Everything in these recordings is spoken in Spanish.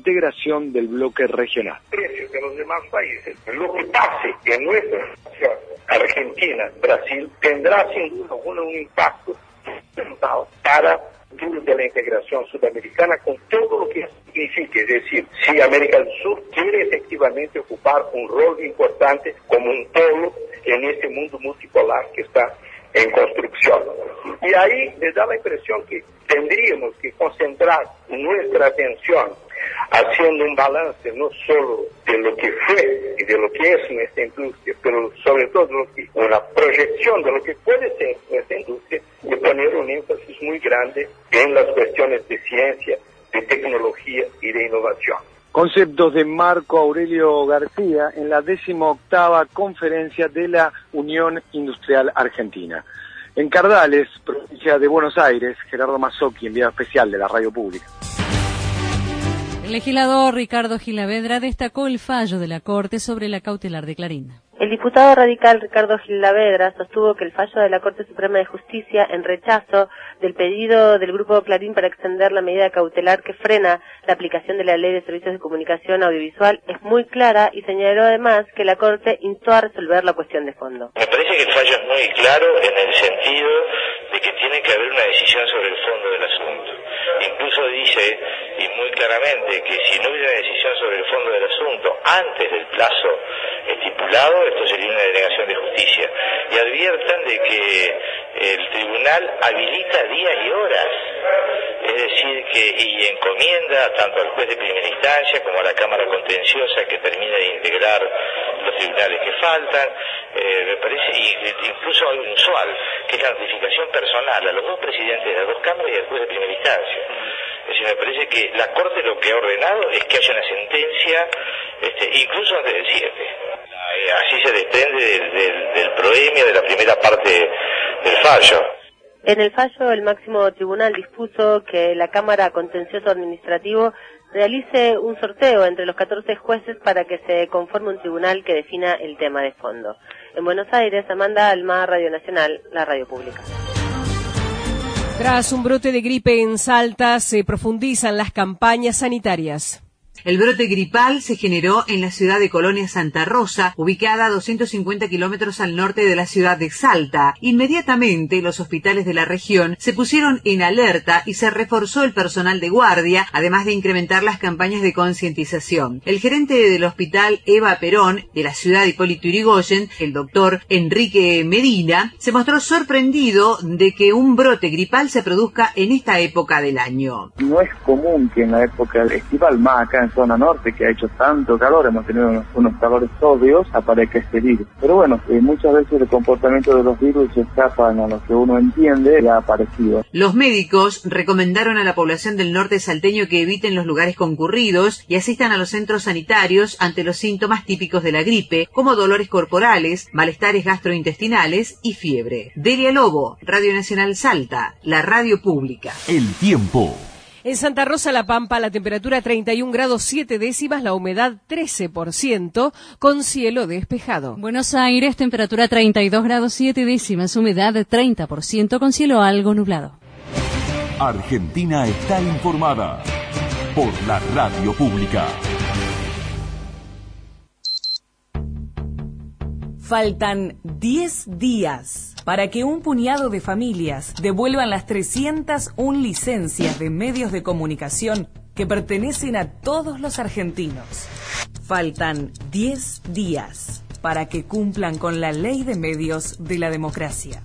integración del bloque regional. Precios de los demás países. Lo que pase en nuestra situación, Argentina, Brasil, tendrá sin duda alguna un impacto fundamental para de la integración sudamericana con todo lo que significa, es decir, si América del Sur quiere efectivamente ocupar un rol importante como un polo en este mundo multipolar que está en construcción. Y ahí me da la impresión que tendríamos que concentrar nuestra atención haciendo un balance no solo de lo que fue y de lo que es nuestra industria, pero sobre todo una proyección de lo que puede ser nuestra industria y poner un énfasis muy grande en las cuestiones de ciencia, de tecnología y de innovación. Conceptos de Marco Aurelio García en la 18ª conferencia de la Unión Industrial Argentina. En Cardales, provincia de Buenos Aires, Gerardo Mazzocchi, enviado especial de la Radio Pública. El legislador Ricardo Gilavedra destacó el fallo de la Corte sobre la cautelar de Clarín. El diputado radical Ricardo Gilavedra sostuvo que el fallo de la Corte Suprema de Justicia en rechazo del pedido del Grupo Clarín para extender la medida cautelar que frena la aplicación de la Ley de Servicios de Comunicación Audiovisual es muy clara y señaló además que la Corte instó a resolver la cuestión de fondo. Me parece que el fallo es muy claro en el sentido de que tiene que haber una decisión sobre el fondo del asunto. Incluso dice, y muy claramente, que si no hubiera decisión sobre el fondo del asunto antes del plazo estipulado, esto sería una denegación de justicia. Y adviertan de que el tribunal habilita días y horas, es decir, que y encomienda tanto al juez de primera instancia como a la Cámara Contenciosa que termine de integrar los tribunales que faltan, me parece, incluso algo inusual, que es la notificación personal a los dos presidentes de las dos cámaras y al juez de primera instancia. Es decir, me parece que la Corte lo que ha ordenado es que haya una sentencia, incluso antes del 7. Así se desprende del proemio de la primera parte del fallo. En el fallo, el máximo tribunal dispuso que la Cámara Contencioso Administrativo realice un sorteo entre los 14 jueces para que se conforme un tribunal que defina el tema de fondo. En Buenos Aires, Amanda Alma, Radio Nacional, la Radio Pública. Tras un brote de gripe en Salta, se profundizan las campañas sanitarias. El brote gripal se generó en la ciudad de Colonia Santa Rosa, ubicada a 250 kilómetros al norte de la ciudad de Salta. Inmediatamente, los hospitales de la región se pusieron en alerta y se reforzó el personal de guardia, además de incrementar las campañas de concientización. El gerente del hospital Eva Perón, de la ciudad de Hipólito Yrigoyen, el doctor Enrique Medina, se mostró sorprendido de que un brote gripal se produzca en esta época del año. No es común que en la época estival, más acá en zona norte, que ha hecho tanto calor, hemos tenido unos calores obvios, aparezca este virus. Pero bueno, muchas veces el comportamiento de los virus se escapan a lo que uno entiende y ha aparecido. Los médicos recomendaron a la población del norte salteño que eviten los lugares concurridos y asistan a los centros sanitarios ante los síntomas típicos de la gripe, como dolores corporales, malestares gastrointestinales y fiebre. Delia Lobo, Radio Nacional Salta, la radio pública. El tiempo. En Santa Rosa, La Pampa, la temperatura 31 grados 7 décimas, la humedad 13%, con cielo despejado. Buenos Aires, temperatura 32 grados 7 décimas, humedad 30%, con cielo algo nublado. Argentina está informada por la radio pública. Faltan 10 días para que un puñado de familias devuelvan las 301 licencias de medios de comunicación que pertenecen a todos los argentinos. Faltan 10 días para que cumplan con la ley de medios de la democracia.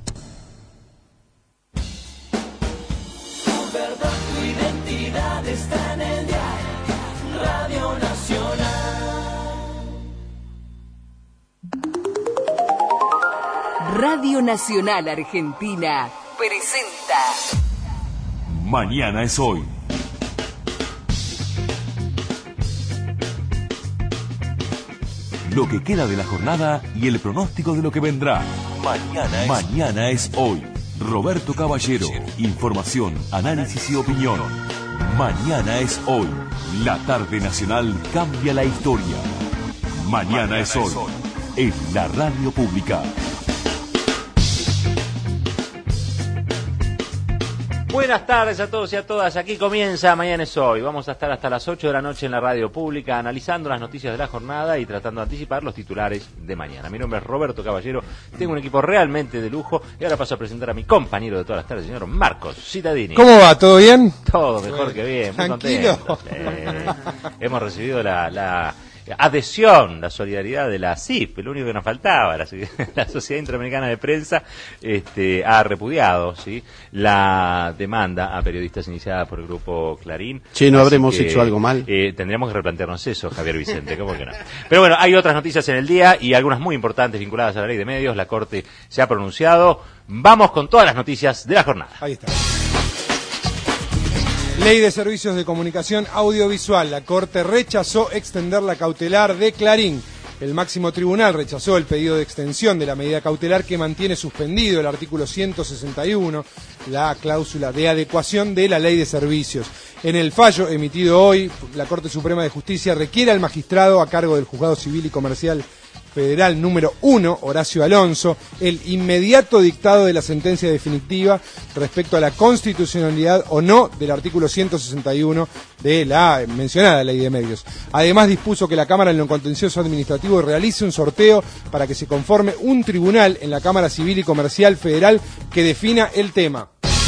Tu verdad, tu identidad está en el diario Radio Nacional. Radio Nacional Argentina presenta Mañana es hoy. Lo que queda de la jornada y el pronóstico de lo que vendrá. Mañana es hoy. Roberto Caballero. Información, análisis y opinión. Mañana es hoy. La tarde nacional cambia la historia. Mañana es hoy. En la radio pública. Buenas tardes a todos y a todas. Aquí comienza Mañana es Hoy. Vamos a estar hasta las 8 de la noche en la radio pública analizando las noticias de la jornada y tratando de anticipar los titulares de mañana. Mi nombre es Roberto Caballero. Tengo un equipo realmente de lujo y ahora paso a presentar a mi compañero de todas las tardes, señor Marcos Cittadini. ¿Cómo va? ¿Todo bien? Todo mejor que bien. Muy Tranquilo. Hemos recibido la adhesión, la solidaridad de la CIP, lo único que nos faltaba, la Sociedad Interamericana de Prensa ha repudiado, ¿sí?, la demanda a periodistas iniciada por el grupo Clarín. Che, ¿no habremos hecho algo mal? Tendríamos que replantearnos eso, Javier Vicente, ¿cómo que no? Pero bueno, hay otras noticias en el día y algunas muy importantes vinculadas a la ley de medios. La Corte se ha pronunciado. Vamos con todas las noticias de la jornada. Ahí está. Ley de Servicios de Comunicación Audiovisual. La Corte rechazó extender la cautelar de Clarín. El máximo tribunal rechazó el pedido de extensión de la medida cautelar que mantiene suspendido el artículo 161, la cláusula de adecuación de la Ley de Servicios. En el fallo emitido hoy, la Corte Suprema de Justicia requiere al magistrado a cargo del Juzgado Civil y Comercial Federal número 1, Horacio Alonso, el inmediato dictado de la sentencia definitiva respecto a la constitucionalidad o no del artículo 161 de la mencionada Ley de Medios. Además dispuso que la Cámara en lo contencioso administrativo realice un sorteo para que se conforme un tribunal en la Cámara Civil y Comercial Federal que defina el tema.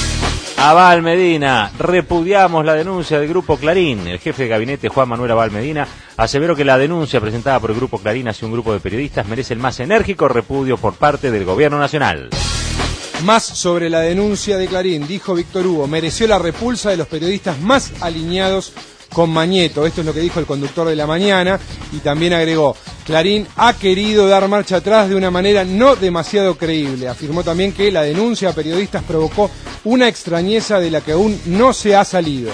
Abal Medina, repudiamos la denuncia del Grupo Clarín. El jefe de gabinete, Juan Manuel Abal Medina, aseveró que la denuncia presentada por el Grupo Clarín hacia un grupo de periodistas merece el más enérgico repudio por parte del Gobierno Nacional. Más sobre la denuncia de Clarín, dijo Víctor Hugo, mereció la repulsa de los periodistas más alineados con Mañeto. Esto es lo que dijo el conductor de La Mañana, y también agregó: Clarín ha querido dar marcha atrás de una manera no demasiado creíble. Afirmó también que la denuncia a periodistas provocó una extrañeza de la que aún no se ha salido.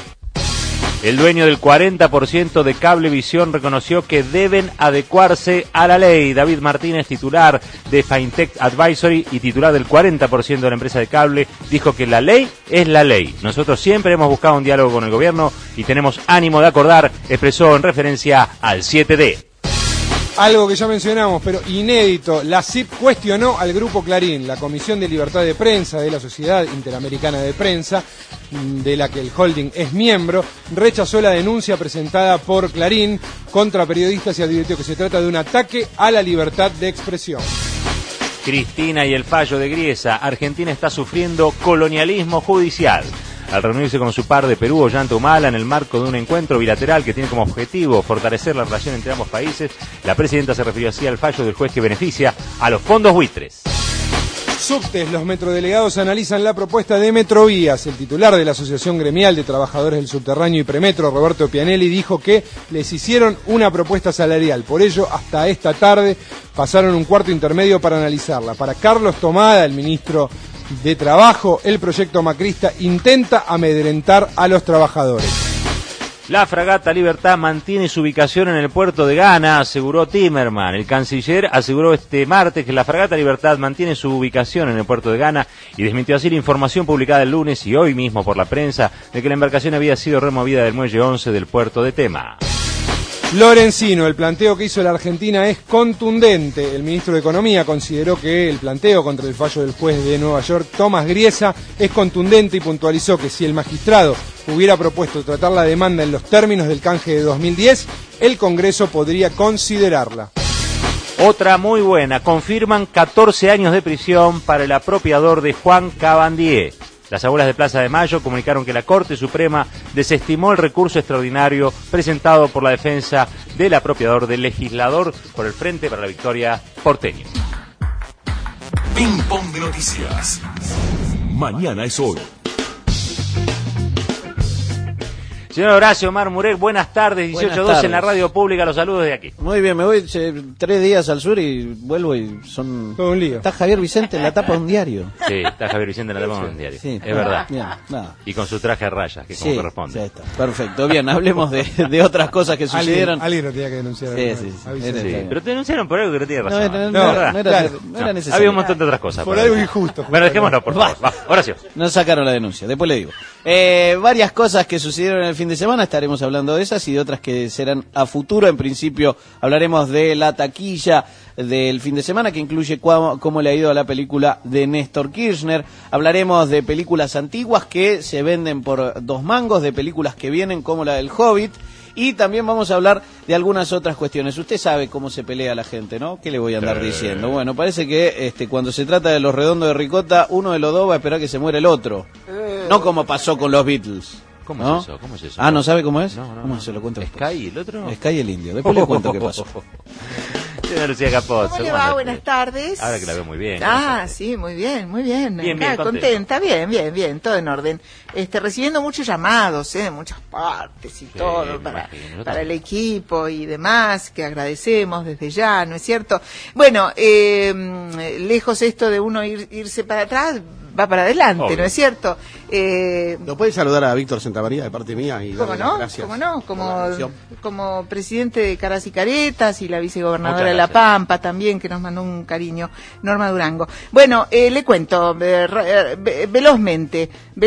El dueño del 40% de Cablevisión reconoció que deben adecuarse a la ley. David Martínez, titular de Fintech Advisory y titular del 40% de la empresa de cable, dijo que la ley es la ley. Nosotros siempre hemos buscado un diálogo con el gobierno y tenemos ánimo de acordar, expresó en referencia al 7D. Algo que ya mencionamos, pero inédito, la CIP cuestionó al Grupo Clarín. La Comisión de Libertad de Prensa de la Sociedad Interamericana de Prensa, de la que el holding es miembro, rechazó la denuncia presentada por Clarín contra periodistas y advirtió que se trata de un ataque a la libertad de expresión. Cristina y el fallo de Griesa. Argentina está sufriendo colonialismo judicial. Al reunirse con su par de Perú, Ollanta Humala, en el marco de un encuentro bilateral que tiene como objetivo fortalecer la relación entre ambos países, la presidenta se refirió así al fallo del juez que beneficia a los fondos buitres. Subtes, los metrodelegados analizan la propuesta de Metrovías. El titular de la Asociación Gremial de Trabajadores del Subterráneo y Premetro, Roberto Pianelli, dijo que les hicieron una propuesta salarial. Por ello, hasta esta tarde pasaron un cuarto intermedio para analizarla. Para Carlos Tomada, el ministro de Trabajo, el proyecto macrista intenta amedrentar a los trabajadores. La fragata Libertad mantiene su ubicación en el puerto de Ghana, aseguró Timerman. El canciller aseguró este martes que la fragata Libertad mantiene su ubicación en el puerto de Ghana y desmintió así la información publicada el lunes y hoy mismo por la prensa de que la embarcación había sido removida del muelle 11 del puerto de Tema. Lorenzino, el planteo que hizo la Argentina es contundente. El ministro de Economía consideró que el planteo contra el fallo del juez de Nueva York, Tomás Griesa, es contundente y puntualizó que si el magistrado hubiera propuesto tratar la demanda en los términos del canje de 2010, el Congreso podría considerarla. Otra muy buena, confirman 14 años de prisión para el apropiador de Juan Cabandier. Las abuelas de Plaza de Mayo comunicaron que la Corte Suprema desestimó el recurso extraordinario presentado por la defensa del apropiador del legislador por el Frente para la Victoria porteño. Ping Pong de Noticias. Mañana es hoy. Señor Horacio Marmurek, buenas tardes, 18:12 en la radio pública, los saludos de aquí. Muy bien, me voy 3 días al sur y vuelvo y son... Todo un lío. Está Javier Vicente en la tapa de un diario. Sí, está Javier Vicente en la tapa de un diario, sí, es verdad. Bien, nada. Y con su traje a rayas, que como corresponde. Ya está, perfecto, bien, hablemos de otras cosas que sucedieron. Alguien lo tenía que denunciar. Sí. Pero te denunciaron por algo que no tiene razón. No era necesario. Había un montón de otras cosas. Por algo injusto. Bueno, dejémoslo, por favor. Va, Horacio. No sacaron la denuncia, después le digo. Varias cosas que sucedieron en el fin de semana, estaremos hablando de esas y de otras que serán a futuro. En principio hablaremos de la taquilla del fin de semana, que incluye cómo le ha ido a la película de Néstor Kirchner. Hablaremos de películas antiguas que se venden por 2 mangos, de películas que vienen como la del Hobbit. Y también vamos a hablar de algunas otras cuestiones. Usted sabe cómo se pelea la gente, ¿no? ¿Qué le voy a andar diciendo? Bueno, parece que cuando se trata de los redondos de ricota, uno de los dos va a esperar que se muera el otro. No como pasó con los Beatles. ¿Cómo ¿no? es eso? ¿Cómo es eso? Ah, ¿no sabe cómo es? No, ¿Cómo se lo cuento después? ¿Sky el otro? Sky el indio. Después le cuento qué pasó. Señora Lucía Capozzo. ¿Cómo le va? Buenas tardes. Ahora que la veo muy bien. Sí, muy bien, muy bien. Bien, contenta, bien, todo en orden. Recibiendo muchos llamados, de muchas partes y todo, para el equipo y demás, que agradecemos desde ya, ¿no es cierto? Bueno, lejos esto de uno irse para atrás, va para adelante, obvio. ¿No es cierto? ¿Lo puede saludar a Víctor Santamaría de parte mía? Y ¿Cómo no? Gracias. ¿Cómo no? Como presidente de Caras y Caretas y la vicegobernadora de La Pampa también, que nos mandó un cariño, Norma Durango. Bueno, le cuento velozmente,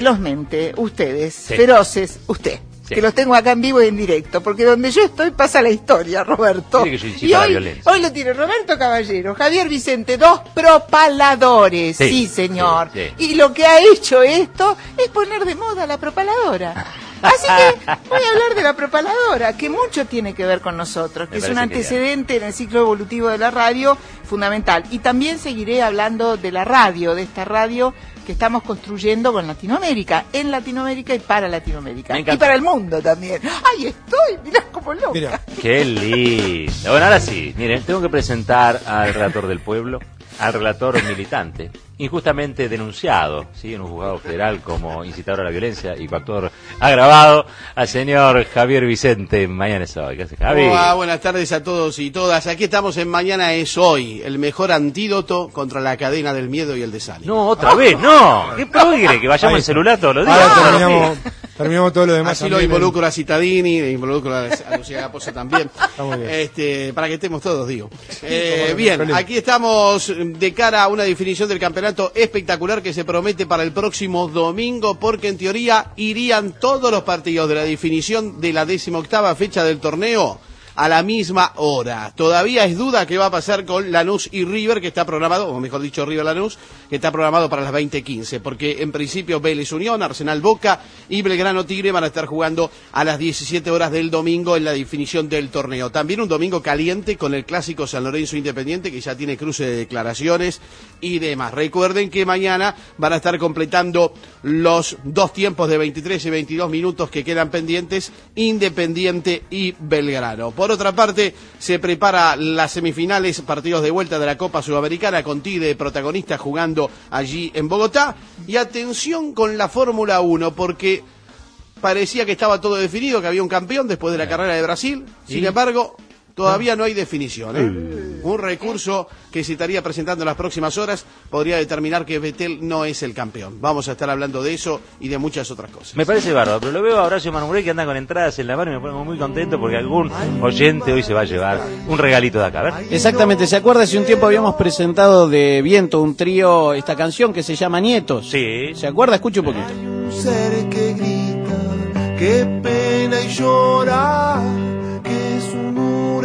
ustedes, feroces, usted. Sí. Que los tengo acá en vivo y en directo, porque donde yo estoy pasa la historia, Roberto. Y hoy lo tiene Roberto Caballero, Javier Vicente, 2 propaladores, sí señor. Sí. Y lo que ha hecho esto es poner de moda la propaladora. Así que voy a hablar de la propaladora, que mucho tiene que ver con nosotros, que es un antecedente en el ciclo evolutivo de la radio fundamental. Y también seguiré hablando de la radio, de esta radio que estamos construyendo con Latinoamérica, en Latinoamérica y para Latinoamérica. Y para el mundo también. ¡Ay, estoy! Mirá como loca. Mirá. ¡Qué lindo! Bueno, ahora sí, miren, tengo que presentar al relator del pueblo, al relator militante, injustamente denunciado, ¿sí?, en un juzgado federal como incitador a la violencia y coactor agravado, al señor Javier Vicente. Mañana es hoy. ¿Qué hace, Javi? Hola, buenas tardes a todos y todas. Aquí estamos en Mañana es hoy, el mejor antídoto contra la cadena del miedo y el desánimo. No, otra vez, no. ¿Qué quiere? ¿Que vayamos en celular todos los días? Terminamos todo lo demás. Así lo involucro a Citadini, involucro a Lucía Capozzo también. Para que estemos todos, digo. Bien, aquí estamos de cara a una definición del campeonato espectacular que se promete para el próximo domingo, porque en teoría irían todos los partidos de la definición de la 18ª fecha del torneo a la misma hora. Todavía es duda qué va a pasar con Lanús y River, que está programado, o mejor dicho, River Lanús, que está programado para las 20:15, porque en principio Vélez Unión, Arsenal Boca y Belgrano Tigre van a estar jugando a las 17 horas del domingo en la definición del torneo. También un domingo caliente con el clásico San Lorenzo Independiente, que ya tiene cruce de declaraciones y demás. Recuerden que mañana van a estar completando los 2 tiempos de 23 y 22 minutos que quedan pendientes, Independiente y Belgrano. Por otra parte, se prepara las semifinales, partidos de vuelta de la Copa Sudamericana, con Tigre protagonista jugando allí en Bogotá. Y atención con la Fórmula 1, porque parecía que estaba todo definido, que había un campeón después de la carrera de Brasil. Sin embargo, todavía no hay definición, Un recurso que se estaría presentando en las próximas horas podría determinar que Vettel no es el campeón. Vamos a estar hablando de eso y de muchas otras cosas. Me parece bárbaro, pero lo veo a Horacio Manumuré que anda con entradas en la mano y me pongo muy contento porque algún oyente hoy se va a llevar un regalito de acá. A ver. Exactamente, ¿se acuerda? Hace un tiempo habíamos presentado de Viento, un trío, esta canción que se llama Nietos. Sí. ¿Se acuerda? Escuche un poquito. Hay un ser que grita, que pena y llora, que es un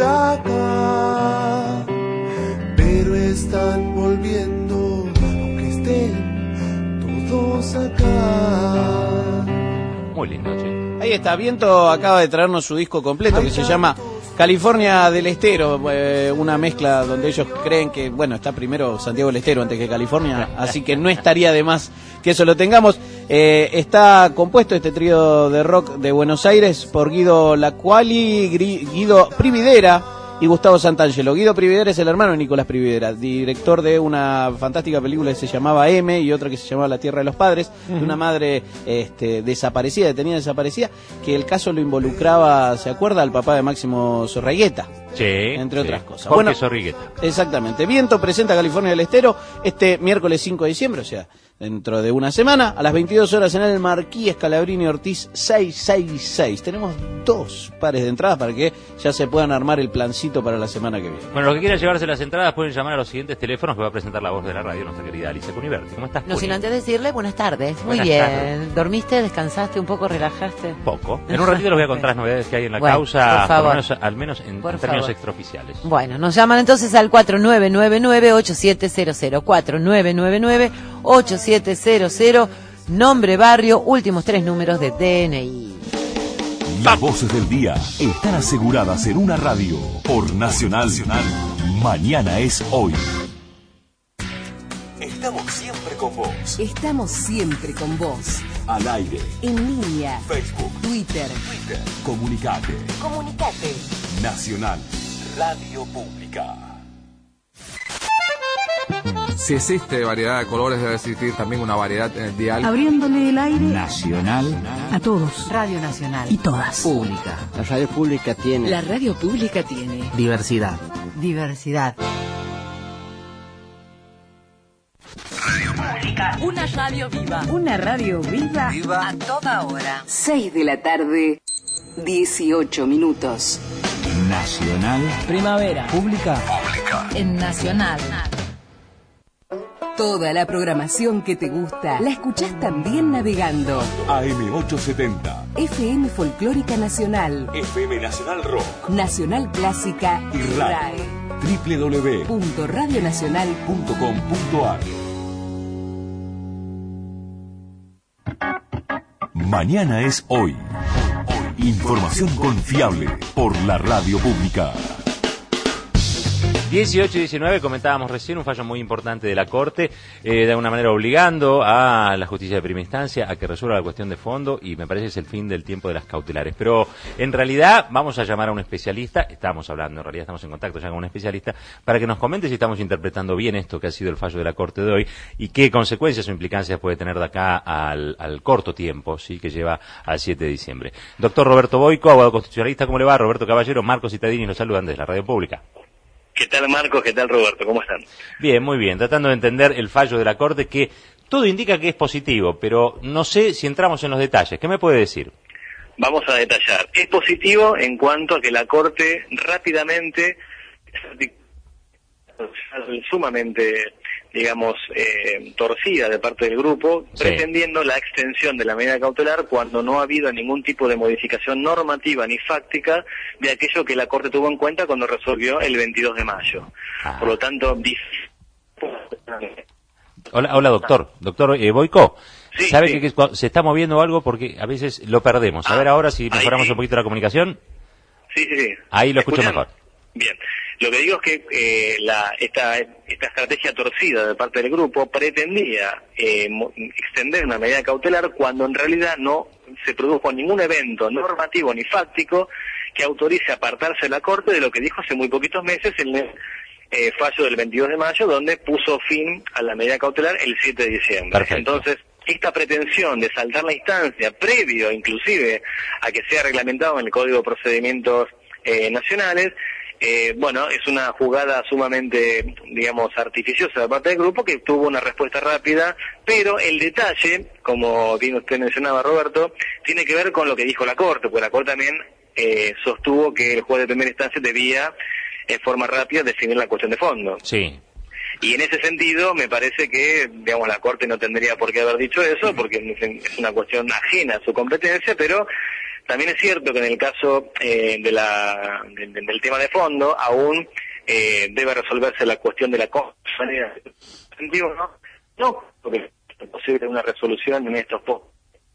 huracán, pero están volviendo, aunque estén todos acá. Muy lindo, che. Ahí está, Viento acaba de traernos su disco completo que se llama California del Estero, una mezcla donde ellos creen que, bueno, está primero Santiago del Estero antes que California, así que no estaría de más que eso lo tengamos. Está compuesto este trío de rock de Buenos Aires por Guido Lacuali, Guido Prividera y Gustavo Santangelo. Guido Prividera es el hermano de Nicolás Prividera, director de una fantástica película que se llamaba M y otra que se llamaba La Tierra de los Padres, de una madre desaparecida, detenida desaparecida, que el caso lo involucraba, ¿se acuerda?, al papá de Máximo Zorrigueta. Sí, entre otras cosas. Jorge Zorrigueta. Exactamente. Viento presenta California del Estero este miércoles 5 de diciembre, o sea, dentro de una semana, a las 22 horas en el Marqués Scalabrini Ortiz 666. Tenemos 2 pares de entradas para que ya se puedan armar el plancito para la semana que viene. Bueno, los que quieran llevarse las entradas pueden llamar a los siguientes teléfonos que va a presentar la voz de la radio, nuestra querida Alicia Cuniverti. ¿Cómo estás? No sin antes decirle buenas tardes. Muy Buenas bien. tardes. ¿Dormiste, descansaste un poco, relajaste? Poco. En un ratito les voy a contar las novedades que hay en la Bueno, causa, por favor. al menos en Por términos favor. extraoficiales. Bueno, nos llaman entonces al 4999-8700, 4999-8700, nombre, barrio, últimos 3 números de DNI. Las voces del día están aseguradas en una radio por Nacional. Mañana es hoy. Estamos siempre con vos. Estamos siempre con vos. Al aire. En línea. Facebook. Twitter. Comunicate. Comunicate. Nacional. Radio Pública. Si existe variedad de colores, debe existir también una variedad dial. Abriéndole el aire Nacional. a todos. Radio Nacional. Y todas. Pública. La radio pública tiene. La radio pública tiene. Diversidad. Diversidad. Radio pública. Una radio viva. Una radio viva. A toda hora. 6 de la tarde, 18 minutos. Nacional. Primavera. Pública. En Nacional. Toda la programación que te gusta la escuchás también navegando. AM870. FM Folclórica Nacional. FM Nacional Rock. Nacional Clásica Y RAE. www.radionacional.com.ar. Mañana es hoy. Información confiable por la radio pública. 18 y 19, comentábamos recién un fallo muy importante de la Corte, de alguna manera obligando a la justicia de primera instancia a que resuelva la cuestión de fondo, y me parece que es el fin del tiempo de las cautelares. Pero en realidad vamos a llamar a un especialista, estamos en contacto ya con un especialista, para que nos comente si estamos interpretando bien esto que ha sido el fallo de la Corte de hoy y qué consecuencias o implicancias puede tener de acá al corto tiempo, sí, que lleva al 7 de diciembre. Doctor Roberto Boico, abogado constitucionalista, ¿cómo le va? Roberto Caballero, Marcos Cittadini los saludan desde la radio pública. ¿Qué tal, Marcos? ¿Qué tal, Roberto? ¿Cómo están? Bien, muy bien, tratando de entender el fallo de la Corte, que todo indica que es positivo, pero no sé si entramos en los detalles. ¿Qué me puede decir? Vamos a detallar. Es positivo en cuanto a que la Corte rápidamente, sumamente, digamos, torcida de parte del grupo, Sí. pretendiendo la extensión de la medida cautelar cuando no ha habido ningún tipo de modificación normativa ni fáctica de aquello que la Corte tuvo en cuenta cuando resolvió el 22 de mayo. Por lo tanto, Hola, doctor. Doctor Boico. Sí, ¿Sabe sí. que se está moviendo algo? Porque a veces lo perdemos. A ver ahora si mejoramos sí. un poquito la comunicación. Sí. Ahí lo escucho ¿Escuchan? mejor. Bien, lo que digo es que esta estrategia torcida de parte del grupo pretendía extender una medida cautelar cuando en realidad no se produjo ningún evento normativo ni fáctico que autorice apartarse de la Corte de lo que dijo hace muy poquitos meses en el fallo del 22 de mayo, donde puso fin a la medida cautelar el 7 de diciembre. Perfecto. Entonces, esta pretensión de saltar la instancia, previo inclusive a que sea reglamentado en el Código de Procedimientos Nacionales, bueno, es una jugada sumamente, digamos, artificiosa de parte del grupo que tuvo una respuesta rápida, pero el detalle, como bien usted mencionaba, Roberto, tiene que ver con lo que dijo la Corte, porque la Corte también sostuvo que el juez de primera instancia debía, en forma rápida, definir la cuestión de fondo. Sí. Y en ese sentido, me parece que, digamos, la Corte no tendría por qué haber dicho eso, porque es una cuestión ajena a su competencia, pero también es cierto que en el caso del tema de fondo, aún debe resolverse la cuestión de la constitucionalidad. No, porque es posible una resolución en estos pocos.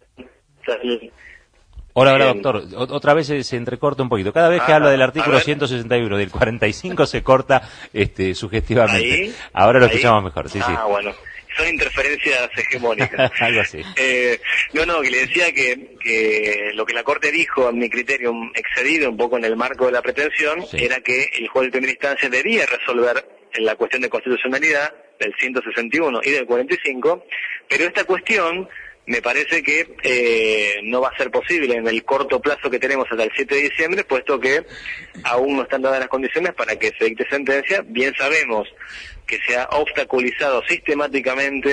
Hola, doctor. Otra vez se entrecorta un poquito. Cada vez que habla del artículo a ver. 161 del 45 se corta sugestivamente. Ahí, Ahora lo ahí. escuchamos mejor, sí. Bueno. Son interferencias hegemónicas. Algo así. No, que le decía que lo que la Corte dijo, a mi criterio, excedido un poco en el marco de la pretensión, era que el juez de primera instancia debía resolver la cuestión de constitucionalidad del 161 y del 45, pero esta cuestión me parece que no va a ser posible en el corto plazo que tenemos hasta el 7 de diciembre, puesto que aún no están dadas las condiciones para que se dicte sentencia. Bien sabemos que se ha obstaculizado sistemáticamente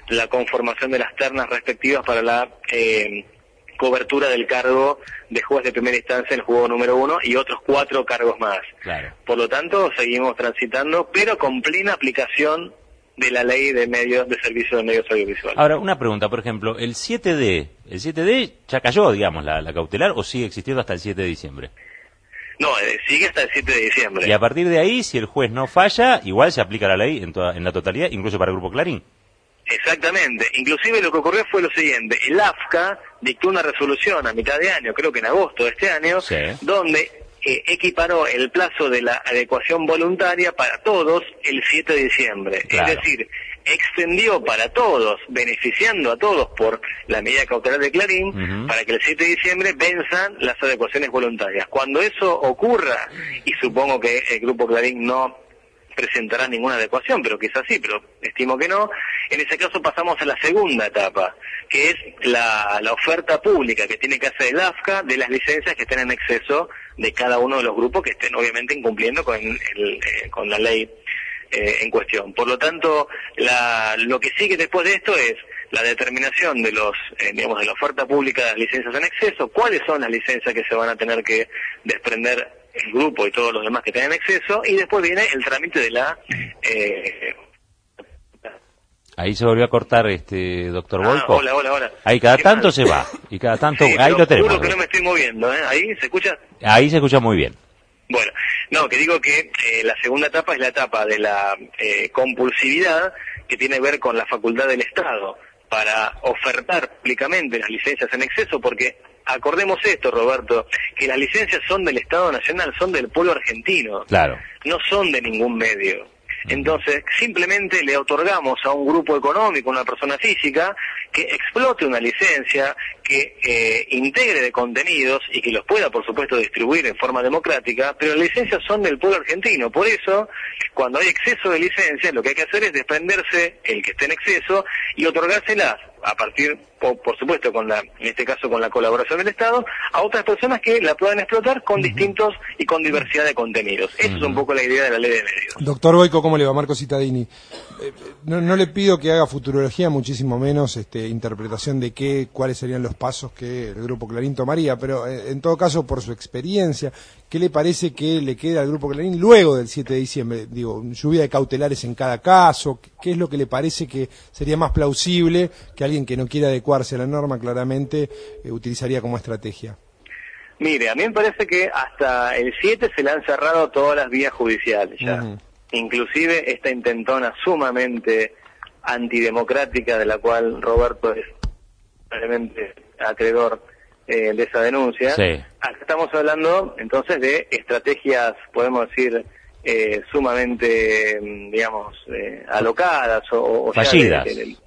la conformación de las ternas respectivas para la cobertura del cargo de juez de primera instancia en el juzgado número 1 y otros 4 cargos más. Claro. Por lo tanto, seguimos transitando, pero con plena aplicación de la ley de medios de servicio de medios audiovisuales. Ahora, una pregunta, por ejemplo, el 7D ya cayó, digamos, la cautelar, o sigue existiendo hasta el 7 de diciembre? No, sigue hasta el 7 de diciembre. Y a partir de ahí, si el juez no falla, igual se aplica la ley en la totalidad, incluso para el Grupo Clarín. Exactamente. Inclusive lo que ocurrió fue lo siguiente. El AFCA dictó una resolución a mitad de año, creo que en agosto de este año, sí, donde equiparó el plazo de la adecuación voluntaria para todos el 7 de diciembre. Claro. Es decir, extendió para todos, beneficiando a todos por la medida cautelar de Clarín, para que el 7 de diciembre venzan las adecuaciones voluntarias. Cuando eso ocurra, y supongo que el Grupo Clarín no presentará ninguna adecuación, pero quizás sí, pero estimo que no, en ese caso pasamos a la segunda etapa, que es la oferta pública que tiene que hacer el AFCA de las licencias que estén en exceso de cada uno de los grupos que estén obviamente incumpliendo con la ley en cuestión. Por lo tanto, lo que sigue después de esto es la determinación de de la oferta pública de las licencias en exceso, cuáles son las licencias que se van a tener que desprender el grupo y todos los demás que tengan exceso, y después viene el trámite de la... Ahí se volvió a cortar, doctor Volpo. Hola. Ahí cada tanto se va, y cada tanto... Sí, ahí lo tenemos. Juro que no me estoy moviendo, ¿eh? ¿Ahí se escucha? Ahí se escucha muy bien. Bueno, no, que digo que la segunda etapa es la etapa de la compulsividad, que tiene que ver con la facultad del Estado para ofertar públicamente las licencias en exceso, porque acordemos esto, Roberto, que las licencias son del Estado Nacional, son del pueblo argentino, claro, no son de ningún medio. Entonces, simplemente le otorgamos a un grupo económico, una persona física, que explote una licencia, que integre de contenidos y que los pueda, por supuesto, distribuir en forma democrática, pero las licencias son del pueblo argentino. Por eso, cuando hay exceso de licencias, lo que hay que hacer es desprenderse el que esté en exceso y otorgárselas a partir, por supuesto, en este caso con la colaboración del Estado, a otras personas que la puedan explotar con distintos y con diversidad de contenidos. Esa es un poco la idea de la ley de medios. Doctor Boico, ¿cómo le va? Marco Cittadini. No le pido que haga futurología, muchísimo menos interpretación de cuáles serían los pasos que el Grupo Clarín tomaría, pero en todo caso, por su experiencia, ¿qué le parece que le queda al Grupo Clarín luego del 7 de diciembre? Digo, lluvia de cautelares en cada caso, ¿qué es lo que le parece que sería más plausible que alguien que no quiera adecuarse a la norma claramente utilizaría como estrategia? Mire, a mí me parece que hasta el 7 se le han cerrado todas las vías judiciales ya. Inclusive esta intentona sumamente antidemocrática de la cual Roberto es realmente acreedor de esa denuncia. Sí. Acá estamos hablando entonces de estrategias, podemos decir, sumamente, digamos, alocadas o fallidas.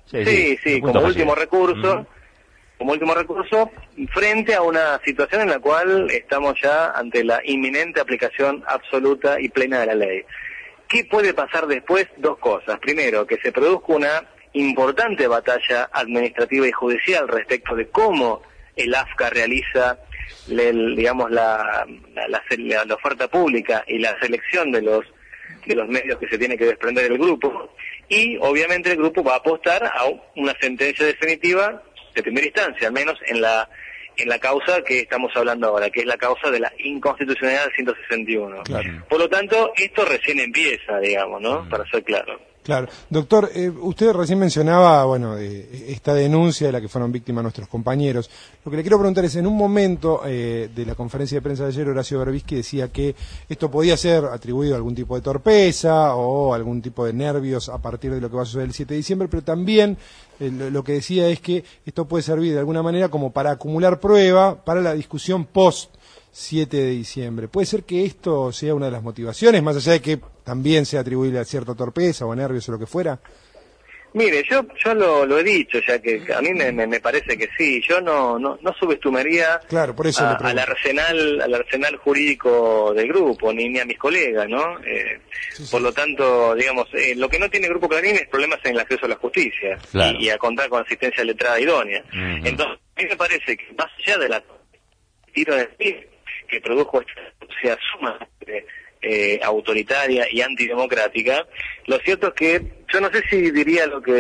Sí, como último recurso. Como último recurso, frente a una situación en la cual estamos ya ante la inminente aplicación absoluta y plena de la ley. ¿Qué puede pasar después? Dos cosas. Primero, que se produzca una importante batalla administrativa y judicial respecto de cómo el AFCA realiza la oferta pública y la selección de los medios que se tiene que desprender del grupo, y obviamente el grupo va a apostar a una sentencia definitiva de primera instancia, al menos en la causa que estamos hablando ahora, que es la causa de la inconstitucionalidad del 161. Claro. Por lo tanto, esto recién empieza, digamos, ¿no? Para ser claro. Claro. Doctor, usted recién mencionaba, esta denuncia de la que fueron víctimas nuestros compañeros. Lo que le quiero preguntar es, en un momento de la conferencia de prensa de ayer, Horacio Berbisky decía que esto podía ser atribuido a algún tipo de torpeza o algún tipo de nervios a partir de lo que va a suceder el 7 de diciembre, pero también lo que decía es que esto puede servir de alguna manera como para acumular prueba para la discusión post 7 de diciembre. ¿Puede ser que esto sea una de las motivaciones, más allá de que también sea atribuible a cierta torpeza o a nervios o lo que fuera? Mire, yo lo he dicho, ya que a mí me parece que sí. Yo no subestimaría claro, por eso al arsenal jurídico del grupo, ni a mis colegas, ¿no? Por lo tanto, digamos, lo que no tiene el Grupo Clarín es problemas en el acceso a la justicia, claro, y a contar con asistencia letrada idónea. Entonces, a mí me parece que más allá de la tiro de pie que produjo esta sumamente autoritaria y antidemocrática, lo cierto es que yo no sé si diría lo que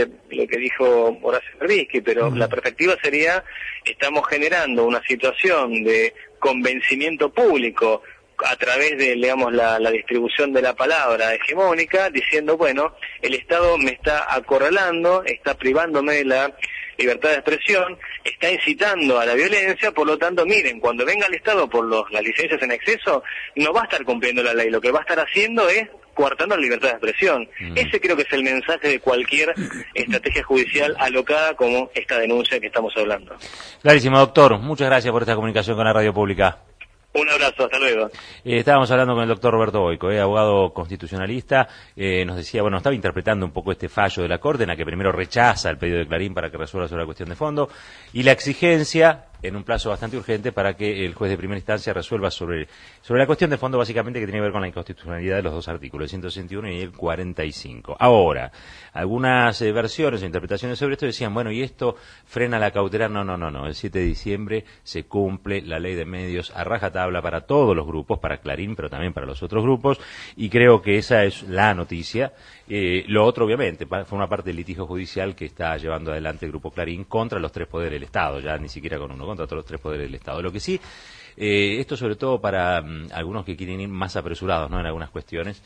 que dijo Horacio Berbisky, pero la perspectiva sería, estamos generando una situación de convencimiento público a través de, digamos, la distribución de la palabra hegemónica, diciendo, bueno, el Estado me está acorralando, está privándome de la libertad de expresión, está incitando a la violencia, por lo tanto, miren, cuando venga el Estado por las licencias en exceso, no va a estar cumpliendo la ley, lo que va a estar haciendo es coartando la libertad de expresión. Ese creo que es el mensaje de cualquier estrategia judicial alocada como esta denuncia que estamos hablando. Clarísimo, doctor. Muchas gracias por esta comunicación con la radio pública. Un abrazo, hasta luego. Estábamos hablando con el doctor Roberto Boico, abogado constitucionalista. Nos decía, bueno, estaba interpretando un poco este fallo de la Corte, en la que primero rechaza el pedido de Clarín para que resuelva sobre la cuestión de fondo, y la exigencia en un plazo bastante urgente para que el juez de primera instancia resuelva sobre la cuestión de fondo, básicamente, que tiene que ver con la inconstitucionalidad de los dos artículos, el 161 y el 45. Ahora, algunas versiones o interpretaciones sobre esto decían, bueno, y esto frena la cautelar. No. El 7 de diciembre se cumple la ley de medios a rajatabla para todos los grupos, para Clarín, pero también para los otros grupos, y creo que esa es la noticia. Lo otro, obviamente, forma parte del litigio judicial que está llevando adelante el Grupo Clarín contra los tres poderes del Estado, ya ni siquiera con uno, contra todos los tres poderes del Estado. Lo que sí, esto sobre todo para algunos que quieren ir más apresurados, ¿no?, en algunas cuestiones,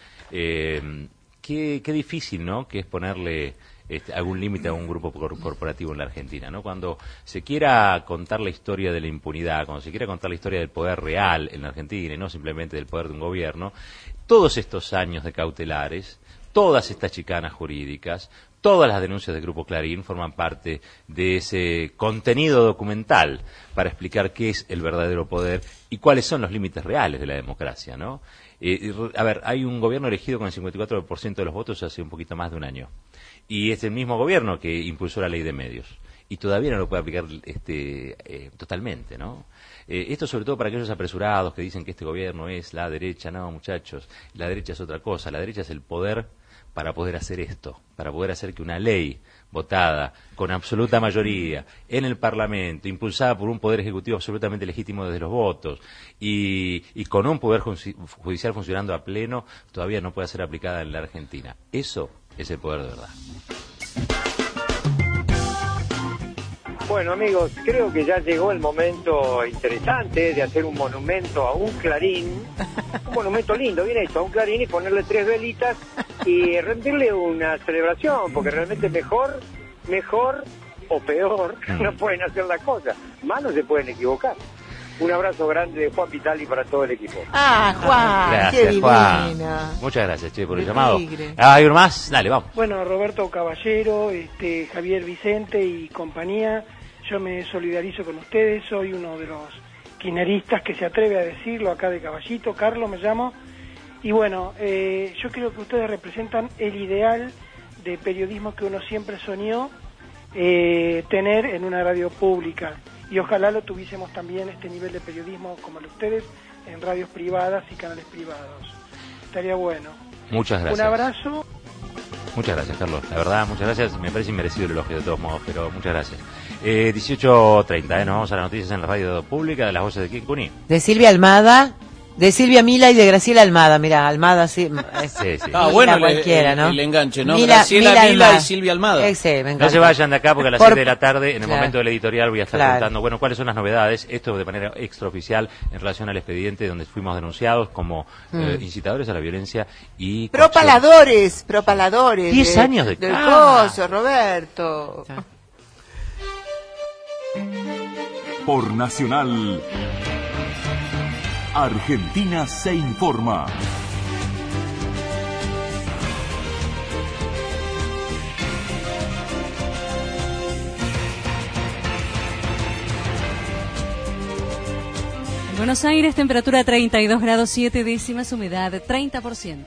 qué difícil, ¿no?, que es ponerle algún límite a un grupo corporativo en la Argentina, ¿no? Cuando se quiera contar la historia de la impunidad, cuando se quiera contar la historia del poder real en la Argentina y no simplemente del poder de un gobierno, todos estos años de cautelares, todas estas chicanas jurídicas, todas las denuncias del Grupo Clarín forman parte de ese contenido documental para explicar qué es el verdadero poder y cuáles son los límites reales de la democracia, ¿no? A ver, hay un gobierno elegido con el 54% de los votos hace un poquito más de un año. Y es el mismo gobierno que impulsó la ley de medios. Y todavía no lo puede aplicar totalmente, ¿no? Esto sobre todo para aquellos apresurados que dicen que este gobierno es la derecha. No, muchachos, la derecha es otra cosa. La derecha es el poder para poder hacer esto, para poder hacer que una ley votada con absoluta mayoría en el Parlamento, impulsada por un poder ejecutivo absolutamente legítimo desde los votos y con un poder judicial funcionando a pleno, todavía no puede ser aplicada en la Argentina. Eso es el poder de verdad. Bueno, amigos, creo que ya llegó el momento interesante de hacer un monumento a un Clarín, un monumento lindo, bien hecho, a un Clarín, y ponerle 3 velitas y rendirle una celebración, porque realmente mejor o peor no pueden hacer las cosas, más no se pueden equivocar. Un abrazo grande de Juan Vitali para todo el equipo. Juan, gracias, qué divino. Juan. Muchas gracias, che, por el llamado. ¿Hay uno más? Dale, vamos. Bueno, Roberto Caballero, Javier Vicente y compañía, yo me solidarizo con ustedes, soy uno de los kirchneristas que se atreve a decirlo acá de Caballito, Carlos me llamo, y bueno, yo creo que ustedes representan el ideal de periodismo que uno siempre soñó tener en una radio pública. Y ojalá lo tuviésemos también, este nivel de periodismo como el de ustedes, en radios privadas y canales privados. Estaría bueno. Muchas gracias. Un abrazo. Muchas gracias, Carlos. La verdad, muchas gracias. Me parece inmerecido el elogio de todos modos, pero muchas gracias. 18:30, nos vamos a las noticias en la radio pública de las voces de King Cuní. De Silvia Almada, de Silvia Mila y de Graciela Almada. Mirá, Almada sí. Sí. Bueno, cualquiera, ¿no? El enganche, ¿no? Mila Graciela Mila Almada. Y Silvia Almada. No se vayan de acá porque a las 7 de la tarde, en el Claro. momento del editorial, voy a estar Claro. contando, bueno, cuáles son las novedades, esto de manera extraoficial en relación al expediente donde fuimos denunciados como incitadores a la violencia y... Propaladores. 10 años de del cárcel. coso, Roberto. Por Nacional, Argentina se informa. En Buenos Aires, temperatura 32 grados 7 décimas, humedad 30%.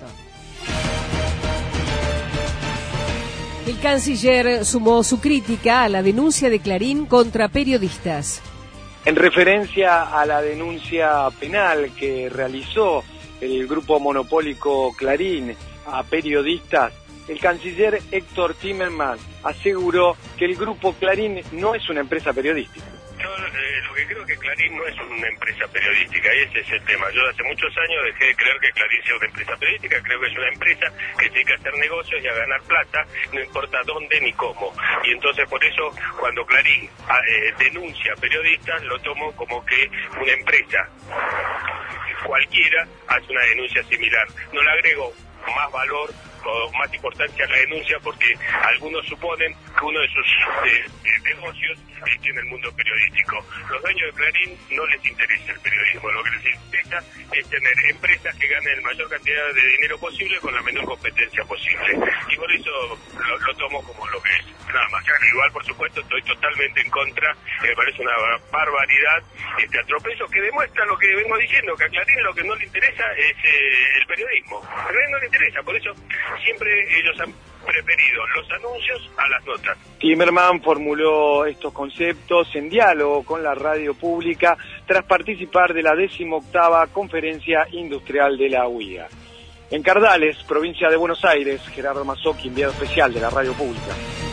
El canciller sumó su crítica a la denuncia de Clarín contra periodistas. En referencia a la denuncia penal que realizó el grupo monopólico Clarín a periodistas, el canciller Héctor Timmermans aseguró que el grupo Clarín no es una empresa periodística. No, lo que creo que Clarín no es una empresa periodística, y ese es el tema. Yo hace muchos años dejé de creer que Clarín sea una empresa periodística. Creo que es una empresa que se dedica a hacer negocios y a ganar plata, no importa dónde ni cómo. Y entonces por eso cuando Clarín denuncia periodistas, lo tomo como que una empresa cualquiera hace una denuncia similar. No le agrego más valor o más importancia a la denuncia porque algunos suponen que uno de sus negocios es en el mundo periodístico. Los dueños de Clarín no les interesa el periodismo, lo que les interesa es tener empresas que ganen la mayor cantidad de dinero posible con la menor competencia posible. Y por eso lo tomo como lo que es. Nada más. Igual, por supuesto, estoy totalmente en contra, me parece una barbaridad este atropello que demuestra lo que vengo diciendo, que a Clarín lo que no le interesa es el periodismo. A Clarín no le interesa, por eso siempre ellos han preferido los anuncios a las notas. Timerman formuló estos conceptos en diálogo con la radio pública tras participar de la 18ª Conferencia Industrial de la UIA. En Cardales, provincia de Buenos Aires, Gerardo Mazzocchi, enviado especial de la radio pública.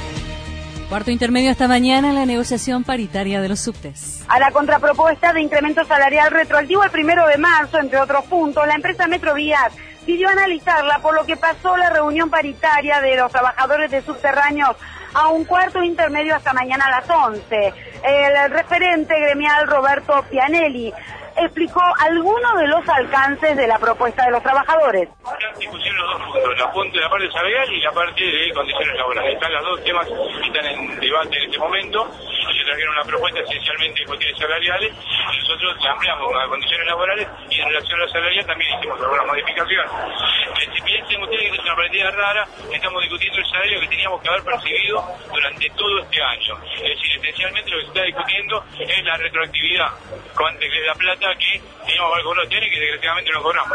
Cuarto intermedio esta mañana en la negociación paritaria de los subtes. A la contrapropuesta de incremento salarial retroactivo al 1 de marzo, entre otros puntos, la empresa Metrovías pidió analizarla, por lo que pasó la reunión paritaria de los trabajadores de subterráneos a un cuarto intermedio hasta mañana a las 11. El referente gremial Roberto Pianelli explicó algunos de los alcances de la propuesta de los trabajadores. Discusión los dos puntos, la parte salarial y la parte de condiciones laborales. Están los dos temas que están en debate en este momento. Ellos trajeron una propuesta esencialmente de cuestiones salariales y nosotros la ampliamos a condiciones laborales y en relación a la salarial también hicimos algunas modificaciones. Si piensen ustedes que es una partida rara, estamos discutiendo el salario que teníamos que haber percibido durante todo este año. Es decir, esencialmente lo que se está discutiendo es la retroactividad con la plata que teníamos que cobrar y que desgraciadamente no cobramos.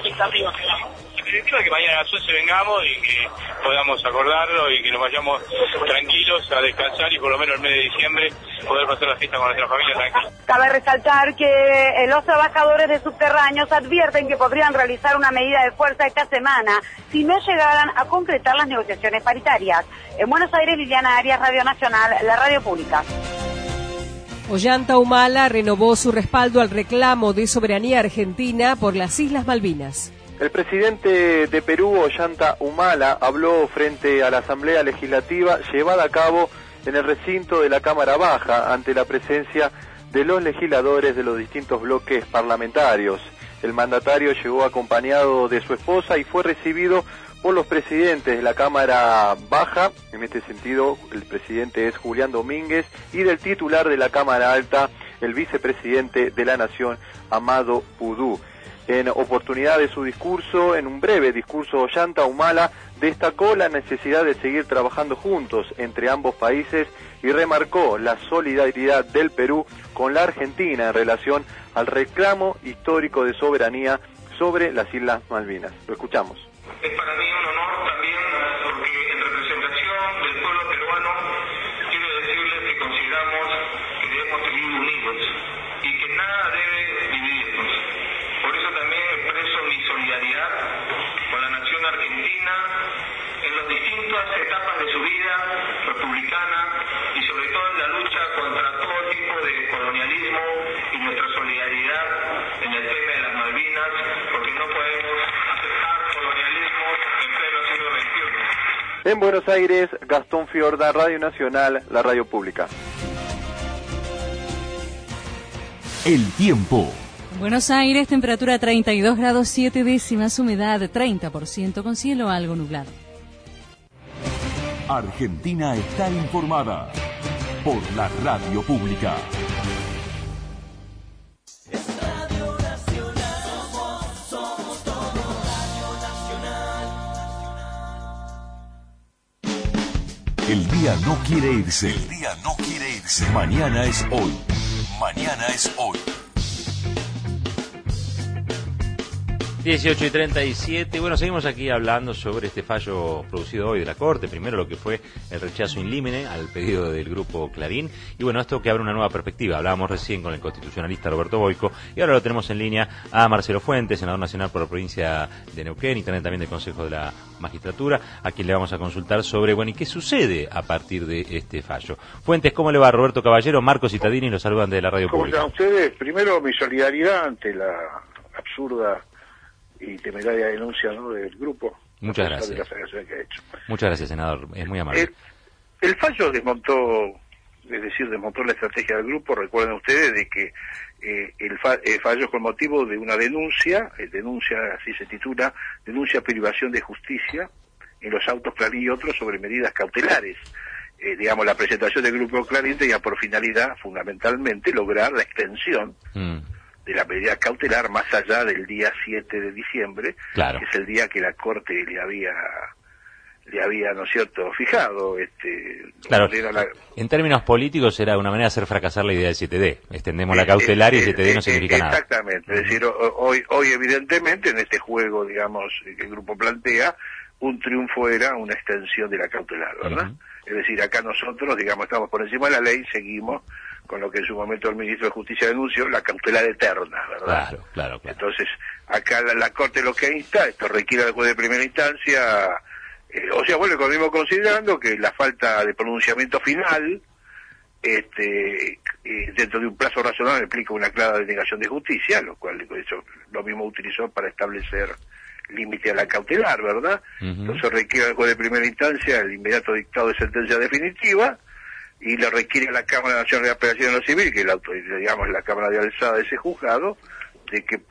En definitiva, que mañana a las 11 vengamos y que podamos acordarlo y que nos vayamos tranquilos a descansar y por lo menos el mes de diciembre poder pasar la fiesta con nuestra familia tranquila. Cabe resaltar que los trabajadores de subterráneos advierten que podrían realizar una medida de fuerza esta semana si no llegaran a concretar las negociaciones paritarias. En Buenos Aires, Liliana Arias, Radio Nacional, la radio pública. Ollanta Humala renovó su respaldo al reclamo de soberanía argentina por las Islas Malvinas. El presidente de Perú, Ollanta Humala, habló frente a la Asamblea Legislativa llevada a cabo en el recinto de la Cámara Baja ante la presencia de los legisladores de los distintos bloques parlamentarios. El mandatario llegó acompañado de su esposa y fue recibido por los presidentes de la Cámara Baja, en este sentido el presidente es Julián Domínguez, y del titular de la Cámara Alta, el vicepresidente de la Nación, Amado Pudú. En oportunidad de su discurso, en un breve discurso, Ollanta Humala destacó la necesidad de seguir trabajando juntos entre ambos países y remarcó la solidaridad del Perú con la Argentina en relación al reclamo histórico de soberanía sobre las Islas Malvinas. Lo escuchamos. Es para mí un honor también porque en representación del pueblo peruano quiero decirles que consideramos que debemos seguir unidos y que nada debe dividirnos. Por eso también expreso mi solidaridad con la nación argentina en las distintas etapas de su vida republicana y sobre todo en la lucha contra todo tipo de colonialismo y nuestra solidaridad en el tema de las Malvinas, porque no podemos aceptar colonialismo en pleno siglo XXI. En Buenos Aires, Gastón Fiorda, Radio Nacional, la radio pública. El tiempo. Buenos Aires, temperatura 32 grados 7 décimas, humedad 30% con cielo algo nublado. Argentina está informada por la radio pública. El día no quiere irse. El día no quiere irse. Mañana es hoy. Mañana es hoy. 18:37. Bueno, seguimos aquí hablando sobre este fallo producido hoy de la Corte. Primero lo que fue el rechazo in limine al pedido del grupo Clarín. Y bueno, esto que abre una nueva perspectiva. Hablábamos recién con el constitucionalista Roberto Boico y ahora lo tenemos en línea a Marcelo Fuentes, senador nacional por la provincia de Neuquén y también del Consejo de la Magistratura, a quien le vamos a consultar sobre, bueno, ¿y qué sucede a partir de este fallo? Fuentes, ¿cómo le va? Roberto Caballero, Marcos Cittadini los saludan de la radio pública. ¿Cómo están ustedes? Primero, mi solidaridad ante la absurda y temeraria denuncia, ¿no?, del grupo. Muchas gracias. De la federación que ha hecho. Muchas gracias, senador. Es muy amable. El fallo desmontó la estrategia del grupo. Recuerden ustedes de que el fallo es con motivo de una denuncia, así se titula, denuncia privación de justicia en los autos Clarín y otros sobre medidas cautelares. Digamos, la presentación del grupo Clarín tenía por finalidad, fundamentalmente, lograr la extensión de la medida cautelar más allá del día 7 de diciembre, claro, que es el día que la Corte le había, ¿no es cierto?, fijado. Claro, en términos políticos era una manera de hacer fracasar la idea del 7D. Extendemos la cautelar y el 7D no significa nada. Exactamente, es decir, hoy evidentemente en este juego, digamos, que el grupo plantea, un triunfo era una extensión de la cautelar, ¿verdad? Es decir, acá nosotros, digamos, estamos por encima de la ley, seguimos con lo que en su momento el ministro de Justicia denunció, la cautelar eterna, ¿verdad? Claro. Entonces, acá la Corte lo que insta, esto requiere al juez de primera instancia, bueno, continuamos considerando que la falta de pronunciamiento final, dentro de un plazo razonable implica una clara denegación de justicia, lo cual eso lo mismo utilizó para establecer límite a la cautelar, ¿verdad? Entonces requiere al juez de primera instancia el inmediato dictado de sentencia definitiva y le requiere a la Cámara Nacional de Apelación en lo Civil, que es digamos la Cámara de Alzada de ese juzgado, de que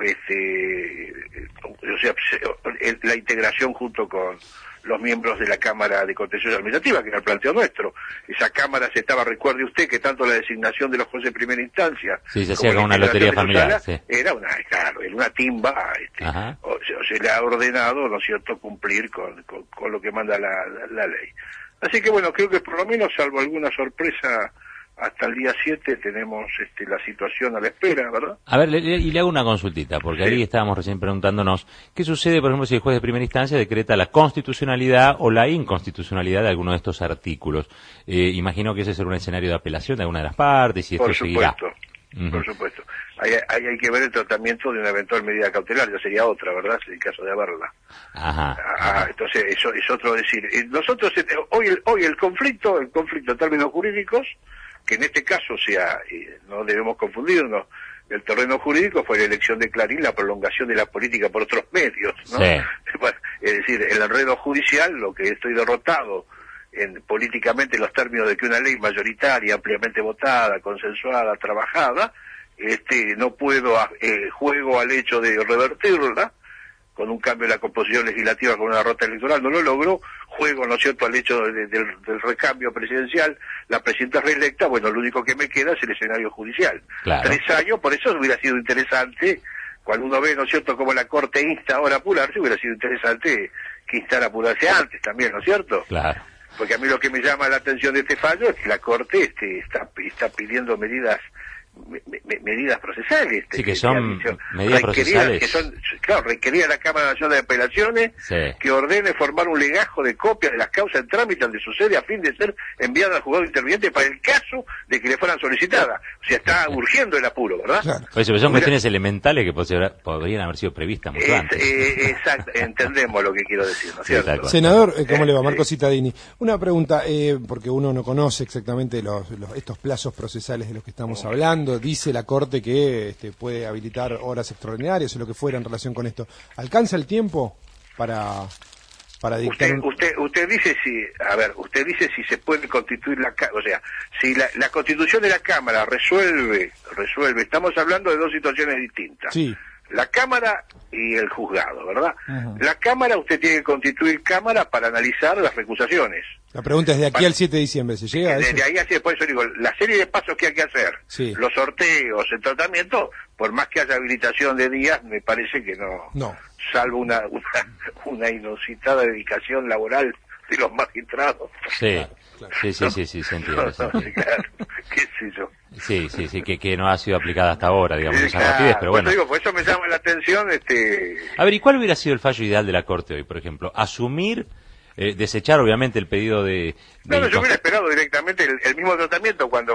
la integración junto con los miembros de la Cámara de Contencioso Administrativa, que era el planteo nuestro. Esa Cámara se estaba, recuerde usted, que tanto la designación de los jueces de primera instancia... Sí, se hacía con una lotería familiar, sí. Era una timba, o se le ha ordenado, ¿no es cierto?, cumplir con lo que manda la ley. Así que bueno, creo que por lo menos, salvo alguna sorpresa, hasta el día 7 tenemos la situación a la espera, ¿verdad? A ver, y le hago una consultita, porque ahí estábamos recién preguntándonos, ¿qué sucede, por ejemplo, si el juez de primera instancia decreta la constitucionalidad o la inconstitucionalidad de alguno de estos artículos? Imagino que ese será un escenario de apelación de alguna de las partes y esto seguirá. Por supuesto. Ahí hay que ver el tratamiento de una eventual medida cautelar, ya sería otra, ¿verdad?, en el caso de haberla. Entonces, eso es otro decir. Nosotros, hoy el conflicto en términos jurídicos, que en este caso no debemos confundirnos, el terreno jurídico fue la elección de Clarín, la prolongación de la política por otros medios, ¿no? Sí. Es decir, el enredo judicial, lo que estoy derrotado políticamente en los términos de que una ley mayoritaria, ampliamente votada, consensuada, trabajada, no puedo, juego al hecho de revertirla, con un cambio de la composición legislativa con una derrota electoral, no lo logró, juego, ¿no es cierto?, al hecho del recambio presidencial, la presidenta reelecta, bueno, lo único que me queda es el escenario judicial. Claro. 3 años, por eso hubiera sido interesante, cuando uno ve, ¿no es cierto?, como la Corte insta ahora a apurarse, hubiera sido interesante que instara a apurarse antes también, ¿no es cierto? Claro. Porque a mí lo que me llama la atención de este fallo es que la Corte está pidiendo medidas procesales. Sí, que son medidas procesales. Que son, claro, requería la Cámara Nacional de Apelaciones que ordene formar un legajo de copias de las causas en trámite donde sucede a fin de ser enviada al juzgado interviniente para el caso de que le fueran solicitadas. O sea, está urgiendo el apuro, ¿verdad? Claro. Pues son cuestiones elementales que podrían haber sido previstas mucho antes. Exacto, entendemos lo que quiero decir, ¿no es cierto? Senador, ¿cómo le va? Marcos Cittadini. Una pregunta, porque uno no conoce exactamente estos plazos procesales de los que estamos hablando. Dice la Corte que puede habilitar horas extraordinarias o lo que fuera en relación con esto. ¿Alcanza el tiempo para dictar? Usted dice si se puede constituir o sea, si la constitución de la Cámara resuelve, estamos hablando de dos situaciones distintas. Sí. La Cámara y el juzgado, ¿verdad? La Cámara, usted tiene que constituir Cámara para analizar las recusaciones. La pregunta es de aquí al 7 de diciembre, ¿se llega a eso? De ahí hacia después, yo digo, la serie de pasos que hay que hacer, los sorteos, el tratamiento, por más que haya habilitación de días, me parece que no. Salvo una inusitada dedicación laboral de los magistrados. Sí. Sí, se entiende. Claro, qué sé yo. Sí, que no ha sido aplicada hasta ahora, digamos, esa rapidez, pero bueno. Digo, por eso me llama la atención, A ver, ¿y cuál hubiera sido el fallo ideal de la Corte hoy, por ejemplo? Asumir, desechar obviamente el pedido de No, yo hubiera esperado directamente el mismo tratamiento cuando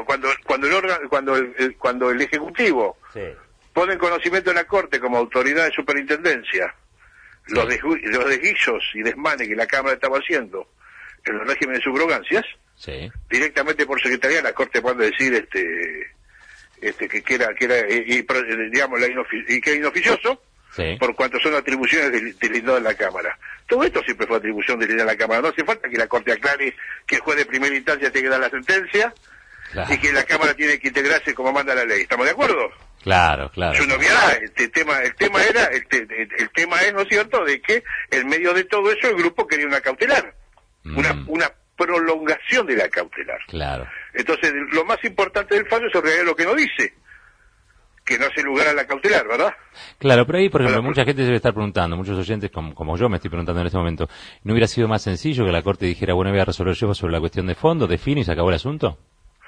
el Ejecutivo pone en conocimiento de la Corte como autoridad de superintendencia los desguillos y desmanes que la Cámara estaba haciendo en el régimen de subrogancias, directamente por secretaría la Corte puede decir que era digamos y que era inoficioso por cuanto son atribuciones delineadas de la Cámara. Todo esto siempre fue atribución delineada de la Cámara. No hace falta que la Corte aclare que el juez de primera instancia tiene que dar la sentencia y que la Cámara tiene que integrarse como manda la ley. ¿Estamos de acuerdo? Claro. Es una obviedad. El tema es, ¿no es cierto?, de que en medio de todo eso el grupo quería una cautelar. Una prolongación de la cautelar. Claro. Entonces, lo más importante del fallo es en realidad lo que no dice, que no hace lugar a la cautelar, ¿verdad? Claro, pero ahí, por ejemplo, mucha gente se debe estar preguntando, muchos oyentes, como yo me estoy preguntando en este momento, ¿no hubiera sido más sencillo que la Corte dijera, bueno, voy a resolver yo sobre la cuestión de fondo, define y se acabó el asunto?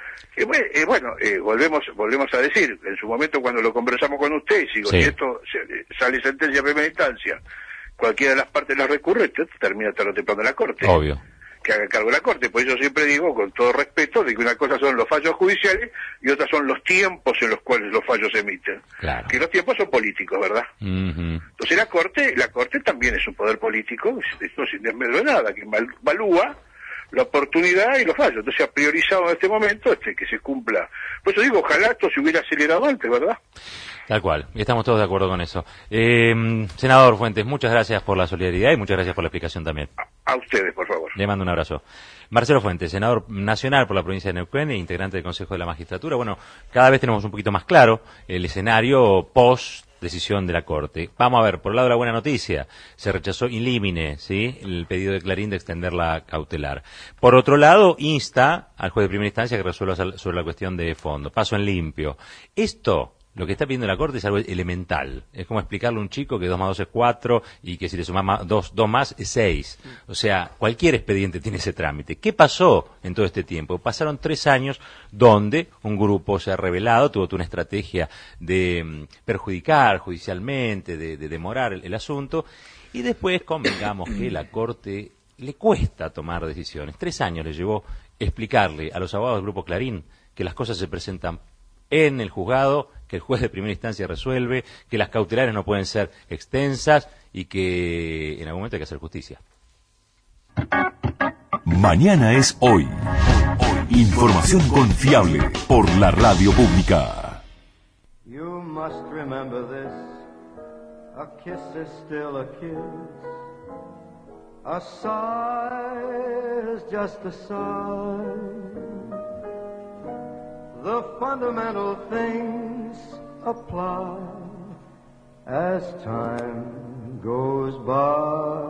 Volvemos a decir, en su momento cuando lo conversamos con usted, si esto sale sentencia de primera instancia, cualquiera de las partes la recurre, termina tarde o temprano en la Corte. Obvio. Que haga cargo de la Corte. Por eso siempre digo, con todo respeto, de que una cosa son los fallos judiciales y otra son los tiempos en los cuales los fallos se emiten. Claro. Que los tiempos son políticos, ¿verdad? Entonces la Corte también es un poder político, esto sin desmedro de nada, que evalúa la oportunidad y los fallos. Entonces ha priorizado en este momento que se cumpla. Por eso digo, ojalá esto se hubiera acelerado antes, ¿verdad? Tal cual, y estamos todos de acuerdo con eso. Senador Fuentes, muchas gracias por la solidaridad y muchas gracias por la explicación también. A ustedes, por favor. Le mando un abrazo. Marcelo Fuentes, senador nacional por la provincia de Neuquén e integrante del Consejo de la Magistratura. Bueno, cada vez tenemos un poquito más claro el escenario post decisión de la Corte. Vamos a ver, por el lado de la buena noticia, se rechazó in limine, ¿sí?, el pedido de Clarín de extender la cautelar. Por otro lado, insta al juez de primera instancia que resuelva sobre la cuestión de fondo. Paso en limpio. Esto, lo que está pidiendo la Corte es algo elemental. Es como explicarle a un chico que 2 más 2 es 4 y que si le sumas 2 más es 6. O sea, cualquier expediente tiene ese trámite. ¿Qué pasó en todo este tiempo? Pasaron 3 años donde un grupo se ha rebelado, tuvo una estrategia de perjudicar judicialmente, de demorar el asunto, y después convengamos que la Corte le cuesta tomar decisiones. 3 años le llevó explicarle a los abogados del Grupo Clarín que las cosas se presentan en el juzgado, que el juez de primera instancia resuelve, que las cautelares no pueden ser extensas y que en algún momento hay que hacer justicia. Mañana es hoy. Información confiable por la radio pública. You must remember this. A kiss is still a kiss. A sigh is just a sigh. The fundamental things apply as time goes by.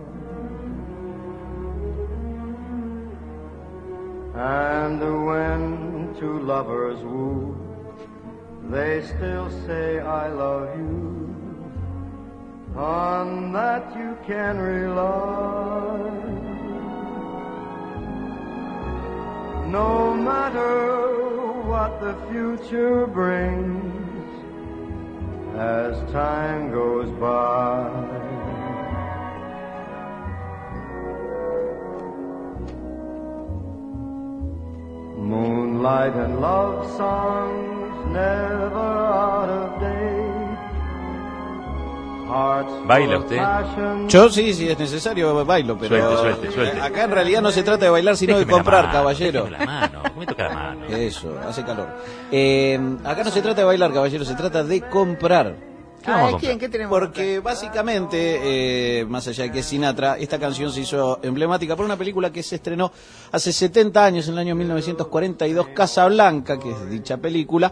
And when two lovers woo, they still say I love you. On that you can rely. No matter what the future brings as time goes by. Moonlight and love songs never out of date. ¿Baila usted? Yo sí, es necesario bailo, pero suelte. Acá en realidad no se trata de bailar, sino de comprar, caballero. La mano, me toca la mano. Eso, hace calor. Acá no se trata de bailar, caballero, se trata de comprar. ¿Quién? ¿Qué tenemos? Porque básicamente, más allá de que es Sinatra, esta canción se hizo emblemática por una película que se estrenó hace 70 años, en el año 1942, Casablanca, que es dicha película,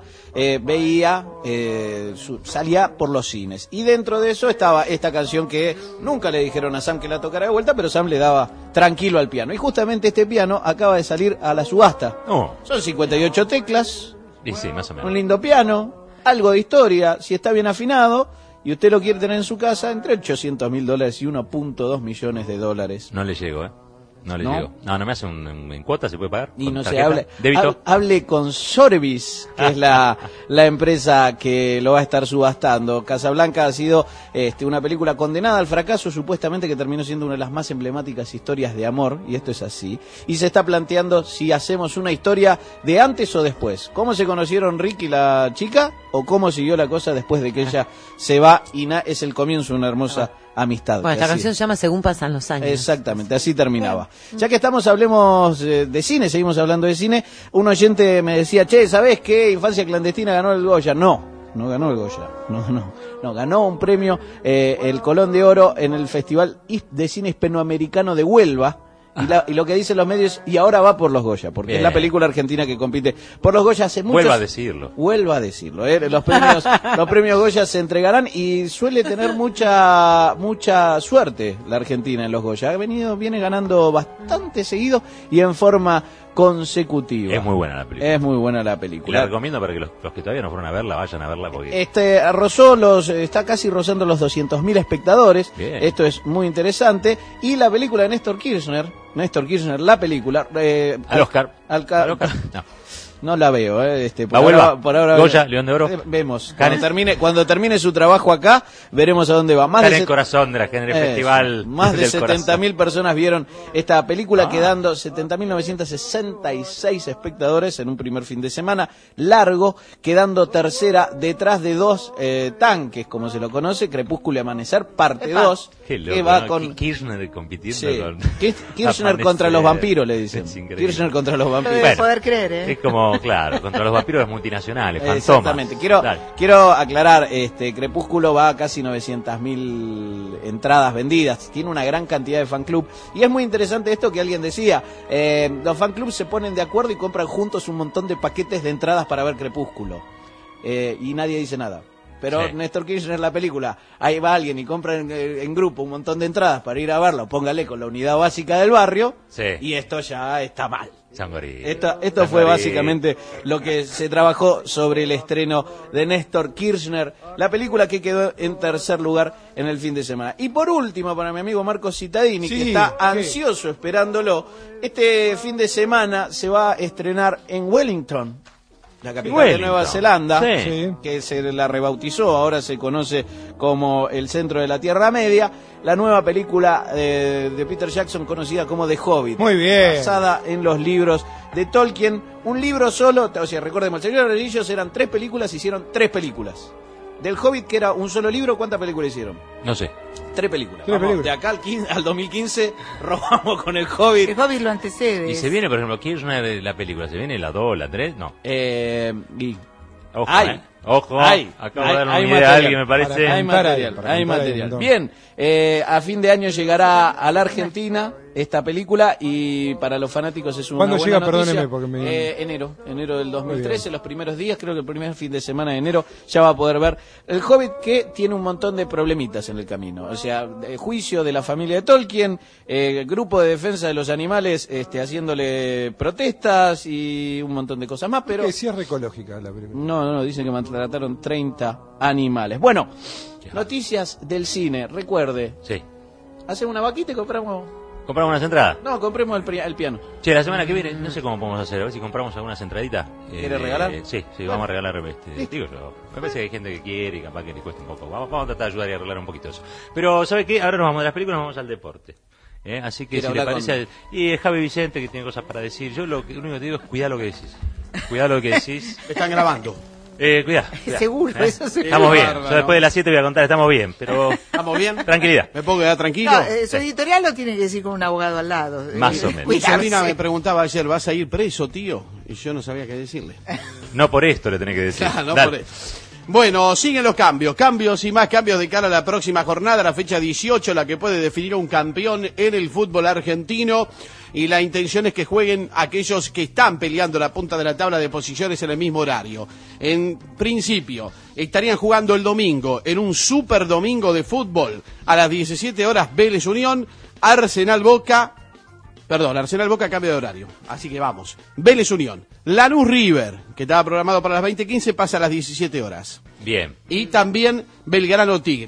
salía por los cines. Y dentro de eso estaba esta canción que nunca le dijeron a Sam que la tocara de vuelta, pero Sam le daba tranquilo al piano. Y justamente este piano acaba de salir a la subasta. Son 58 teclas, sí, más o menos. Un lindo piano. Algo de historia, si está bien afinado y usted lo quiere tener en su casa, entre $800.000 y $1.2 millones. No le llego, No le llegó. No me hace en cuota, ¿se puede pagar? Y no tarjeta? se ¿Débito? hable con Sorbis, que es la empresa que lo va a estar subastando. Casablanca ha sido una película condenada al fracaso, supuestamente que terminó siendo una de las más emblemáticas historias de amor, y esto es así. Y se está planteando si hacemos una historia de antes o después. ¿Cómo se conocieron Rick y la chica? ¿O cómo siguió la cosa después de que ella se va y es el comienzo de una hermosa amistad? Bueno, esta canción se llama Según pasan los años. Exactamente, así terminaba. Ya que hablemos de cine, seguimos hablando de cine. Un oyente me decía, che, ¿sabés qué? Infancia Clandestina ganó el Goya. No ganó el Goya. No, ganó un premio, el Colón de Oro, en el Festival de Cine Hispanoamericano de Huelva. Y lo que dicen los medios, y ahora va por los Goya, porque es la película argentina que compite por los Goya hace muchos... Vuelva a decirlo. Los premios Goya se entregarán y suele tener mucha suerte la Argentina en los Goya. Viene ganando bastante seguido y en forma consecutiva. Es muy buena la película. Y la recomiendo para que los que todavía no fueron a verla vayan a verla porque... está casi rozando los 200.000 espectadores. Bien. Esto es muy interesante. Y la película de Néstor Kirchner, la película... al Oscar. No la veo, por ahora Goya, León de Oro. Vemos. Cuando termine su trabajo acá, veremos a dónde va. Está en el corazón de la gente del festival. Más de 70.000 personas vieron esta película, quedando 70.966 espectadores en un primer fin de semana largo, quedando tercera detrás de dos tanques, como se lo conoce, Crepúsculo y Amanecer, parte 2. Que va con Kirchner compitiendo con... Kirchner contra los vampiros, le dicen. Kirchner contra los vampiros. No debe poder creer, Es como, claro, contra los vampiros multinacionales, fantomas. Exactamente. Quiero aclarar, Crepúsculo va a casi 900.000 entradas vendidas. Tiene una gran cantidad de fan club. Y es muy interesante esto que alguien decía. Los fan clubs se ponen de acuerdo y compran juntos un montón de paquetes de entradas para ver Crepúsculo. Y nadie dice nada. Pero Néstor Kirchner, la película, ahí va alguien y compra en grupo un montón de entradas para ir a verlo, póngale con la unidad básica del barrio, y esto ya está mal. Esto fue básicamente lo que se trabajó sobre el estreno de Néstor Kirchner, la película que quedó en tercer lugar en el fin de semana. Y por último, para mi amigo Marcos Cittadini, que está ansioso esperándolo, este fin de semana se va a estrenar en Wellington, la capital de Nueva Zelanda, que se la rebautizó, ahora se conoce como el centro de la Tierra Media, la nueva película de Peter Jackson conocida como The Hobbit. Muy bien. Basada en los libros de Tolkien. Un libro solo, o sea, recordemos, El Señor de los Anillos eran 3 películas, hicieron 3 películas. Del Hobbit, que era un solo libro, ¿cuántas películas hicieron? No sé. 3 películas. De acá al 2015 robamos con el Hobbit. El Hobbit lo antecede. Y se viene, por ejemplo, ¿quién es una de la película? ¿Se viene la 2, la 3? No. Ojo, acabo de dar una idea a alguien, me parece. Hay material. Bien, a fin de año llegará a la Argentina esta película y para los fanáticos es una buena noticia. ¿Cuándo llega? Perdóneme porque enero del 2013, los primeros días, creo que el primer fin de semana de enero ya va a poder ver el Hobbit, que tiene un montón de problemitas en el camino. O sea, juicio de la familia de Tolkien, grupo de defensa de los animales haciéndole protestas y un montón de cosas más, pero... ¿Qué cierre ecológica la película? No, dicen que maltrataron 30 animales. Bueno, noticias del cine, recuerde. Hacemos una vaquita y compramos unas entradas. No, compremos el piano. Che, la semana que viene, no sé cómo podemos hacer, a ver si compramos algunas entraditas. ¿Quieres regalar? Sí, vamos a regalar. Digo yo, me parece que hay gente que quiere y capaz que le cuesta un poco. Vamos a tratar de ayudar y arreglar un poquito eso. Pero, ¿sabe qué? Ahora nos vamos de las películas, nos vamos al deporte. Así que si le parece... Y es Javi Vicente que tiene cosas para decir. Yo lo único que te digo es cuidá lo que decís. Cuidá lo que decís. Están grabando. Cuidado. Seguro, eso seguro. Estamos bien. Yo después de las 7 voy a contar, estamos bien, pero... ¿Estamos bien? Tranquilidad. ¿Me puedo quedar tranquilo? No, su editorial lo tiene que decir con un abogado al lado. Más o menos. Mi sobrina me preguntaba ayer, ¿vas a ir preso, tío? Y yo no sabía qué decirle. No por esto le tenés que decir. Claro, no por esto. Bueno, siguen los cambios y más cambios de cara a la próxima jornada, la fecha 18, la que puede definir un campeón en el fútbol argentino. Y la intención es que jueguen aquellos que están peleando la punta de la tabla de posiciones en el mismo horario. En principio, estarían jugando el domingo, en un super domingo de fútbol, a las 17 horas Vélez Unión, Arsenal Boca cambia de horario, así que vamos. Vélez Unión, Lanús River, que estaba programado para las 20:15, pasa a las 17 horas. Bien. Y también Belgrano Tigre.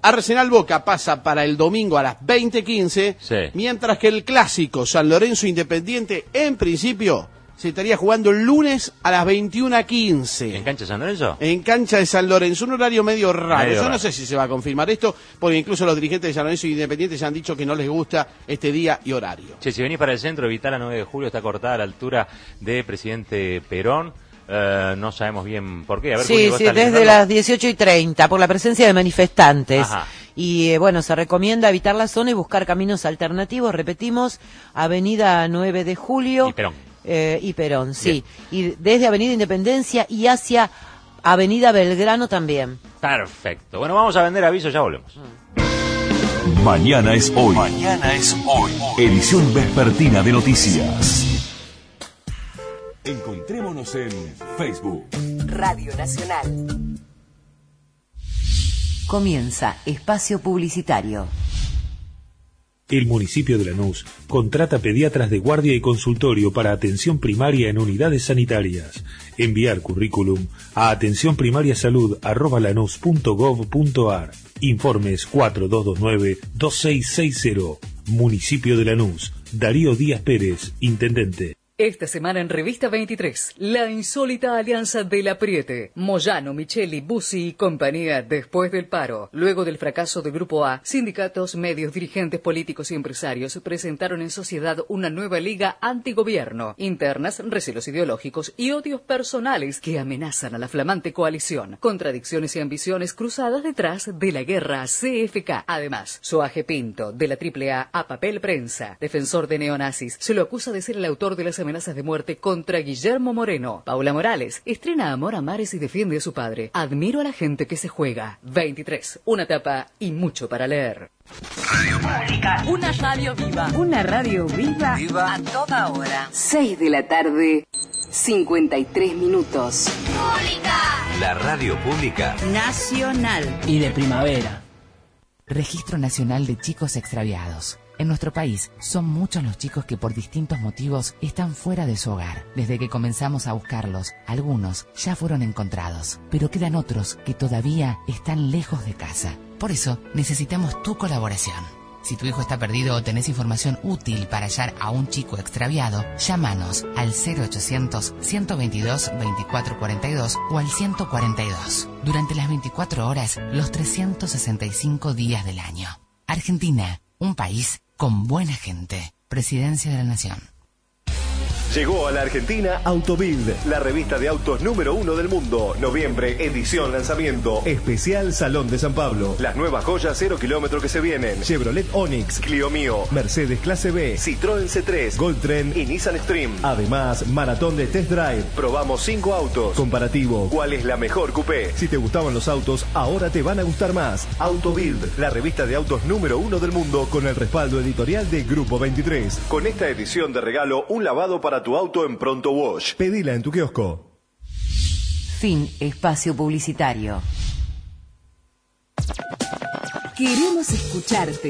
Arsenal Boca pasa para el domingo a las 20:15, mientras que el clásico San Lorenzo Independiente, en principio, se estaría jugando el lunes a las 21:15. ¿En cancha de San Lorenzo? En cancha de San Lorenzo, un horario medio raro. Yo no sé si se va a confirmar esto, porque incluso los dirigentes de San Lorenzo Independiente ya han dicho que no les gusta este día y horario. Che, si venís para el centro, Vital a 9 de julio está cortada a la altura de Presidente Perón. No sabemos bien por qué. A ver, sí, desde las 18:30, por la presencia de manifestantes. Ajá. Y bueno, se recomienda evitar la zona y buscar caminos alternativos. Repetimos, Avenida 9 de julio. Y Perón, sí. Bien. Y desde Avenida Independencia y hacia Avenida Belgrano también. Perfecto. Bueno, vamos a vender avisos, ya volvemos. Mañana es hoy. Mañana es hoy. Edición vespertina de noticias. Encontrémonos en Facebook. Radio Nacional. Comienza Espacio Publicitario. El municipio de Lanús contrata pediatras de guardia y consultorio para atención primaria en unidades sanitarias. Enviar currículum a atencionprimariasalud@lanús.gov.ar. Informes 4229-2660. Municipio de Lanús. Darío Díaz Pérez, Intendente. Esta semana en Revista 23, la insólita alianza del Apriete. Moyano, Micheli, Bussi y compañía después del paro. Luego del fracaso del Grupo A, sindicatos, medios, dirigentes políticos y empresarios presentaron en sociedad una nueva liga antigobierno. Internas, recelos ideológicos y odios personales que amenazan a la flamante coalición. Contradicciones y ambiciones cruzadas detrás de la guerra CFK. Además, Soaje Pinto, de la AAA a papel prensa, defensor de neonazis, se lo acusa de ser el autor de las amenazas de muerte contra Guillermo Moreno. Paula Morales estrena Amor a Mares y defiende a su padre. Admiro a la gente que se juega. 23, una tapa y mucho para leer. Radio Pública. Una radio viva. Una radio viva. A toda hora. 6 de la tarde, 53 minutos. Pública. La radio pública. Nacional. Y de primavera. Registro Nacional de Chicos Extraviados. En nuestro país son muchos los chicos que por distintos motivos están fuera de su hogar. Desde que comenzamos a buscarlos, algunos ya fueron encontrados, pero quedan otros que todavía están lejos de casa. Por eso necesitamos tu colaboración. Si tu hijo está perdido o tenés información útil para hallar a un chico extraviado, llámanos al 0800-122-2442 o al 142 durante las 24 horas, los 365 días del año. Argentina, un país con buena gente. Presidencia de la Nación. Llegó a la Argentina Autobild, la revista de autos número 1 del mundo. Noviembre, edición lanzamiento. Especial Salón de San Pablo. Las nuevas joyas 0 kilómetro que se vienen. Chevrolet Onix, Clio Mio, Mercedes Clase B, Citroën C3, Goldtrend y Nissan Stream. Además, maratón de test drive. Probamos 5 autos. Comparativo. ¿Cuál es la mejor coupé? Si te gustaban los autos, ahora te van a gustar más. Autobild, la revista de autos número 1 del mundo con el respaldo editorial de Grupo 23. Con esta edición de regalo, un lavado para tu auto en Pronto Wash. Pedila en tu kiosco. Fin espacio publicitario. Queremos escucharte.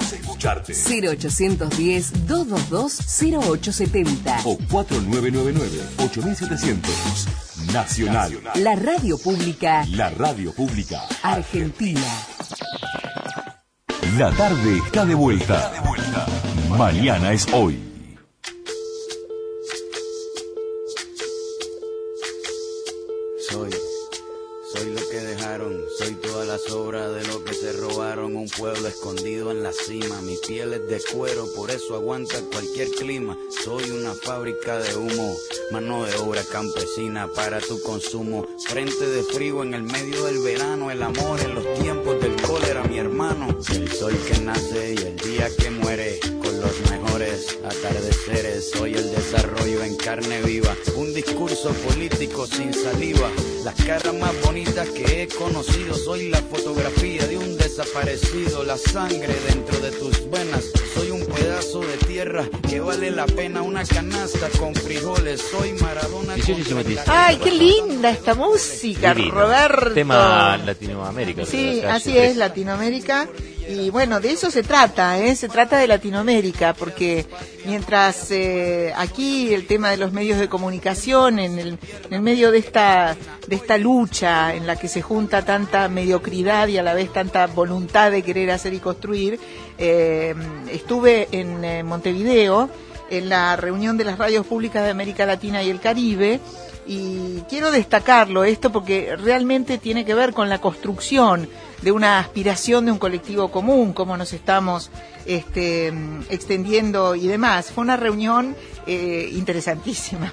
0810-222-0870 o 4999-8700. Nacional. La radio pública. La radio pública. Argentina. La tarde está de vuelta. Mañana es hoy. Soy lo que dejaron, soy todas las obras de lo que se robaron. Un pueblo escondido en la cima, mi piel es de cuero, por eso aguanta cualquier clima. Soy una fábrica de humo, mano de obra campesina para tu consumo. Frente de frío en el medio del verano, el amor en los tiempos del cólera, mi hermano. El sol que nace y el día que muere, con los mejores atardeceres. Soy el desarrollo en carne viva, un discurso político sin saliva. Las caras más bonitas que he conocido, soy la fotografía de un desaparecido. La sangre dentro de tus venas, soy un pedazo de tierra que vale la pena una canasta con frijoles. Soy Maradona. ¡Ay, qué linda esta música, Divino. Roberto! Tema Latinoamérica. Sí, así es, Latinoamérica. Y bueno, de eso se trata de Latinoamérica, porque mientras aquí el tema de los medios de comunicación, en el medio de esta lucha en la que se junta tanta mediocridad y a la vez tanta voluntad de querer hacer y construir, estuve en Montevideo en la reunión de las radios públicas de América Latina y el Caribe, y quiero destacarlo esto porque realmente tiene que ver con la construcción de una aspiración de un colectivo común, cómo nos estamos extendiendo y demás. Fue una reunión interesantísima.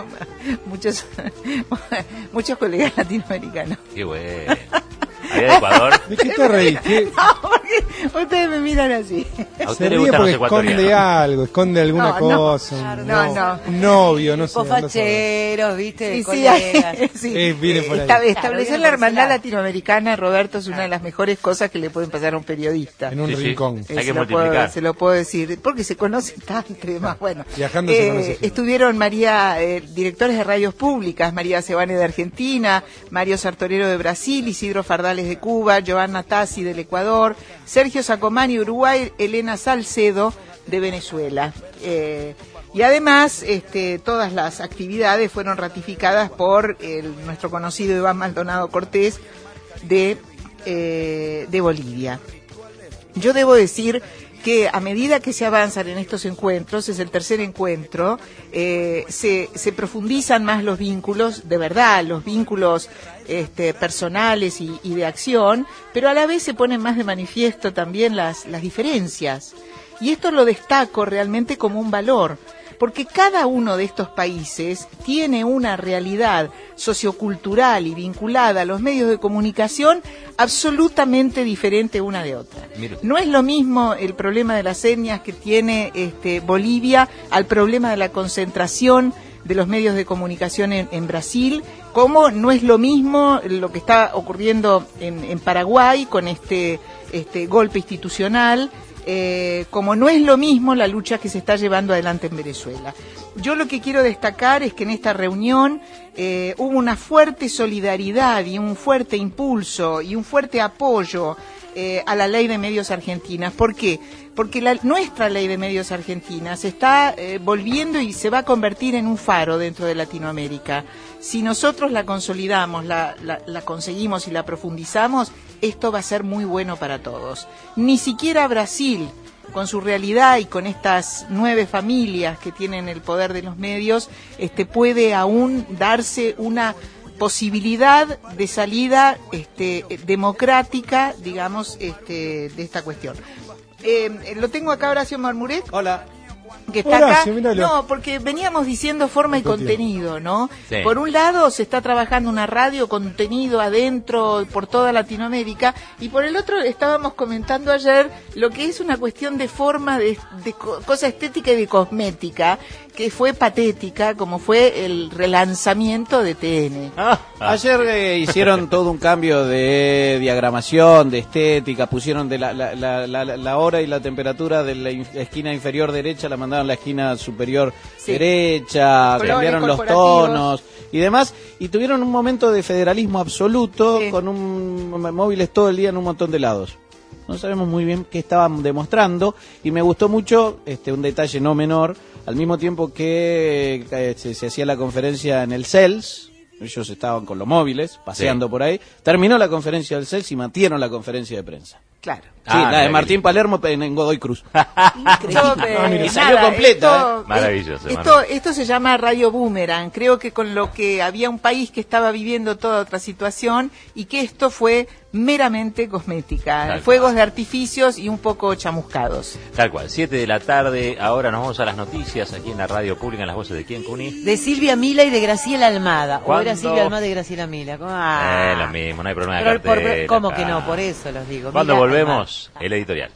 muchos colegas latinoamericanos. Qué bueno. ¿Había de Ecuador? ¿De qué te reíste? No, porque ustedes me miran así. ¿A Se ríe porque esconde algo, esconde alguna cosa. No. Un novio, no sé. Facheros, ¿viste? Sí, colegas. Viene por ahí. Establecer la hermandad latinoamericana, Roberto, es una de las mejores cosas que le pueden pasar a un periodista. En un rincón. Hay que multiplicar. Se lo puedo decir, porque se conocen tanto y demás. Bueno, viajando se conoce. Estuvieron directores de radios públicas, María Sebane de Argentina, Mario Sartorero de Brasil, Isidro Fardales de Cuba, Giovanna Tassi del Ecuador, Sergio Sacomani, Uruguay, Elena Salcedo de Venezuela. Y además, todas las actividades fueron ratificadas por nuestro conocido Iván Maldonado Cortés de Bolivia. Yo debo decir que a medida que se avanzan en estos encuentros, es el tercer encuentro, se profundizan más los vínculos, de verdad, los vínculos personales y de acción, pero a la vez se ponen más de manifiesto también las diferencias. Y esto lo destaco realmente como un valor, porque cada uno de estos países tiene una realidad sociocultural y vinculada a los medios de comunicación absolutamente diferente una de otra. Mira. No es lo mismo el problema de las etnias que tiene Bolivia al problema de la concentración de los medios de comunicación en Brasil, como no es lo mismo lo que está ocurriendo en Paraguay con este golpe institucional, como no es lo mismo la lucha que se está llevando adelante en Venezuela. Yo lo que quiero destacar es que en esta reunión hubo una fuerte solidaridad y un fuerte impulso y un fuerte apoyo a la ley de medios argentina. ¿Por qué? Porque nuestra ley de medios argentina se está volviendo y se va a convertir en un faro dentro de Latinoamérica. Si nosotros la consolidamos, la conseguimos y la profundizamos, esto va a ser muy bueno para todos. Ni siquiera Brasil, con su realidad y con estas 9 familias que tienen el poder de los medios, puede aún darse una posibilidad de salida democrática, digamos, de esta cuestión. Lo tengo acá Horacio Marmurek. Hola. Que está Horacio, acá. Míralo. No, porque veníamos diciendo forma y contenido, ¿no? Sí. Por un lado se está trabajando una radio, contenido adentro por toda Latinoamérica, y por el otro estábamos comentando ayer lo que es una cuestión de forma, de cosa estética y de cosmética, que fue patética, como fue el relanzamiento de TN. Ayer hicieron todo un cambio de diagramación, de estética, pusieron de la hora y la temperatura de la esquina inferior derecha, la mandaron a la esquina superior derecha, Colores cambiaron los tonos y demás, y tuvieron un momento de federalismo absoluto, con móviles todo el día en un montón de lados. No sabemos muy bien qué estaban demostrando, y me gustó mucho un detalle no menor. Al mismo tiempo que se hacía la conferencia en el CELS, ellos estaban con los móviles, paseando por ahí, terminó la conferencia del CELS y mantieron la conferencia de prensa. Claro. Sí, la de Martín Palermo en Godoy Cruz. Increíble. Y salió completa. Maravilloso. Esto se llama Radio Boomerang. Creo que con lo que había un país que estaba viviendo toda otra situación, y que esto fue meramente cosmética. Fuegos de artificios y un poco chamuscados. Tal cual, 7 de la tarde, ahora nos vamos a las noticias aquí en la radio pública, en las voces de quién, Cuni. De Silvia Mila y de Graciela Almada. ¿Cuándo? ¿O era Silvia Almada y Graciela Mila? Lo mismo, no hay problema de cartera. ¿Cómo que no? Por eso los digo. Cuando Mila volvemos, el editorial.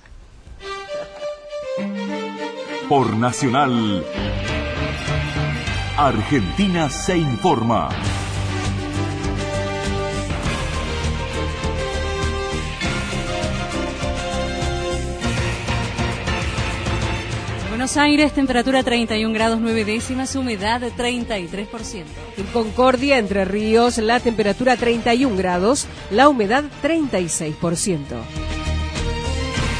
Por Nacional, Argentina se informa. Buenos Aires, temperatura 31 grados 9 décimas, humedad 33%. En Concordia, Entre Ríos, la temperatura 31 grados, la humedad 36%.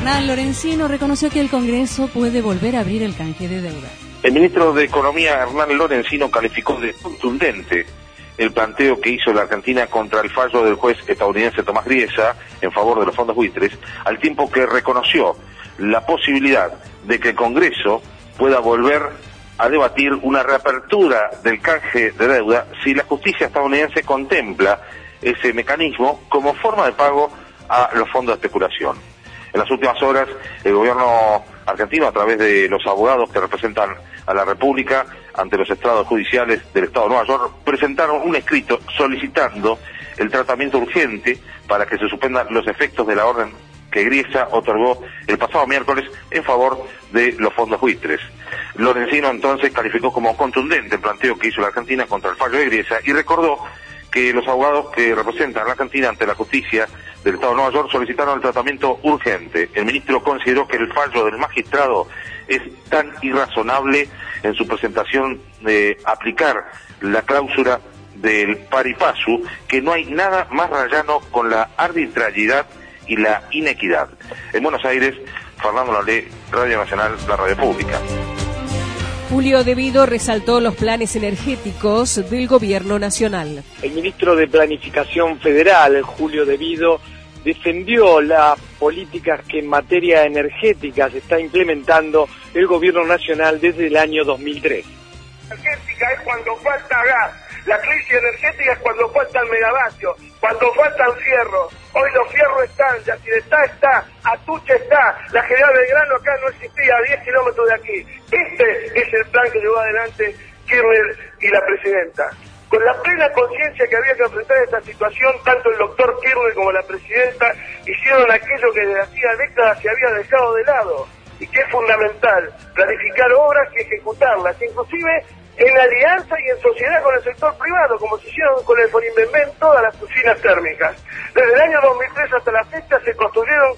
Hernán Lorenzino reconoció que el Congreso puede volver a abrir el canje de deuda. El ministro de Economía, Hernán Lorenzino, calificó de contundente el planteo que hizo la Argentina contra el fallo del juez estadounidense Tomás Griesa en favor de los fondos buitres, al tiempo que reconoció la posibilidad de que el Congreso pueda volver a debatir una reapertura del canje de deuda si la justicia estadounidense contempla ese mecanismo como forma de pago a los fondos de especulación. En las últimas horas, el gobierno argentino, a través de los abogados que representan a la República ante los estrados judiciales del Estado de Nueva York, presentaron un escrito solicitando el tratamiento urgente para que se suspendan los efectos de la orden que Griesa otorgó el pasado miércoles en favor de los fondos buitres. Lorenzino entonces calificó como contundente el planteo que hizo la Argentina contra el fallo de Griesa y recordó que los abogados que representan a la Argentina ante la justicia del Estado de Nueva York solicitaron el tratamiento urgente. El ministro consideró que el fallo del magistrado es tan irrazonable en su presentación de aplicar la cláusula del pari passu que no hay nada más rayano con la arbitrariedad y la inequidad. En Buenos Aires, Fernando Lalé, Radio Nacional, la radio pública. Julio De Vido resaltó los planes energéticos del Gobierno Nacional. El ministro de Planificación Federal, Julio De Vido, defendió las políticas que en materia energética se está implementando el Gobierno Nacional desde el año 2003. Energética es cuando falta gas, la crisis energética es cuando faltan megavatios, cuando faltan fierros. Hoy los fierros están, Yacyretá está, Atucha está, la General Belgrano acá no existía, a 10 kilómetros de aquí. Este es el plan que llevó adelante Kirchner y la presidenta. Con la plena conciencia que había que enfrentar esta situación, tanto el doctor Kirchner como la presidenta hicieron aquello que desde hacía décadas se había dejado de lado y que es fundamental, planificar obras y ejecutarlas, inclusive en alianza y en sociedad con el sector privado, como se hicieron con el Forinvestment todas las usinas térmicas. Desde el año 2003 hasta la fecha se construyeron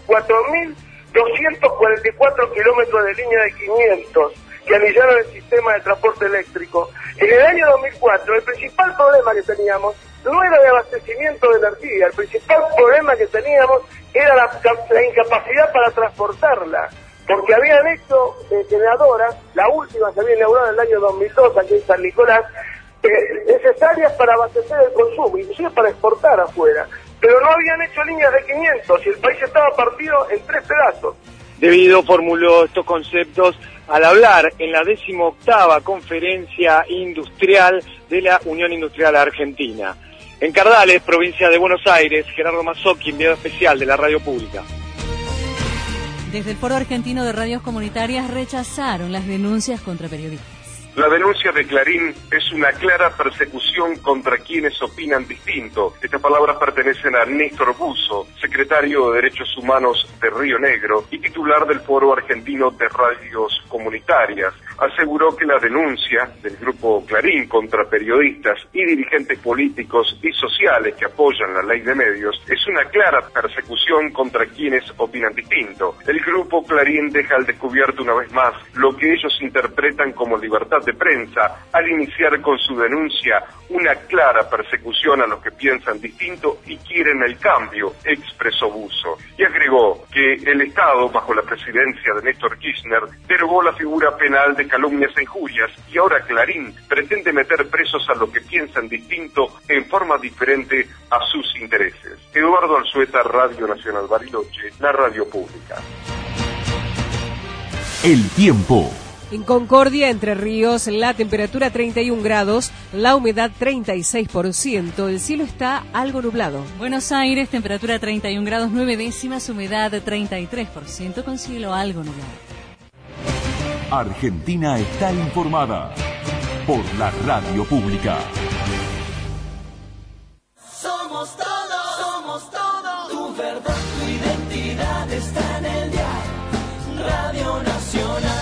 4.244 kilómetros de línea de 500 que anillaron el sistema de transporte eléctrico. En el año 2004 el principal problema que teníamos no era de abastecimiento de energía, el principal problema que teníamos era la incapacidad para transportarla. Porque habían hecho generadoras, la última se había inaugurado en el año 2002 aquí en San Nicolás, necesarias para abastecer el consumo, inclusive para exportar afuera. Pero no habían hecho líneas de 500 y el país estaba partido en 3 pedazos. De Vido formuló estos conceptos al hablar en la 18ª Conferencia Industrial de la Unión Industrial Argentina. En Cardales, provincia de Buenos Aires, Gerardo Mazzocchi, enviado especial de la radio pública. Desde el Foro Argentino de Radios Comunitarias rechazaron las denuncias contra periodistas. La denuncia de Clarín es una clara persecución contra quienes opinan distinto. Estas palabras pertenecen a Néstor Busso, secretario de Derechos Humanos de Río Negro y titular del Foro Argentino de Radios Comunitarias. Aseguró que la denuncia del grupo Clarín contra periodistas y dirigentes políticos y sociales que apoyan la ley de medios es una clara persecución contra quienes opinan distinto. El grupo Clarín deja al descubierto una vez más lo que ellos interpretan como libertad de prensa al iniciar con su denuncia una clara persecución a los que piensan distinto y quieren el cambio, expresó Busso. Y agregó que el Estado, bajo la presidencia de Néstor Kirchner, derogó la figura penal de calumnias e injurias y ahora Clarín pretende meter presos a los que piensan distinto en forma diferente a sus intereses. Eduardo Alzueta, Radio Nacional Bariloche, la radio pública. El tiempo. En Concordia, Entre Ríos, la temperatura 31 grados, la humedad 36%, el cielo está algo nublado. Buenos Aires, temperatura 31 grados 9 décimas, humedad 33%, con cielo algo nublado. Argentina está informada por la radio pública. Somos todo, tu verdad, tu identidad está en el dial, Radio Nacional.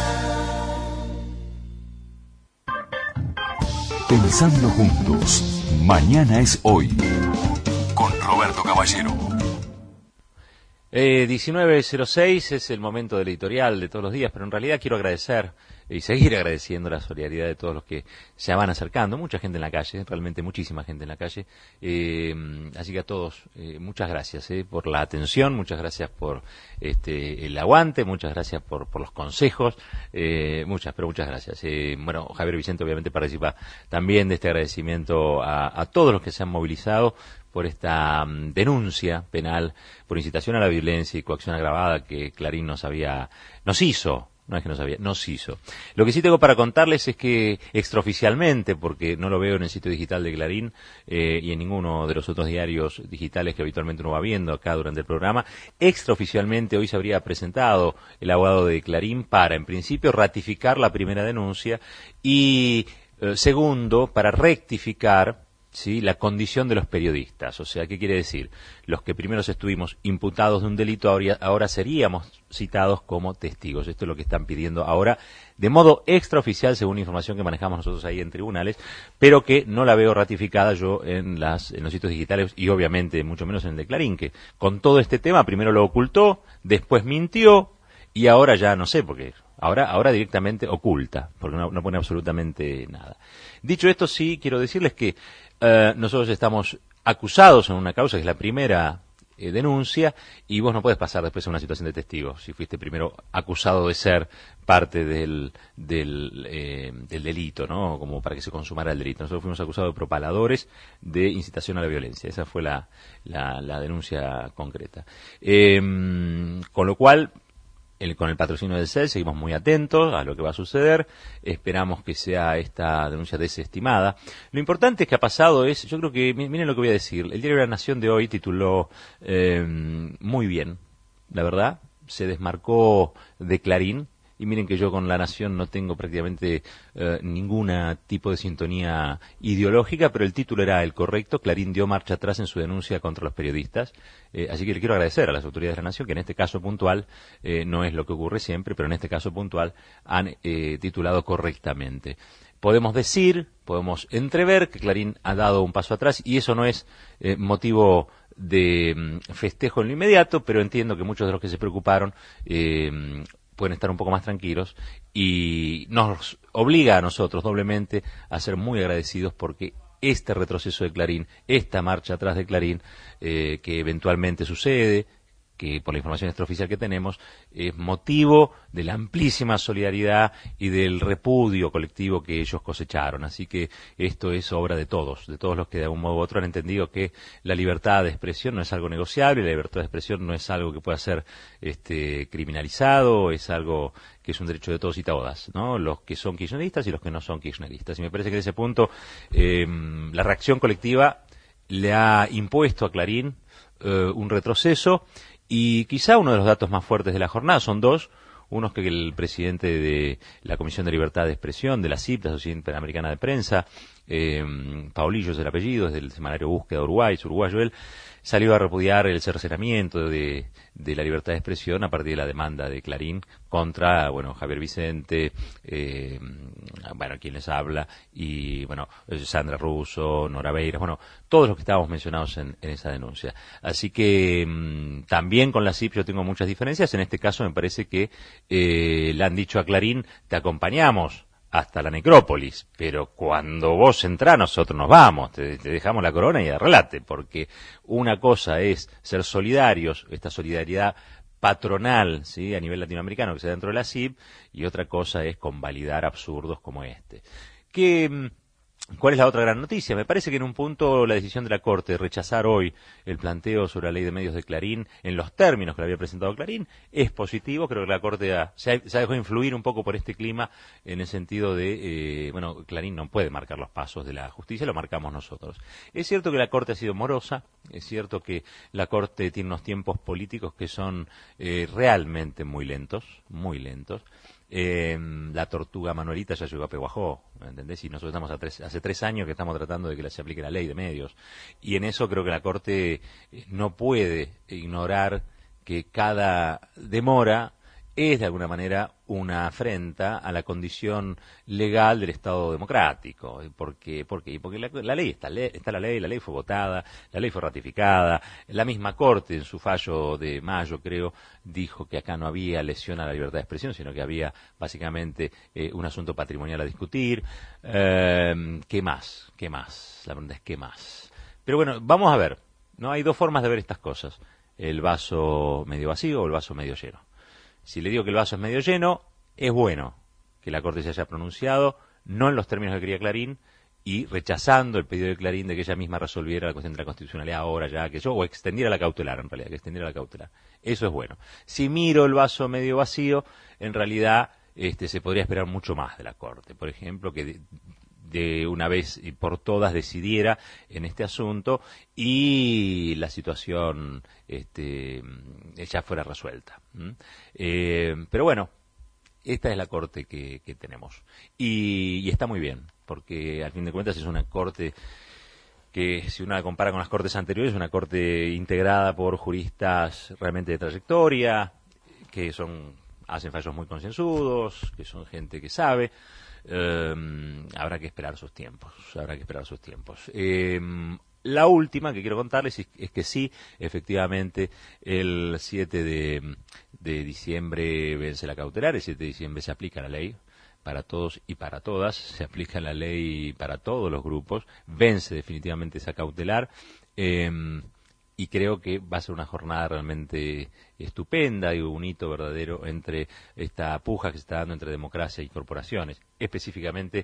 Pensando juntos, mañana es hoy, con Roberto Caballero. 19:06 es el momento del editorial de todos los días, pero en realidad quiero agradecer y seguir agradeciendo la solidaridad de todos los que se van acercando, mucha gente en la calle, realmente muchísima gente en la calle, así que a todos muchas gracias por la atención, muchas gracias por el aguante, muchas gracias por los consejos, muchas gracias. Bueno, Javier Vicente obviamente participa también de este agradecimiento a todos los que se han movilizado por esta denuncia penal por incitación a la violencia y coacción agravada que Clarín nos hizo. No es que no sabía, nos hizo. Lo que sí tengo para contarles es que extraoficialmente, porque no lo veo en el sitio digital de Clarín y en ninguno de los otros diarios digitales que habitualmente uno va viendo acá durante el programa, extraoficialmente hoy se habría presentado el abogado de Clarín para, en principio, ratificar la primera denuncia y, segundo, para rectificar, ¿sí?, la condición de los periodistas. O sea, ¿qué quiere decir? Los que primero estuvimos imputados de un delito ahora seríamos citados como testigos. Esto es lo que están pidiendo ahora de modo extraoficial, según la información que manejamos nosotros ahí en tribunales, pero que no la veo ratificada yo en los sitios digitales y obviamente mucho menos en el de Clarín, que con todo este tema primero lo ocultó, después mintió y ahora ya no sé, porque ahora directamente oculta, porque no pone absolutamente nada. Dicho esto, sí quiero decirles que nosotros estamos acusados en una causa que es la primera denuncia y vos no puedes pasar después a una situación de testigo si fuiste primero acusado de ser parte del delito, ¿no? Como para que se consumara el delito. Nosotros fuimos acusados de propaladores de incitación a la violencia. Esa fue la denuncia concreta. Con lo cual, con el patrocinio del CEL seguimos muy atentos a lo que va a suceder, esperamos que sea esta denuncia desestimada. Lo importante es que ha pasado yo creo que, miren lo que voy a decir, el diario de la Nación de hoy tituló muy bien, la verdad, se desmarcó de Clarín, y miren que yo con La Nación no tengo prácticamente ningún tipo de sintonía ideológica, pero el título era el correcto. Clarín dio marcha atrás en su denuncia contra los periodistas. Así que le quiero agradecer a las autoridades de La Nación, que en este caso puntual, no es lo que ocurre siempre, pero en este caso puntual han titulado correctamente. Podemos entrever que Clarín ha dado un paso atrás, y eso no es motivo de festejo en lo inmediato, pero entiendo que muchos de los que se preocuparon pueden estar un poco más tranquilos y nos obliga a nosotros doblemente a ser muy agradecidos porque este retroceso de Clarín, esta marcha atrás de Clarín, que eventualmente sucede, que por la información extraoficial que tenemos, es motivo de la amplísima solidaridad y del repudio colectivo que ellos cosecharon. Así que esto es obra de todos los que de algún modo u otro han entendido que la libertad de expresión no es algo negociable, la libertad de expresión no es algo que pueda ser criminalizado, es algo que es un derecho de todos y todas, ¿no? Los que son kirchneristas y los que no son kirchneristas. Y me parece que de ese punto la reacción colectiva le ha impuesto a Clarín un retroceso. Y quizá uno de los datos más fuertes de la jornada son dos. Uno es que el presidente de la Comisión de Libertad de Expresión, de la CIP, la Sociedad Interamericana de Prensa, Paulillo es el apellido, es del semanario Búsqueda Uruguay, es uruguayo él, salió a repudiar el cercenamiento de la libertad de expresión a partir de la demanda de Clarín contra, Javier Vicente, quien les habla, y, Sandra Russo, Nora Beiras, todos los que estábamos mencionados en esa denuncia. Así que también con la CIP yo tengo muchas diferencias. En este caso me parece que le han dicho a Clarín, te acompañamos hasta la necrópolis, pero cuando vos entrás nosotros nos vamos, te dejamos la corona y arreglate, porque una cosa es ser solidarios, esta solidaridad patronal, ¿sí?, a nivel latinoamericano que se da dentro de la CIP, y otra cosa es convalidar absurdos como este. ¿Cuál es la otra gran noticia? Me parece que en un punto la decisión de la Corte de rechazar hoy el planteo sobre la ley de medios de Clarín en los términos que le había presentado Clarín es positivo. Creo que la Corte se ha dejado influir un poco por este clima en el sentido de, Clarín no puede marcar los pasos de la justicia, lo marcamos nosotros. Es cierto que la Corte ha sido morosa, es cierto que la Corte tiene unos tiempos políticos que son realmente muy lentos, muy lentos. La tortuga Manuelita ya llegó a Peguajó, ¿entendés? Y nosotros estamos hace 3 años que estamos tratando de que se aplique la ley de medios, y en eso creo que la Corte no puede ignorar que cada demora es de alguna manera una afrenta a la condición legal del Estado democrático. ¿Por qué? Porque la ley está la ley fue votada, la ley fue ratificada, la misma Corte en su fallo de mayo, creo, dijo que acá no había lesión a la libertad de expresión, sino que había básicamente un asunto patrimonial a discutir. ¿Qué más? La pregunta es ¿qué más? Pero bueno, vamos a ver, ¿no? Hay dos formas de ver estas cosas, el vaso medio vacío o el vaso medio lleno. Si le digo que el vaso es medio lleno, es bueno que la Corte se haya pronunciado, no en los términos que quería Clarín, y rechazando el pedido de Clarín de que ella misma resolviera la cuestión de la constitucionalidad ahora ya, o extendiera la cautelar, en realidad, que extendiera la cautelar. Eso es bueno. Si miro el vaso medio vacío, en realidad se podría esperar mucho más de la Corte. Por ejemplo, que de una vez y por todas decidiera en este asunto y la situación ya fuera resuelta. Pero bueno, esta es la Corte que tenemos y está muy bien, porque al fin de cuentas es una Corte que, si uno la compara con las Cortes anteriores, es una Corte integrada por juristas realmente de trayectoria, que hacen fallos muy concienzudos, que son gente que sabe. Habrá que esperar sus tiempos. La última que quiero contarles es que sí, efectivamente, el 7 de diciembre vence la cautelar, el 7 de diciembre se aplica la ley para todos y para todas, se aplica la ley para todos los grupos, vence definitivamente esa cautelar, y creo que va a ser una jornada realmente estupenda y un hito verdadero entre esta puja que se está dando entre democracia y corporaciones, específicamente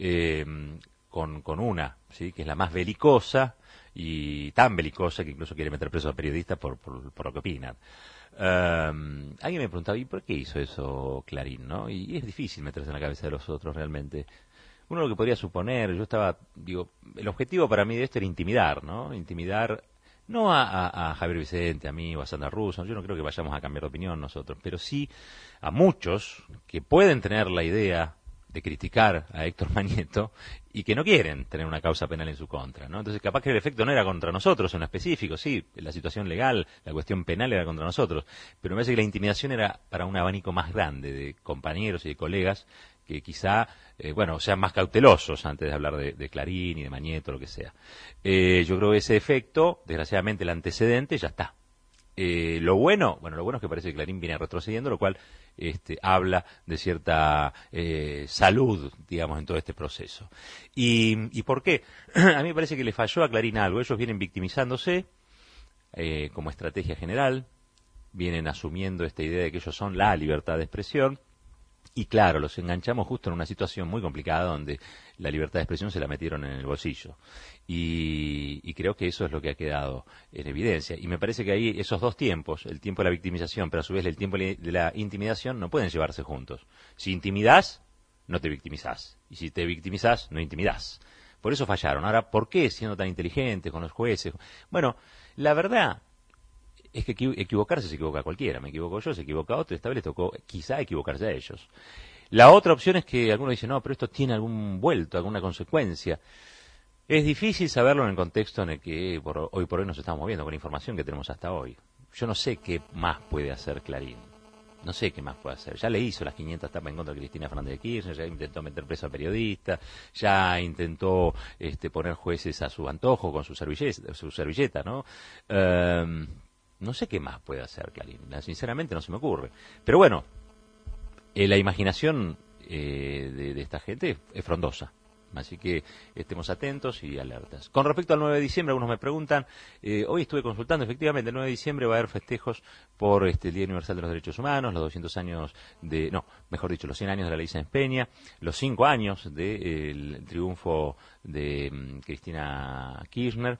con una, ¿sí?, que es la más belicosa, y tan belicosa que incluso quiere meter preso a periodistas por lo que opinan. Alguien me preguntaba, ¿y por qué hizo eso Clarín, no? Y es difícil meterse en la cabeza de los otros realmente. Uno lo que podría suponer, el objetivo para mí de esto era intimidar, ¿no? Intimidar no a Javier Vicente, a mí o a Sandra Russo, yo no creo que vayamos a cambiar de opinión nosotros, pero sí a muchos que pueden tener la idea de criticar a Héctor Mañeto y que no quieren tener una causa penal en su contra, ¿no? Entonces, capaz que el efecto no era contra nosotros en lo específico, sí, la situación legal, la cuestión penal era contra nosotros, pero me parece que la intimidación era para un abanico más grande de compañeros y de colegas que quizá, sean más cautelosos antes de hablar de Clarín y de Mañeto, lo que sea. Yo creo que ese efecto, desgraciadamente el antecedente, ya está. Lo bueno es que parece que Clarín viene retrocediendo, lo cual habla de cierta salud, digamos, en todo este proceso. ¿Y por qué? A mí me parece que le falló a Clarín algo. Ellos vienen victimizándose como estrategia general, vienen asumiendo esta idea de que ellos son la libertad de expresión, y claro, los enganchamos justo en una situación muy complicada donde la libertad de expresión se la metieron en el bolsillo. Y creo que eso es lo que ha quedado en evidencia. Y me parece que ahí esos dos tiempos, el tiempo de la victimización, pero a su vez el tiempo de la intimidación, no pueden llevarse juntos. Si intimidás, no te victimizás. Y si te victimizás, no intimidás. Por eso fallaron. Ahora, ¿por qué siendo tan inteligentes con los jueces? Bueno, la verdad es que equivocarse se equivoca cualquiera. Me equivoco yo, se equivoca otro, esta vez les tocó quizá equivocarse a ellos. La otra opción es que algunos dicen, no, pero esto tiene algún vuelto, alguna consecuencia. Es difícil saberlo en el contexto en el que hoy por hoy nos estamos moviendo, con la información que tenemos hasta hoy. Yo no sé qué más puede hacer Clarín. No sé qué más puede hacer. Ya le hizo las 500 tapas en contra de Cristina Fernández de Kirchner, ya intentó meter preso a periodistas, ya intentó poner jueces a su antojo con su servilleta, ¿no? No sé qué más puede hacer Clarín. Sinceramente no se me ocurre. Pero bueno, la imaginación de esta gente es frondosa. Así que estemos atentos y alertas. Con respecto al 9 de diciembre, algunos me preguntan, hoy estuve consultando, efectivamente, el 9 de diciembre va a haber festejos por el Día Universal de los Derechos Humanos, los 200 años los 100 años de la Ley Sáenz Peña, los 5 años del triunfo de Cristina Kirchner,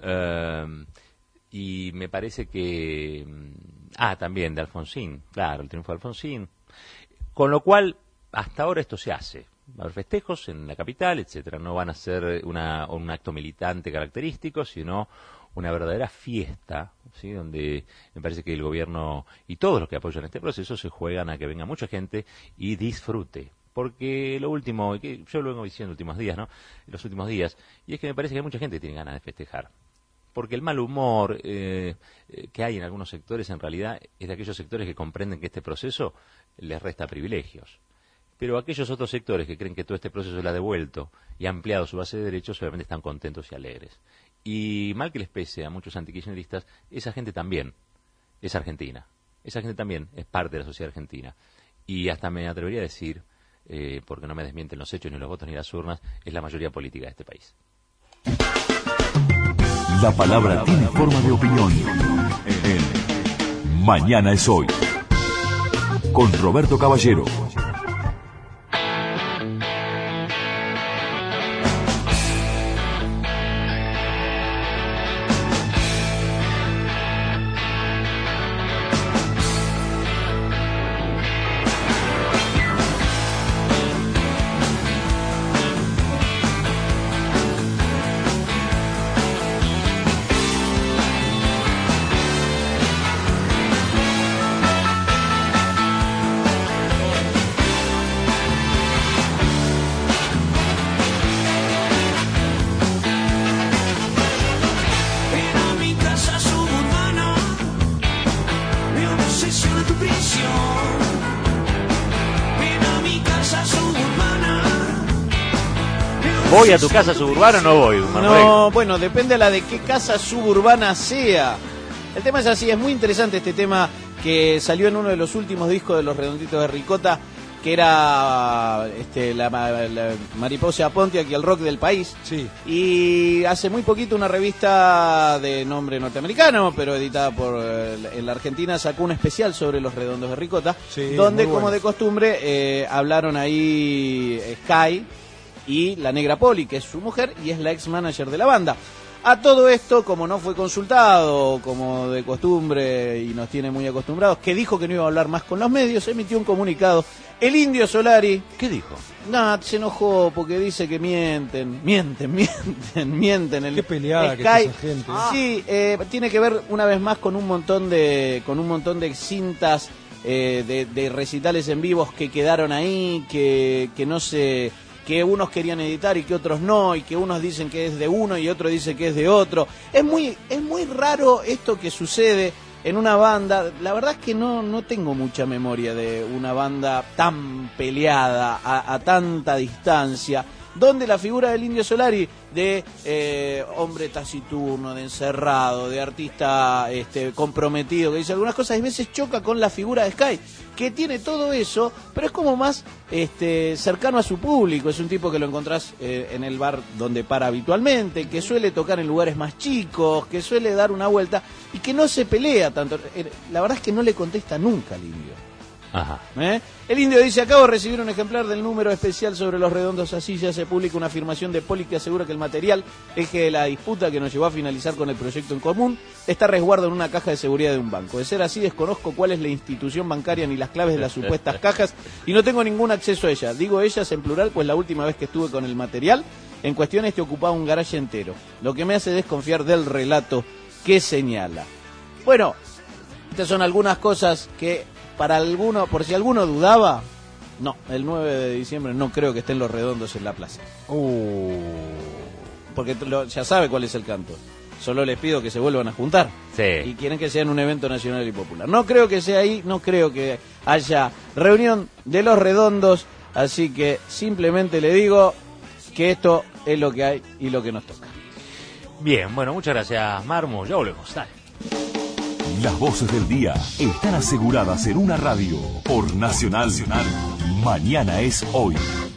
y me parece que... también de Alfonsín, claro, el triunfo de Alfonsín. Con lo cual, hasta ahora esto se hace. Va a haber festejos en la capital, etcétera. No van a ser un acto militante característico, sino una verdadera fiesta, ¿sí?, donde me parece que el gobierno y todos los que apoyan este proceso se juegan a que venga mucha gente y disfrute. Porque lo último, que yo lo vengo diciendo los últimos días, y es que me parece que hay mucha gente que tiene ganas de festejar. porque el mal humor que hay en algunos sectores en realidad es de aquellos sectores que comprenden que este proceso les resta privilegios. Pero aquellos otros sectores que creen que todo este proceso le ha devuelto y ha ampliado su base de derechos, obviamente están contentos y alegres. Y mal que les pese a muchos antikirchneristas, esa gente también es argentina. Esa gente también es parte de la sociedad argentina. Y hasta me atrevería a decir, porque no me desmienten los hechos, ni los votos, ni las urnas, es la mayoría política de este país. La palabra tiene forma de opinión en Mañana es Hoy, con Roberto Caballero. ¿Voy a tu casa suburbana o no voy? No, bueno, depende a la de qué casa suburbana sea. El tema es así, es muy interesante este tema que salió en uno de los últimos discos de Los Redonditos de Ricota, que era la Mariposa Pontiac y el rock del país. Sí. Y hace muy poquito una revista de nombre norteamericano, pero editada en la Argentina, sacó un especial sobre Los Redondos de Ricota, sí, donde, como de costumbre, hablaron ahí Sky y la Negra Poli, que es su mujer y es la ex manager de la banda. A todo esto, como no fue consultado, como de costumbre y nos tiene muy acostumbrados, que dijo que no iba a hablar más con los medios, emitió un comunicado. El Indio Solari... ¿Qué dijo? Nada, se enojó porque dice que mienten. Qué peleada Sky, que es esa gente. Sí, tiene que ver una vez más con un montón de cintas de recitales en vivos que quedaron ahí, que no se... que unos querían editar y que otros no, y que unos dicen que es de uno y otro dice que es de otro. Es muy raro esto que sucede en una banda. La verdad es que no tengo mucha memoria de una banda tan peleada, a tanta distancia, donde la figura del Indio Solari, de hombre taciturno, de encerrado, de artista comprometido, que dice algunas cosas, a veces choca con la figura de Sky, que tiene todo eso, pero es como más cercano a su público. Es un tipo que lo encontrás en el bar donde para habitualmente, que suele tocar en lugares más chicos, que suele dar una vuelta y que no se pelea tanto. La verdad es que no le contesta nunca al Indio. Ajá. El Indio dice: acabo de recibir un ejemplar del número especial sobre Los Redondos, así ya se publica una afirmación de Poli que asegura que el material, eje de la disputa que nos llevó a finalizar con el proyecto en común, está resguardo en una caja de seguridad de un banco. De ser así, desconozco cuál es la institución bancaria ni las claves de las supuestas cajas y no tengo ningún acceso a ellas. Digo ellas en plural, pues la última vez que estuve con el material en cuestión ocupaba un garaje entero, lo que me hace desconfiar del relato que señala. Bueno, estas son algunas cosas que para alguno, por si alguno dudaba, no, el 9 de diciembre no creo que estén Los Redondos en la plaza. Porque ya sabe cuál es el canto. Solo les pido que se vuelvan a juntar. Sí. Y quieren que sea en un evento nacional y popular. No creo que sea ahí, no creo que haya reunión de Los Redondos, así que simplemente le digo que esto es lo que hay y lo que nos toca. Bien, bueno, muchas gracias, Marmo. Ya volvemos, dale. Las voces del día están aseguradas en una radio por Nacional. Mañana es Hoy.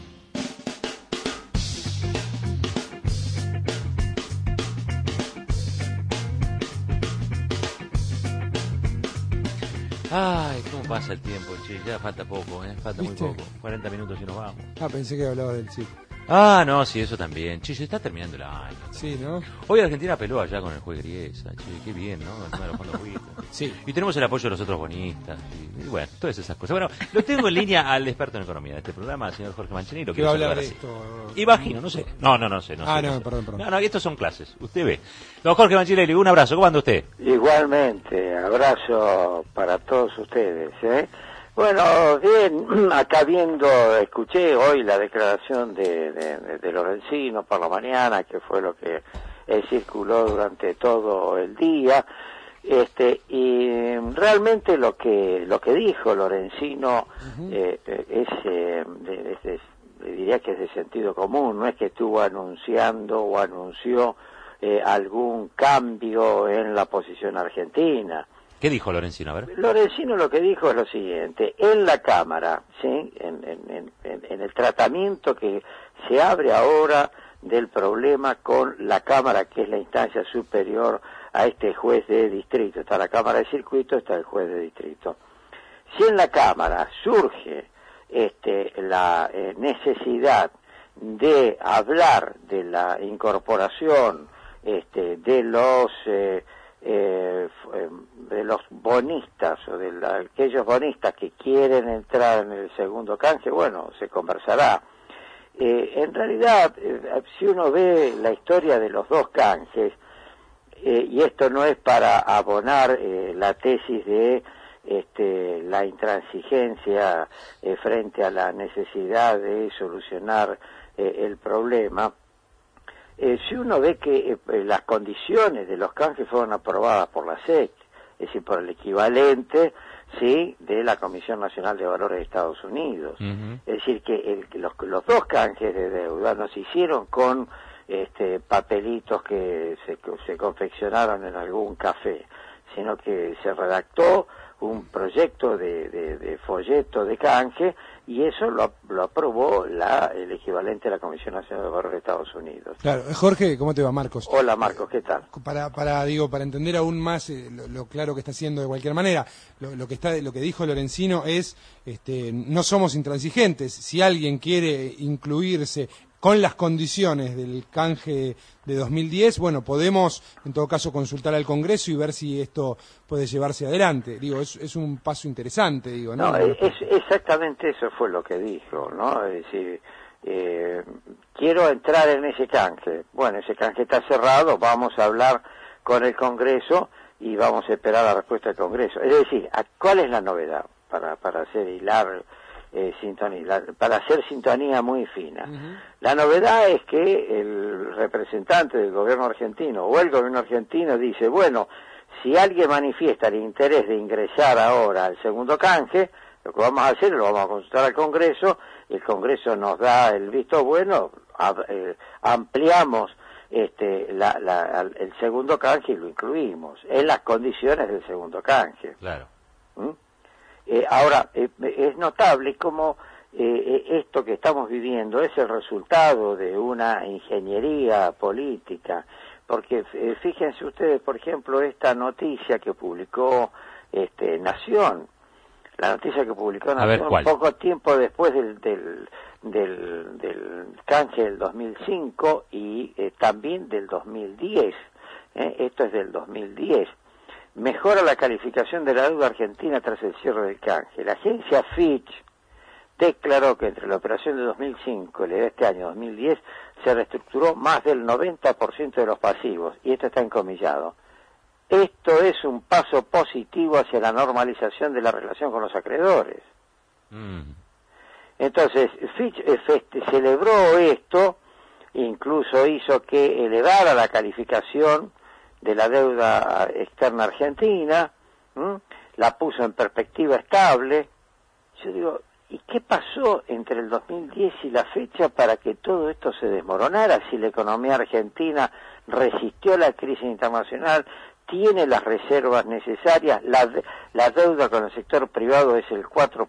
Ay, cómo pasa el tiempo, che, ya falta poco, falta muy poco, 40 minutos y nos vamos. Pensé que hablaba del circo. No, sí, eso también. Che, se está terminando el año. Sí, ¿no? Hoy Argentina peló allá con el juez Griesa. Che, qué bien, ¿no? El tema de los fondos buitres. Sí. Y tenemos el apoyo de los otros bonistas. Y bueno, todas esas cosas. Bueno, lo tengo en línea al experto en economía de este programa, el señor Jorge Mancini. Lo ¿Qué va a hablar de esto? Imagino, no sé. No sé. Perdón. No, estos son clases. Usted ve. Don Jorge Mancini, un abrazo. ¿Cómo anda usted? Igualmente, abrazo para todos ustedes, Bueno, bien, acá escuché hoy la declaración de Lorenzino por la mañana, que fue lo que circuló durante todo el día. Y realmente lo que dijo Lorenzino diría que es de sentido común, no es que estuvo anunciando o anunció algún cambio en la posición argentina. ¿Qué dijo Lorenzino? A ver. Lorenzino lo que dijo es lo siguiente: en la Cámara, ¿sí? en el tratamiento que se abre ahora del problema con la Cámara, que es la instancia superior a este juez de distrito, está la Cámara de Circuito, está el juez de distrito. Si en la Cámara surge la necesidad de hablar de la incorporación de los bonistas o de aquellos bonistas que quieren entrar en el segundo canje, bueno, se conversará. En realidad, si uno ve la historia de los dos canjes, y esto no es para abonar la tesis de la intransigencia frente a la necesidad de solucionar el problema, si uno ve que las condiciones de los canjes fueron aprobadas por la SEC, es decir, por el equivalente, sí, de la Comisión Nacional de Valores de Estados Unidos. Es decir, que los dos canjes de deuda no se hicieron con papelitos que se confeccionaron en algún café, sino que se redactó un proyecto de folleto de canje, y eso lo aprobó el equivalente de la Comisión Nacional de Valores de Estados Unidos. Claro. Jorge, ¿cómo te va? Marcos. Hola, Marcos, ¿qué tal? Para entender aún más lo claro que está haciendo de cualquier manera, lo que dijo Lorenzino es, no somos intransigentes. Si alguien quiere incluirse con las condiciones del canje de 2010, bueno, podemos en todo caso consultar al Congreso y ver si esto puede llevarse adelante. Digo, es un paso interesante, digo, ¿no? Exactamente eso fue lo que dijo, ¿no? Es decir, quiero entrar en ese canje. Bueno, ese canje está cerrado, vamos a hablar con el Congreso y vamos a esperar la respuesta del Congreso. Es decir, ¿cuál es la novedad? Para hacer hilar para hacer sintonía muy fina. La novedad es que el representante del gobierno argentino o el gobierno argentino dice, bueno, si alguien manifiesta el interés de ingresar ahora al segundo canje, lo que vamos a hacer, lo vamos a consultar al Congreso, el Congreso nos da el visto bueno, ampliamos el segundo canje y lo incluimos en las condiciones del segundo canje. Claro. Ahora, es notable cómo esto que estamos viviendo es el resultado de una ingeniería política, porque fíjense ustedes, por ejemplo, esta noticia que publicó Nación, la noticia que publicó Nación poco tiempo después del canje del 2005 y también del 2010, esto es del 2010. Mejora la calificación de la deuda argentina tras el cierre del canje. La agencia Fitch declaró que entre la operación de 2005 y la de este año 2010 se reestructuró más del 90% de los pasivos, y esto está encomillado. Esto es un paso positivo hacia la normalización de la relación con los acreedores. Entonces, Fitch celebró esto, incluso hizo que elevara la calificación de la deuda externa argentina, la puso en perspectiva estable. Yo digo, ¿y qué pasó entre el 2010 y la fecha para que todo esto se desmoronara? Si la economía argentina resistió la crisis internacional, tiene las reservas necesarias, la deuda con el sector privado es el 4%,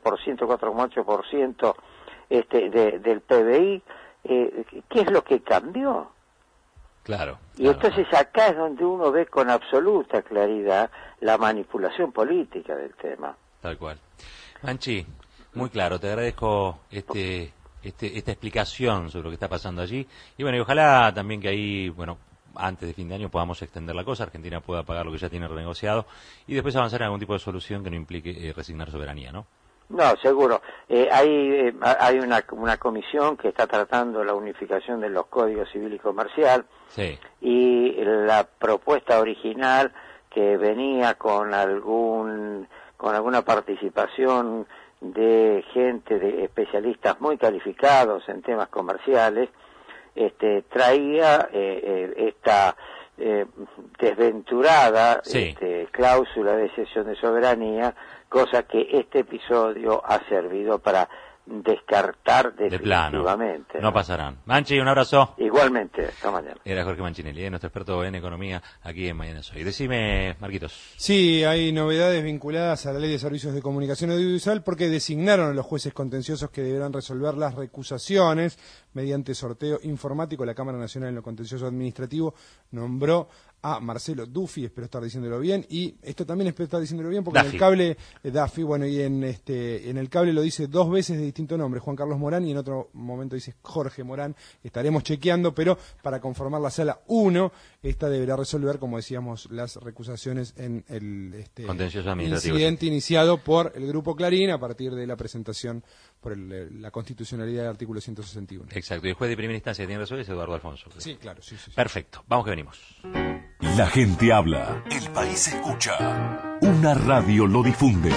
4,8% del PBI, ¿qué es lo que cambió? Claro. Y entonces acá es donde uno ve con absoluta claridad la manipulación política del tema. Tal cual. Manchi, muy claro, te agradezco esta explicación sobre lo que está pasando allí. Y bueno, y ojalá también que ahí, bueno, antes de fin de año podamos extender la cosa, Argentina pueda pagar lo que ya tiene renegociado y después avanzar en algún tipo de solución que no implique resignar soberanía, ¿no? No, seguro. Hay una comisión que está tratando la unificación de los códigos civil y comercial. Sí. Y la propuesta original que venía con alguna participación de gente, de especialistas muy calificados en temas comerciales, traía esta desventurada cláusula de cesión de soberanía, cosa que este episodio ha servido para descartar definitivamente. De plano. No pasarán. Manchi, un abrazo. Igualmente, hasta mañana. Era Jorge Manchinelli, nuestro experto en economía aquí en Mañana Soy. Decime, Marquitos. Sí, hay novedades vinculadas a la Ley de Servicios de Comunicación Audiovisual porque designaron a los jueces contenciosos que deberán resolver las recusaciones mediante sorteo informático. La Cámara Nacional en lo Contencioso Administrativo nombró a Marcelo Duffy, espero estar diciéndolo bien, y esto también espero estar diciéndolo bien porque Duffy. En el cable, Duffy, bueno, y en el cable lo dice dos veces de distinto nombre, Juan Carlos Morán, y en otro momento dice Jorge Morán. Estaremos chequeando, pero para conformar la sala 1, esta deberá resolver, como decíamos, las recusaciones en el contencioso administrativo, incidente iniciado por el Grupo Clarín a partir de la presentación por la constitucionalidad del artículo 161. Exacto, y el juez de primera instancia que tiene que resolver es Eduardo Alfonso. Sí, claro, sí. Perfecto, vamos que venimos. La gente habla, el país escucha, una radio lo difunde.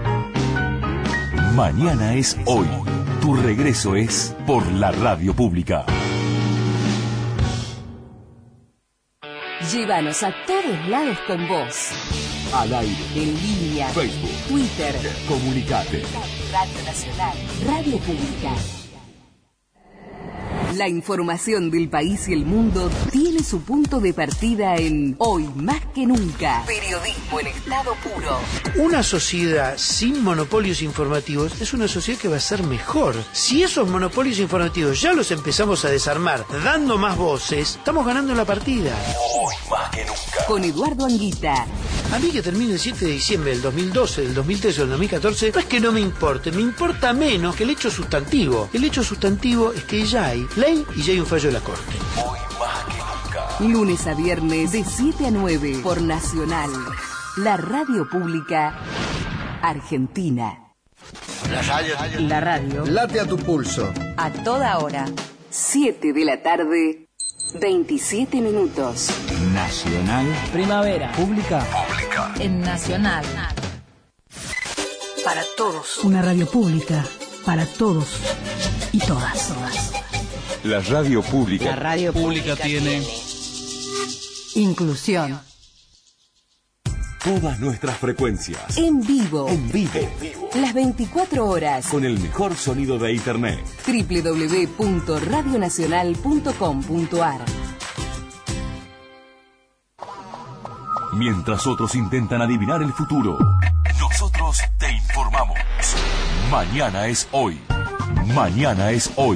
Mañana es hoy, tu regreso es por la radio pública. Llévanos a todos lados con vos. Al aire, en línea, Facebook, Twitter, comunicate. Radio Nacional, Radio Pública. La información del país y el mundo tiene su punto de partida en Hoy Más que Nunca. Periodismo en estado puro. Una sociedad sin monopolios informativos es una sociedad que va a ser mejor. Si esos monopolios informativos ya los empezamos a desarmar dando más voces, estamos ganando la partida. Hoy Más que Nunca. Con Eduardo Anguita. A mí que termine el 7 de diciembre del 2012, del 2013 o del 2014, no es que no me importe, me importa menos que el hecho sustantivo. El hecho sustantivo es que ya hay ley y ya hay un fallo de la Corte. Hoy Más que Nunca. Lunes a viernes de 7 a 9 por Nacional, la radio pública argentina. La radio. Late a tu pulso. A toda hora. 7 de la tarde, 27 minutos. Nacional. Primavera. Pública. En Nacional. Para todos. Una radio pública. Para todos y todas. La radio pública. La radio Pública tiene inclusión. Todas nuestras frecuencias. En vivo. En vivo. Las 24 horas. Con el mejor sonido de Internet. www.radionacional.com.ar. Mientras otros intentan adivinar el futuro, nosotros te informamos. Mañana es hoy. Mañana es hoy.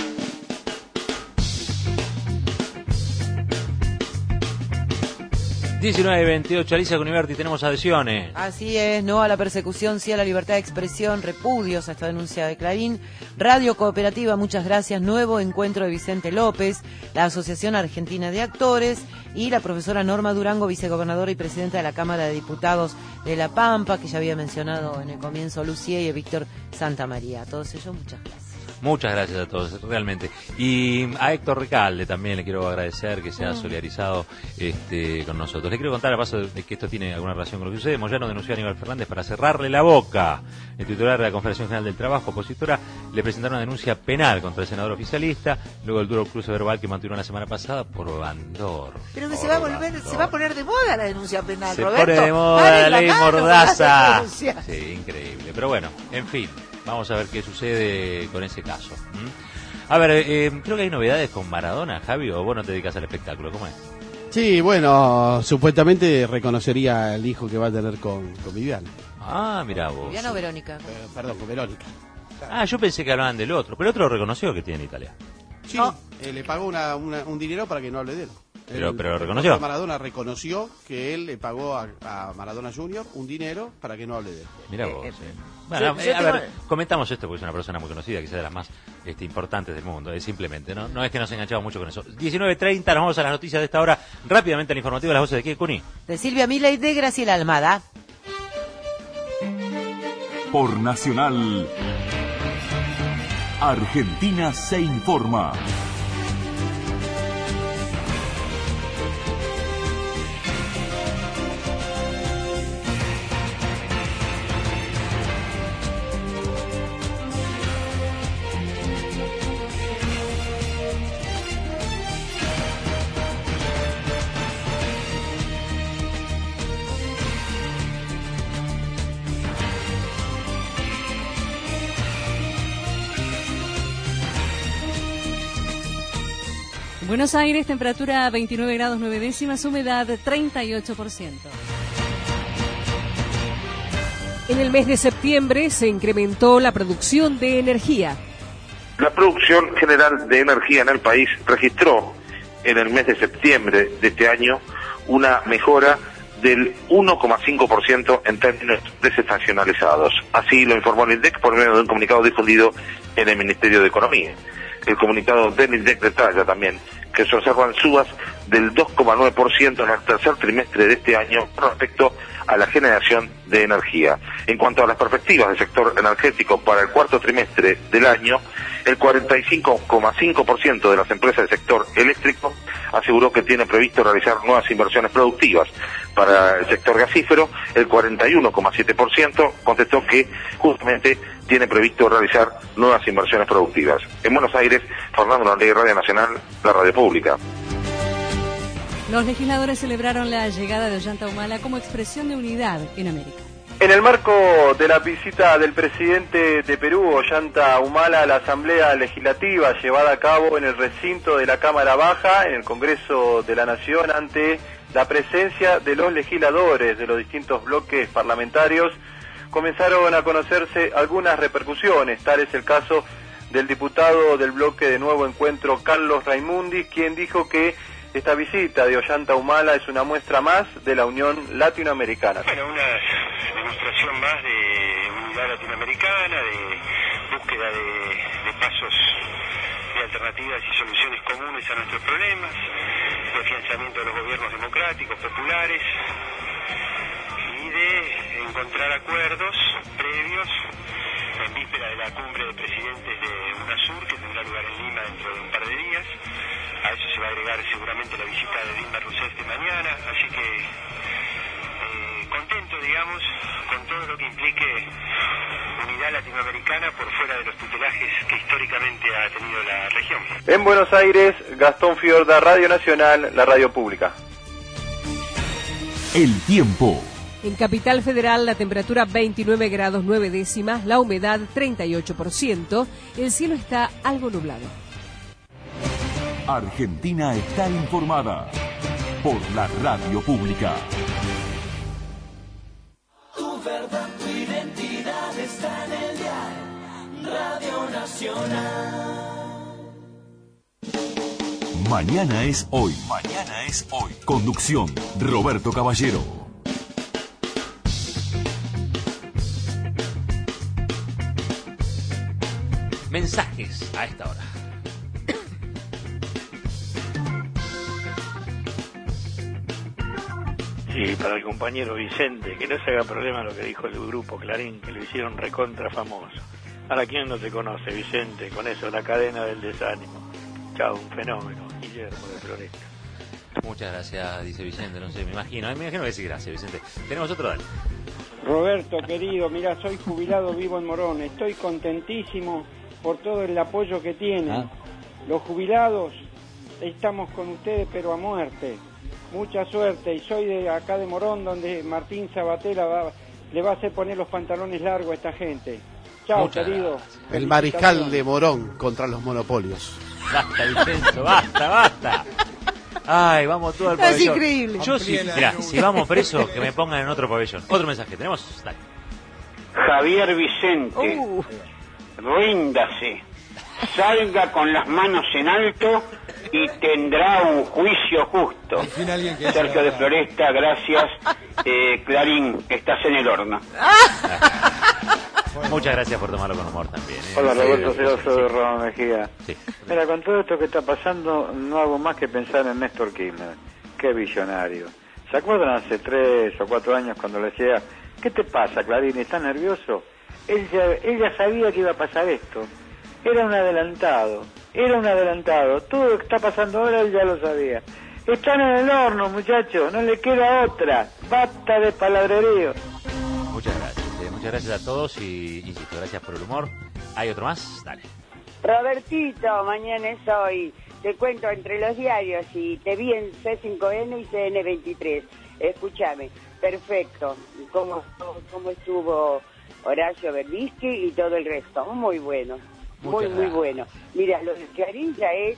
...19:28, Alicia Cuniverti, tenemos adhesiones. Así es, no a la persecución, sí a la libertad de expresión, repudios a esta denuncia de Clarín. Radio Cooperativa, muchas gracias. Nuevo encuentro de Vicente López, la Asociación Argentina de Actores y la profesora Norma Durango, vicegobernadora y presidenta de la Cámara de Diputados de La Pampa, que ya había mencionado en el comienzo Lucía y Víctor Santamaría. A todos ellos, muchas gracias. Muchas gracias a todos, realmente. Y a Héctor Recalde también le quiero agradecer que se ha solidarizado con nosotros. Le quiero contar, a paso de que esto tiene alguna relación con lo que sucede, Moyano denunció a Aníbal Fernández para cerrarle la boca. El titular de la Confederación General del Trabajo, opositora, le presentaron una denuncia penal contra el senador oficialista, luego del duro cruce verbal que mantuvieron la semana pasada por Bandor. Pero que se va a poner de moda la denuncia penal, se Roberto. Se pone de moda la ley Mordaza. Sí, increíble. Pero bueno, en fin. Vamos a ver qué sucede con ese caso. A ver, creo que hay novedades con Maradona, Javi, o vos no te dedicas al espectáculo, ¿cómo es? Sí, bueno, supuestamente reconocería el hijo que va a tener con Viviana. Ah, mirá vos. Viviana o Verónica. Perdón, con Verónica. Ah, yo pensé que hablaban del otro, pero el otro reconoció que tiene en Italia. Sí, le pagó un dinero para que no hable de él. Pero lo reconoció. Maradona reconoció que él le pagó a Maradona Jr. un dinero para que no hable de él. Mira vos. Bueno, a ver, comentamos esto porque es una persona muy conocida, quizás de las más importantes del mundo, simplemente, ¿no? Es que nos enganchamos mucho con eso. 19:30, nos vamos a las noticias de esta hora. Rápidamente al informativo de las voces de quién, Cuni. De Silvia Milei, de Graciela Almada. Por Nacional, Argentina se informa. Buenos Aires, temperatura 29 grados 9 décimas, humedad 38%. En el mes de septiembre se incrementó la producción de energía. La producción general de energía en el país registró en el mes de septiembre de este año una mejora del 1,5% en términos desestacionalizados. Así lo informó el INDEC por medio de un comunicado difundido en el Ministerio de Economía. El comunicado del INDEC detalla también que se observan subas del 2,9% en el tercer trimestre de este año respecto a la generación de energía. En cuanto a las perspectivas del sector energético para el cuarto trimestre del año, el 45,5% de las empresas del sector eléctrico aseguró que tiene previsto realizar nuevas inversiones productivas. Para el sector gasífero, el 41,7% contestó que justamente tiene previsto realizar nuevas inversiones productivas. En Buenos Aires, Fernando Nordegui, Radio Nacional, la radio pública. Los legisladores celebraron la llegada de Ollanta Humala como expresión de unidad en América. En el marco de la visita del presidente de Perú, Ollanta Humala, a la Asamblea Legislativa llevada a cabo en el recinto de la Cámara Baja, en el Congreso de la Nación, ante la presencia de los legisladores de los distintos bloques parlamentarios, comenzaron a conocerse algunas repercusiones. Tal es el caso del diputado del bloque de Nuevo Encuentro, Carlos Raimundi, quien dijo que esta visita de Ollanta Humala es una muestra más de la Unión Latinoamericana. Bueno, una demostración más de unidad latinoamericana, de búsqueda de pasos, de alternativas y soluciones comunes a nuestros problemas, de afianzamiento de los gobiernos democráticos, populares, y de encontrar acuerdos previos en víspera de la cumbre de presidentes de UNASUR, que tendrá lugar en Lima dentro de un par de días. A eso se va a agregar seguramente la visita de Dilma Rousseff de mañana, así que contento, digamos, con todo lo que implique unidad latinoamericana por fuera de los tutelajes que históricamente ha tenido la región. En Buenos Aires, Gastón Fiorda, Radio Nacional, la radio pública. El tiempo. En Capital Federal la temperatura 29 grados 9 décimas, la humedad 38%, el cielo está algo nublado. Argentina está informada por la radio pública. Tu verdad, tu identidad está en el dial Radio Nacional. Mañana es hoy. Mañana es hoy. Conducción, Roberto Caballero. Mensajes a esta hora. Sí, para el compañero Vicente, que no se haga problema lo que dijo el grupo Clarín, que lo hicieron recontra famoso. Ahora, ¿quién no te conoce, Vicente? Con eso, la cadena del desánimo. Chao, un fenómeno. Guillermo de Floresta. Muchas gracias, dice Vicente, no sé, me imagino que sí, gracias, Vicente. Tenemos otro, dale. Roberto, querido, mira, soy jubilado, vivo en Morón, estoy contentísimo por todo el apoyo que tienen. Los jubilados estamos con ustedes, pero a muerte. Mucha suerte, y soy de acá de Morón, donde Martín Sabatella le va a hacer poner los pantalones largos a esta gente. Chao, muchas querido. Gracias. El mariscal de Morón contra los monopolios. Basta, Vicente, basta. Ay, vamos todo al pabellón. Es increíble. Yo sí, mirá, si vamos presos, que me pongan en otro pabellón. Otro mensaje, tenemos, dale. Javier Vicente, ríndase, salga con las manos en alto y tendrá un juicio justo. Sergio de Floresta, gracias. Clarín, estás en el horno. Muchas gracias por tomarlo con humor también. Hola, Roberto Celoso de Roma Mejía. Sí. Mira, con todo esto que está pasando, no hago más que pensar en Néstor Kirchner. Qué visionario. ¿Se acuerdan hace 3 o 4 años cuando le decía, ¿qué te pasa, Clarín? ¿Estás nervioso? Él ya sabía que iba a pasar esto. Era un adelantado. Todo lo que está pasando ahora él ya lo sabía. Están en el horno, muchachos, no le queda otra. Basta de palabrerío. Muchas gracias a todos y insisto, gracias por el humor. ¿Hay otro más? Dale. Robertito, mañana es hoy. Te cuento entre los diarios y te vi en C5N y CN23. Escúchame, perfecto. ¿Cómo estuvo Horacio Berbisky y todo el resto? Muy bueno. Muy bueno. Mira, lo de Clarín ya es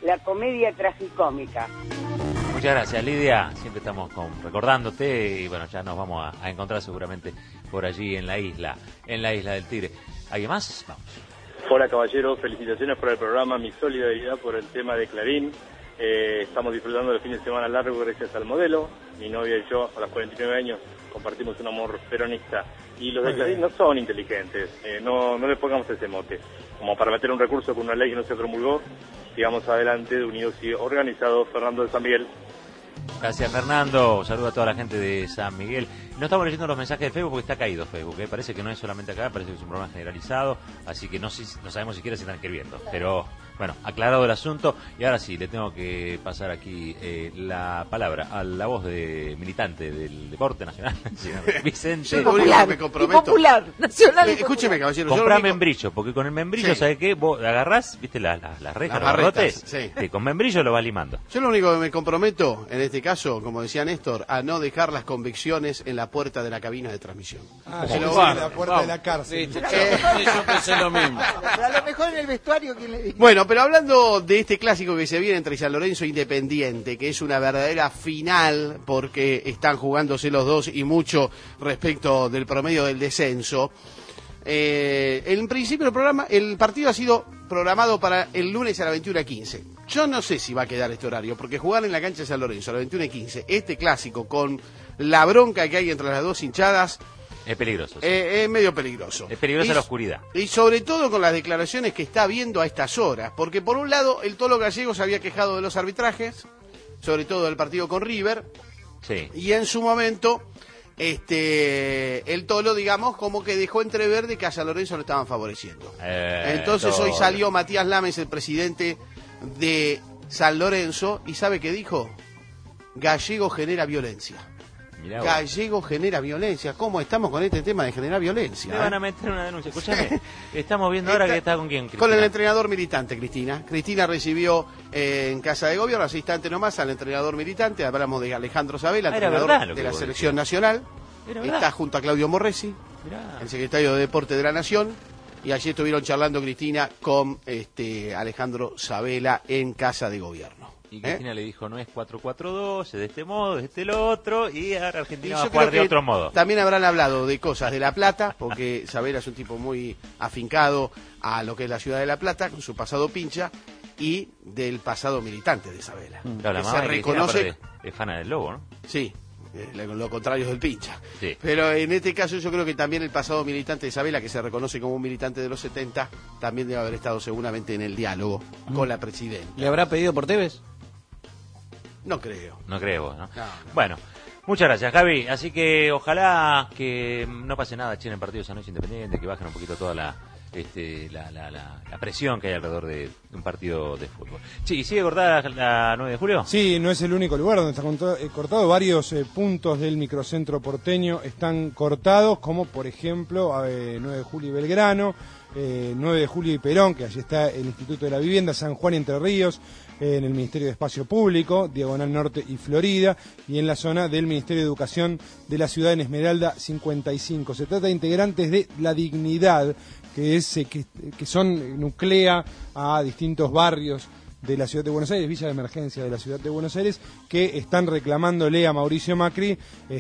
la comedia tragicómica. Muchas gracias, Lidia. Siempre estamos recordándote y bueno, ya nos vamos a encontrar seguramente por allí en la isla del Tigre. ¿Alguien más? Vamos. Hola, caballero. Felicitaciones por el programa. Mi solidaridad por el tema de Clarín. Estamos disfrutando del fin de semana largo gracias al modelo. Mi novia y yo, a los 49 años, compartimos un amor peronista. Y los de Clarín no son inteligentes. No le pongamos ese mote. Como para meter un recurso con una ley que no se promulgó, sigamos adelante, de unidos y organizados. Fernando de San Miguel. Gracias, Fernando. Saludo a toda la gente de San Miguel. No estamos leyendo los mensajes de Facebook porque está caído Facebook. Parece que no es solamente acá, parece que es un programa generalizado. Así que no sabemos siquiera si están escribiendo. Pero bueno, aclarado el asunto. Y ahora sí, le tengo que pasar aquí la palabra a la voz de militante del deporte nacional, señor Vicente. Popular, nacional. Escúcheme, caballero. Comprá membrillo, porque con el membrillo, sí. ¿Sabes qué? Vos agarrás, viste las rejas, los barrotes, sí. Con membrillo lo vas limando. Yo lo único que me comprometo, en este caso, como decía Néstor, a no dejar las convicciones en la puerta de la cabina de transmisión. La puerta de la cárcel. Yo pensé lo mismo. A lo mejor en el vestuario, ¿quién le dice? Bueno, pero hablando de este clásico que se viene entre San Lorenzo e Independiente, que es una verdadera final, porque están jugándose los dos y mucho respecto del promedio del descenso. En principio el partido ha sido programado para el lunes a las 21:15. Yo no sé si va a quedar este horario, porque jugar en la cancha de San Lorenzo a las 21:15, este clásico con la bronca que hay entre las dos hinchadas, es peligroso. Sí. Es medio peligroso. Es peligrosa la oscuridad. Y sobre todo con las declaraciones que está habiendo a estas horas. Porque por un lado, el Tolo Gallego se había quejado de los arbitrajes, sobre todo del partido con River. Sí. Y en su momento, el Tolo, digamos, como que dejó entrever de que a San Lorenzo lo estaban favoreciendo. Entonces hoy salió Matías Lames, el presidente de San Lorenzo, y ¿sabe qué dijo? Gallego genera violencia. Gallego genera violencia. ¿Cómo estamos con este tema de generar violencia? Me van a meter una denuncia. Escúchame, estamos viendo ahora que está con quién, Cristina. Con el entrenador militante, Cristina. Cristina recibió en Casa de Gobierno, hace instante nomás, al entrenador militante. Hablamos de Alejandro Sabela, entrenador de la Selección Nacional. Está junto a Claudio Morresi, el secretario de Deporte de la Nación. Y allí estuvieron charlando Cristina con Alejandro Sabela en Casa de Gobierno. Y Cristina le dijo, no es 4-4-2, es de este modo, es de este el otro, y ahora Argentina va a jugar de otro modo. También habrán hablado de cosas de La Plata, porque Sabela es un tipo muy afincado a lo que es la ciudad de La Plata, con su pasado pincha, y del pasado militante de Sabela. Claro, la mamá se reconoce es fana del Lobo, ¿no? Sí, lo contrario del pincha. Sí. Pero en este caso yo creo que también el pasado militante de Isabela, que se reconoce como un militante de los 70, también debe haber estado seguramente en el diálogo con la presidenta. ¿Le habrá pedido por Tevez? No creo. No creo vos, ¿no? No. Bueno, muchas gracias, Javi. Así que ojalá que no pase nada, en el partido de San Luis Independiente, que bajen un poquito toda la presión que hay alrededor de un partido de fútbol. Sí, ¿y sigue cortada la 9 de julio? Sí, no es el único lugar donde está cortado. Varios puntos del microcentro porteño están cortados, como por ejemplo 9 de julio y Belgrano, 9 de julio y Perón, que allí está el Instituto de la Vivienda, San Juan y Entre Ríos, en el Ministerio de Espacio Público, Diagonal Norte y Florida, y en la zona del Ministerio de Educación de la ciudad en Esmeralda 55. Se trata de integrantes de La Dignidad, que nuclea a distintos barrios de la ciudad de Buenos Aires, Villa de Emergencia de la ciudad de Buenos Aires, que están reclamándole a Mauricio Macri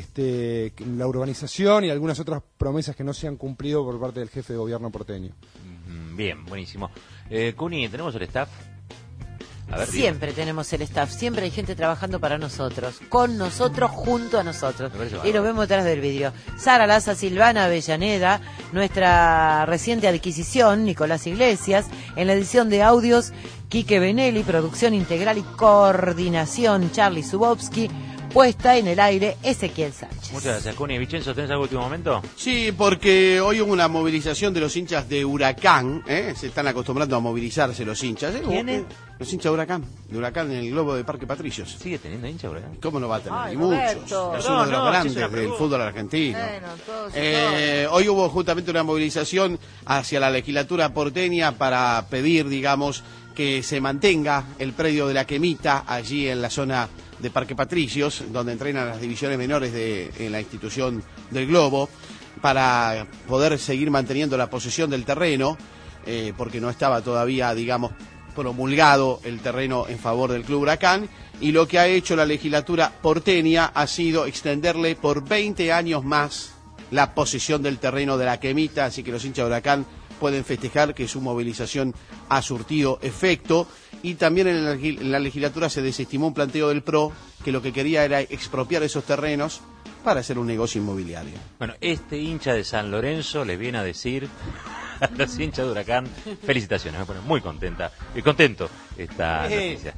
la urbanización y algunas otras promesas que no se han cumplido por parte del jefe de gobierno porteño. Bien, buenísimo. Cuni, ¿tenemos el staff? A ver, siempre tenemos el staff, siempre hay gente trabajando para nosotros, con nosotros, junto a nosotros. Y lo vemos detrás del vidrio. Sara Laza, Silvana Avellaneda, nuestra reciente adquisición, Nicolás Iglesias, en la edición de audios, Quique Benelli, producción integral y coordinación, Charlie Zubowski, puesta en el aire, Ezequiel Sánchez. Muchas gracias, Cuni. Vicenzo, ¿tenés algún último momento? Sí, porque hoy hubo una movilización de los hinchas de Huracán, se están acostumbrando a movilizarse los hinchas. ¿Quiénes? Los hinchas de Huracán en el globo de Parque Patricios. ¿Sigue teniendo hinchas Huracán? ¿Cómo no va a tener? Ay, y Roberto. muchos. Es uno de los grandes del fútbol argentino. Bueno, hoy hubo justamente una movilización hacia la legislatura porteña para pedir, digamos, que se mantenga el predio de la Quemita allí en la zona de Parque Patricios, donde entrenan las divisiones menores en la institución del Globo, para poder seguir manteniendo la posesión del terreno, porque no estaba todavía, digamos, promulgado el terreno en favor del Club Huracán, y lo que ha hecho la legislatura porteña ha sido extenderle por 20 años más la posesión del terreno de la Quemita, así que los hinchas de Huracán pueden festejar que su movilización ha surtido efecto. Y también en la legislatura se desestimó un planteo del PRO que lo que quería era expropiar esos terrenos para hacer un negocio inmobiliario. Bueno, este hincha de San Lorenzo le viene a decir a los hinchas de Huracán, felicitaciones, me pone muy contento esta noticia.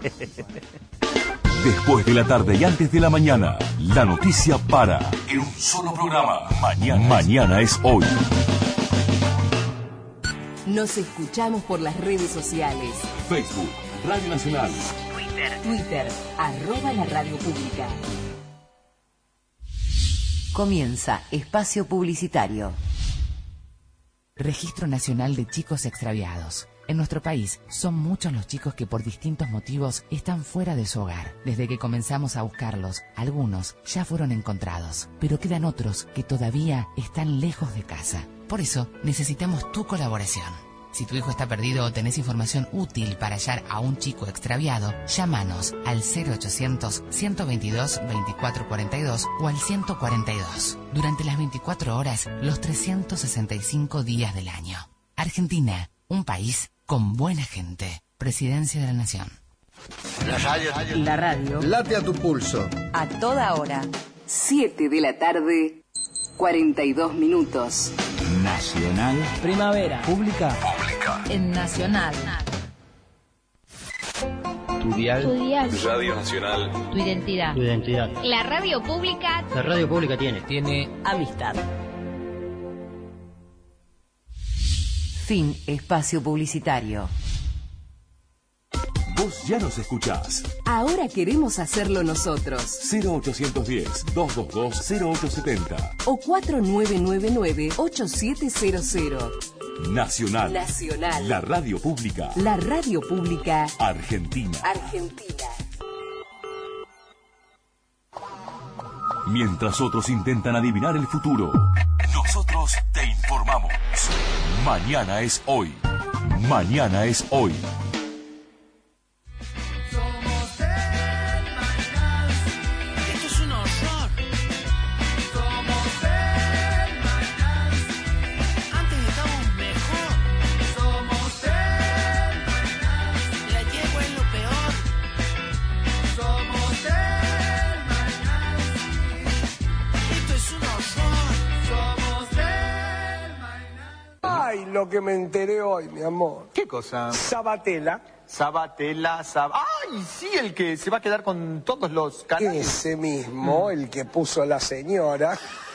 Después de la tarde y antes de la mañana, la noticia para en un solo programa. Mañana es hoy. Nos escuchamos por las redes sociales. Facebook, Radio Nacional. Twitter, @la radio pública. Comienza Espacio Publicitario. Registro Nacional de Chicos Extraviados. En nuestro país son muchos los chicos que por distintos motivos están fuera de su hogar. Desde que comenzamos a buscarlos, algunos ya fueron encontrados, pero quedan otros que todavía están lejos de casa. Por eso necesitamos tu colaboración. Si tu hijo está perdido o tenés información útil para hallar a un chico extraviado, llámanos al 0800-122-2442 o al 142. Durante las 24 horas, los 365 días del año. Argentina, un país con buena gente. Presidencia de la Nación. La radio. Late a tu pulso. A toda hora. 7 de la tarde, 42 minutos. Nacional. Primavera. Pública. En Nacional. Tu dial. Radio Nacional. Tu identidad. La radio pública. La radio pública tiene amistad. Fin espacio publicitario. Vos ya nos escuchás. Ahora queremos hacerlo nosotros. 0810-222-0870. O 4999-8700. Nacional. Nacional. La radio pública. La radio pública. Argentina. Argentina. Mientras otros intentan adivinar el futuro, nosotros te informamos. Mañana es hoy. Mañana es hoy. Esto es un horror. Antes estábamos mejor. La yegua es lo peor. Esto es un horror. Ay, lo que me enteré hoy, mi amor. ¿Qué cosa? Sabatella. ¡Ay, sí! El que se va a quedar con todos los canales. Ese mismo, el que puso la señora.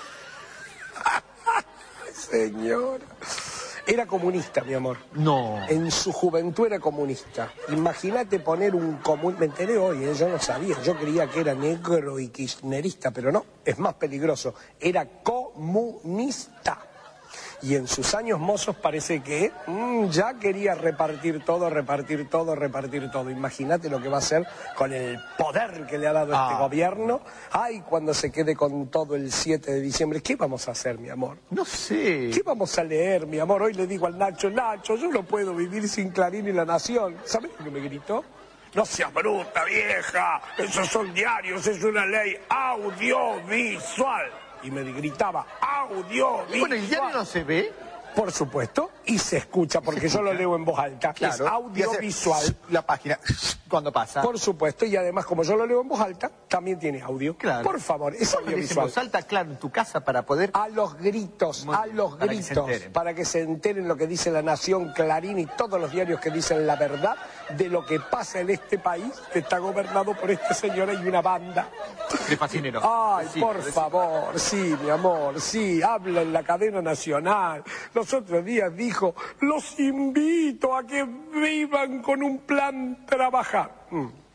Señora. Era comunista, mi amor. No. En su juventud era comunista. Imagínate poner un comunista. Me enteré hoy, yo no sabía. Yo creía que era negro y kirchnerista, pero no. Es más peligroso. Era comunista. Y en sus años mozos parece que ya quería repartir todo. Imagínate lo que va a hacer con el poder que le ha dado este gobierno. Ay, cuando se quede con todo el 7 de diciembre. ¿Qué vamos a hacer, mi amor? No sé. ¿Qué vamos a leer, mi amor? Hoy le digo al Nacho, yo no puedo vivir sin Clarín y La Nación. ¿Sabes lo que me gritó? No seas bruta, vieja. Esos son diarios, es una ley audiovisual. Y me gritaba, audiovisual. ¿Y bueno, el diario no se ve? Por supuesto, y se escucha, porque yo lo leo en voz alta. Claro. Es audiovisual. La página, cuando pasa. Por supuesto, y además, como yo lo leo en voz alta, también tiene audio. Claro. Por favor, es audiovisual. En voz alta, claro, en tu casa para poder... A los gritos, para que se enteren lo que dice La Nación, Clarín y todos los diarios que dicen la verdad de lo que pasa en este país que está gobernado por este señor y una banda. De facinero. Ay, por favor, sí, mi amor, sí, habla en la cadena nacional. Los otros días dijo, los invito a que vivan con un plan trabajar.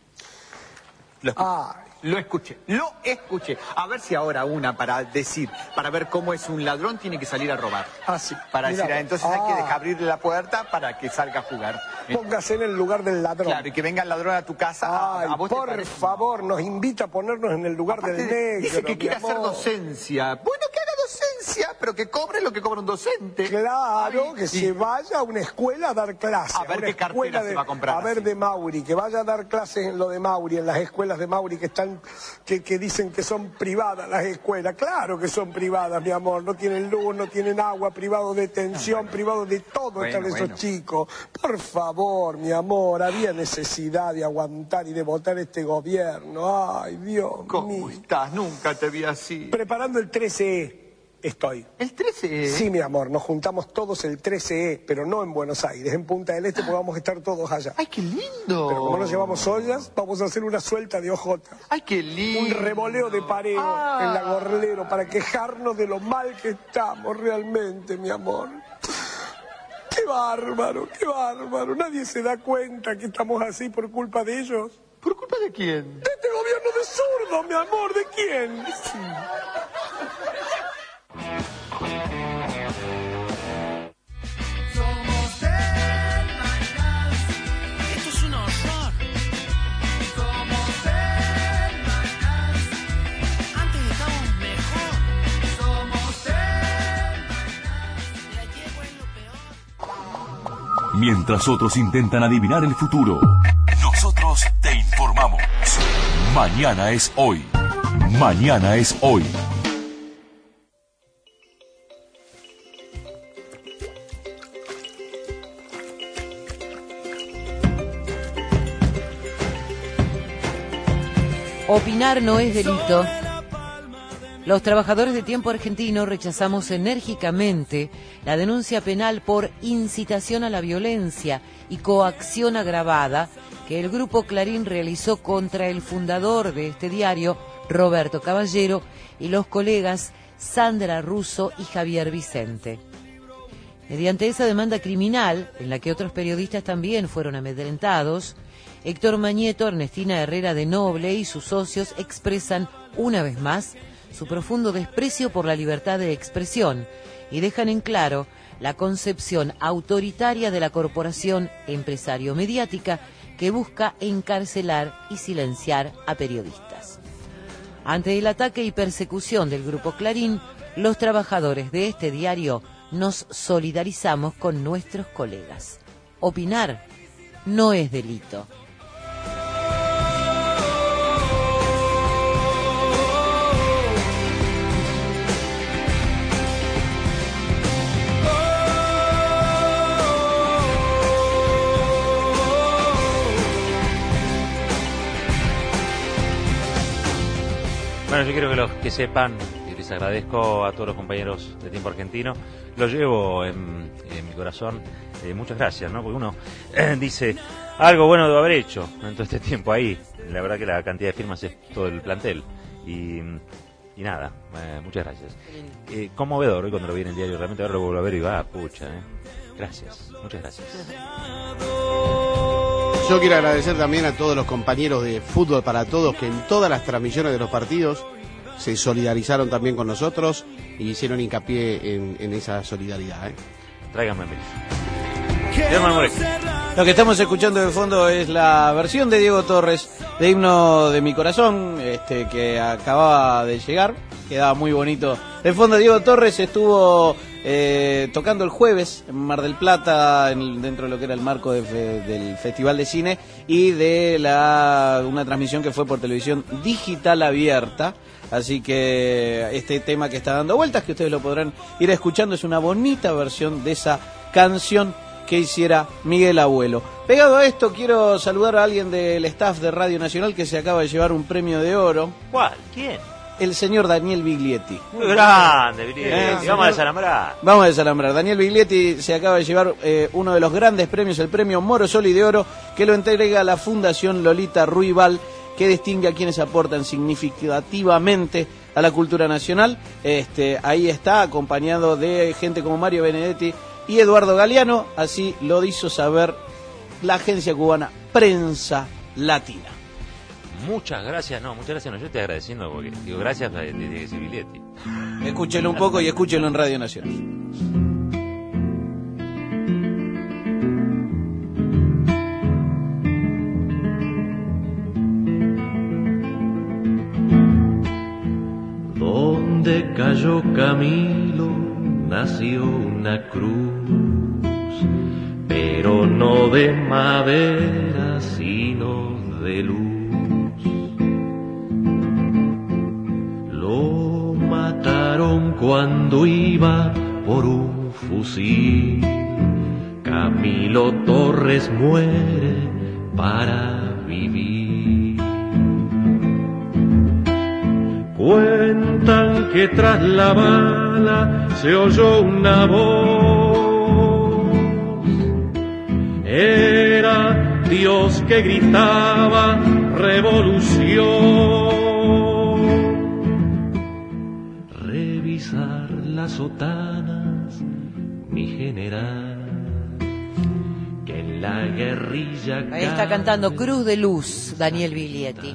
Lo escuché. A ver si ahora para ver cómo es un ladrón, tiene que salir a robar. Sí. Para decir, entonces hay que abrirle la puerta para que salga a jugar. Póngase en el lugar del ladrón. Claro, y que venga el ladrón a tu casa. Ay, por favor, nos invita a ponernos en el lugar del negro. Dice que quiere hacer docencia. Bueno, que haga docencia. pero que cobre lo que cobra un docente. Claro, que se vaya a una escuela a dar clases. A ver qué cartera se va a comprar. A ver de Mauri, que vaya a dar clases en lo de Mauri, en las escuelas de Mauri que dicen que son privadas las escuelas. Claro que son privadas, mi amor. No tienen luz, no tienen agua, privados de tensión, privados de todo están esos chicos. Por favor, mi amor, había necesidad de aguantar y de votar este gobierno. Ay, Dios mío. ¿Cómo estás? Nunca te vi así. Preparando el 13E. Estoy. ¿El 13E? Sí, mi amor, nos juntamos todos el 13E, pero no en Buenos Aires, en Punta del Este, porque vamos a estar todos allá. ¡Ay, qué lindo! Pero como nos llevamos ollas, vamos a hacer una suelta de ojotas. ¡Ay, qué lindo! Un revoleo de pareo en la Gorlero para quejarnos de lo mal que estamos realmente, mi amor. ¡Qué bárbaro, qué bárbaro! Nadie se da cuenta que estamos así por culpa de ellos. ¿Por culpa de quién? De este gobierno de zurdo, mi amor, ¿de quién? Sí. Somos del Maicas, esto es un horror. Somos del Maicas, antes estábamos mejor. Somos del Maicas, la yegua es lo peor. Mientras otros intentan adivinar el futuro, nosotros te informamos. Mañana es hoy. Mañana es hoy. Opinar no es delito. Los trabajadores de Tiempo Argentino rechazamos enérgicamente la denuncia penal por incitación a la violencia y coacción agravada que el Grupo Clarín realizó contra el fundador de este diario, Roberto Caballero, y los colegas Sandra Russo y Javier Vicente. Mediante esa demanda criminal, en la que otros periodistas también fueron amedrentados, Héctor Mañeto, Ernestina Herrera de Noble y sus socios expresan una vez más su profundo desprecio por la libertad de expresión y dejan en claro la concepción autoritaria de la corporación empresario-mediática que busca encarcelar y silenciar a periodistas. Ante el ataque y persecución del Grupo Clarín, los trabajadores de este diario nos solidarizamos con nuestros colegas. Opinar no es delito. Bueno, yo quiero que los que sepan, y les agradezco a todos los compañeros de Tiempo Argentino, lo llevo en mi corazón. Muchas gracias, ¿no? Porque uno dice, algo bueno debo haber hecho en todo este tiempo ahí. La verdad que la cantidad de firmas es todo el plantel. Y nada, muchas gracias. Conmovedor hoy cuando lo vi en el diario, realmente ahora lo vuelvo a ver y va, pucha, Gracias, muchas gracias. Yo quiero agradecer también a todos los compañeros de Fútbol para Todos que en todas las transmisiones de los partidos se solidarizaron también con nosotros y hicieron hincapié en esa solidaridad. Tráiganme Lo que estamos escuchando de fondo es la versión de Diego Torres de Himno de mi Corazón, que acababa de llegar. Quedaba muy bonito. De fondo, Diego Torres estuvo tocando el jueves en Mar del Plata, dentro de lo que era el marco del Festival de Cine y de una transmisión que fue por televisión digital abierta. Así que este tema que está dando vueltas, que ustedes lo podrán ir escuchando, es una bonita versión de esa canción que hiciera Miguel Abuelo. Pegado a esto, quiero saludar a alguien del staff de Radio Nacional que se acaba de llevar un premio de oro. ¿Cuál? ¿Quién? El señor Daniel Biglietti. Muy grande, Biglietti. Vamos a desalambrar. Vamos a desalambrar. Daniel Biglietti se acaba de llevar uno de los grandes premios, el premio Morosoli de Oro, que lo entrega la Fundación Lolita Ruibal, que distingue a quienes aportan significativamente a la cultura nacional. Ahí está, acompañado de gente como Mario Benedetti y Eduardo Galeano. Así lo hizo saber la agencia cubana Prensa Latina. Muchas gracias, no, yo estoy agradeciendo porque digo gracias a Biglietti. Escúchenlo un poco y escúchenlo en Radio Nacional. Donde cayó Camilo, nació una cruz, pero no de madera, sino de luz. Lo mataron cuando iba por un fusil. Camilo Torres muere para vivir. Cuentan que tras la bala se oyó una voz. Era Dios que gritaba revolución. Revisar las sotanas, mi general, que en la guerrilla. Ahí está cantando Cruz de Luz, Daniel Biglietti.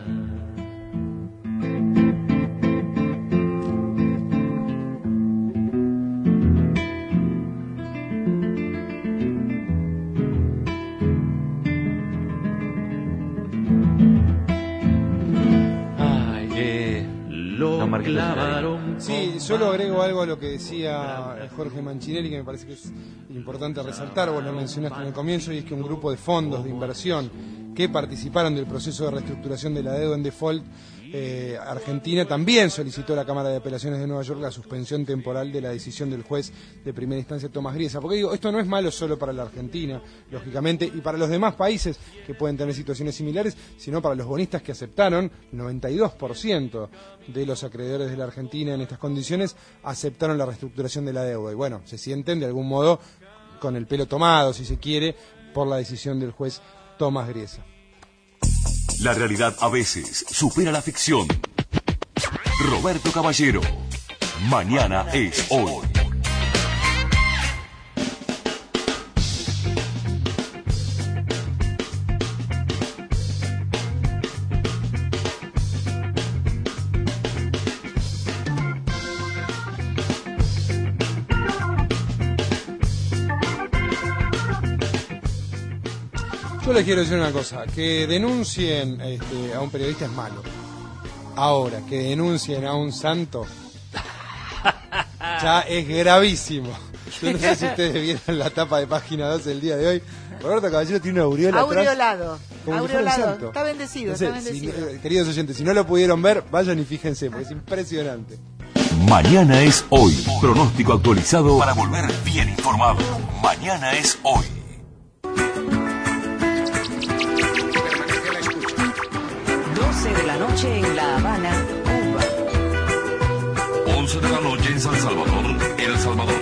Sí, solo agrego algo a lo que decía Jorge Manchinelli, que me parece que es importante resaltar, vos lo mencionaste en el comienzo, y es que un grupo de fondos de inversión que participaron del proceso de reestructuración de la deuda en default Argentina también solicitó a la Cámara de Apelaciones de Nueva York la suspensión temporal de la decisión del juez de primera instancia Tomás Griesa. Porque digo, esto no es malo solo para la Argentina, lógicamente, y para los demás países que pueden tener situaciones similares, sino para los bonistas que aceptaron. El 92% de los acreedores de la Argentina en estas condiciones aceptaron la reestructuración de la deuda. Y bueno, se sienten de algún modo con el pelo tomado, si se quiere, por la decisión del juez Tomás Griesa. La realidad a veces supera la ficción. Roberto Caballero. Mañana es hoy. Yo les quiero decir una cosa, que denuncien a un periodista es malo. Ahora, que denuncien a un santo ya es gravísimo. Yo no sé si ustedes vieron la tapa de página 2 del día de hoy. Roberto Caballero tiene una aureola aureolado, atrás. Como aureolado. Está bendecido, no sé, está bendecido. Queridos oyentes, si no lo pudieron ver, vayan y fíjense, porque es impresionante. Mañana es hoy. Pronóstico actualizado para volver bien informado. Mañana es hoy. 12 de la noche en La Habana, Cuba. 11 de la noche en San Salvador, El Salvador.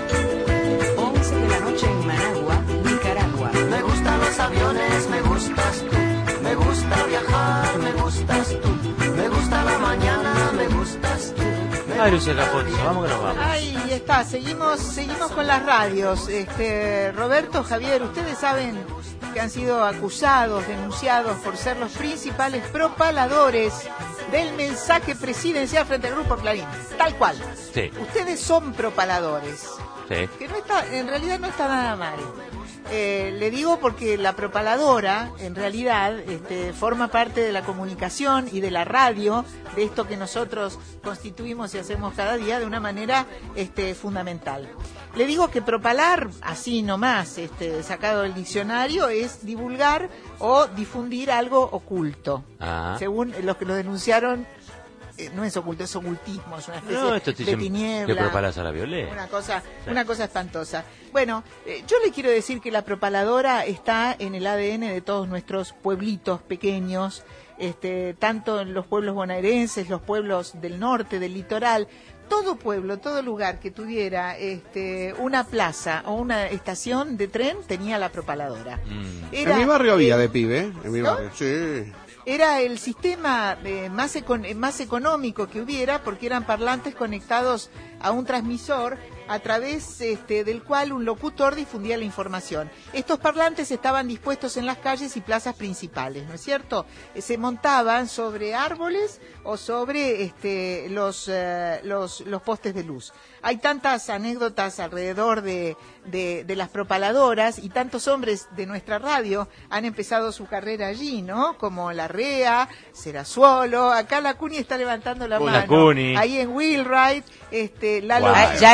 11 de la noche en Managua, Nicaragua. Me gustan los aviones, me gustas tú. Me gusta viajar, me gustas tú. Me gusta la mañana, me gustas tú. Ay, Lucía Capote, vamos que nos vamos. Ahí está, seguimos con las radios. Roberto, Javier, ustedes saben que han sido acusados, denunciados por ser los principales propaladores del mensaje presidencial frente al Grupo Clarín. Tal cual. Sí. Ustedes son propaladores. Sí. Que no está, en realidad no está nada mal. Le digo porque la propaladora, en realidad, forma parte de la comunicación y de la radio, de esto que nosotros constituimos y hacemos cada día de una manera fundamental. Le digo que propalar, así nomás, sacado del diccionario, es divulgar o difundir algo oculto. Ah. Según los que lo denunciaron, no es oculto, es ocultismo, es una especie de tiniebla. Que propalas a la violeta. Una cosa espantosa. Bueno, yo le quiero decir que la propaladora está en el ADN de todos nuestros pueblitos pequeños, tanto en los pueblos bonaerenses, los pueblos del norte, del litoral. Todo pueblo, todo lugar que tuviera una plaza o una estación de tren tenía la propaladora. En mi barrio había de pibe, en mi barrio, sí. Era el sistema más económico que hubiera, porque eran parlantes conectados a un transmisor a través del cual un locutor difundía la información. Estos parlantes estaban dispuestos en las calles y plazas principales, ¿no es cierto? Se montaban sobre árboles o sobre los postes de luz. Hay tantas anécdotas alrededor de las propaladoras, y tantos hombres de nuestra radio han empezado su carrera allí, ¿no? Como Larrea, Serazuolo, acá la Cuni está levantando la mano. Cuni. Ahí en Wheelwright, Lalo. Ya era como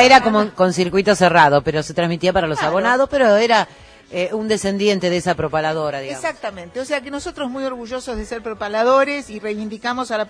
con circuito cerrado, pero se transmitía para los abonados, pero era un descendiente de esa propaladora, digamos. Exactamente, o sea que nosotros muy orgullosos de ser propaladores y reivindicamos a la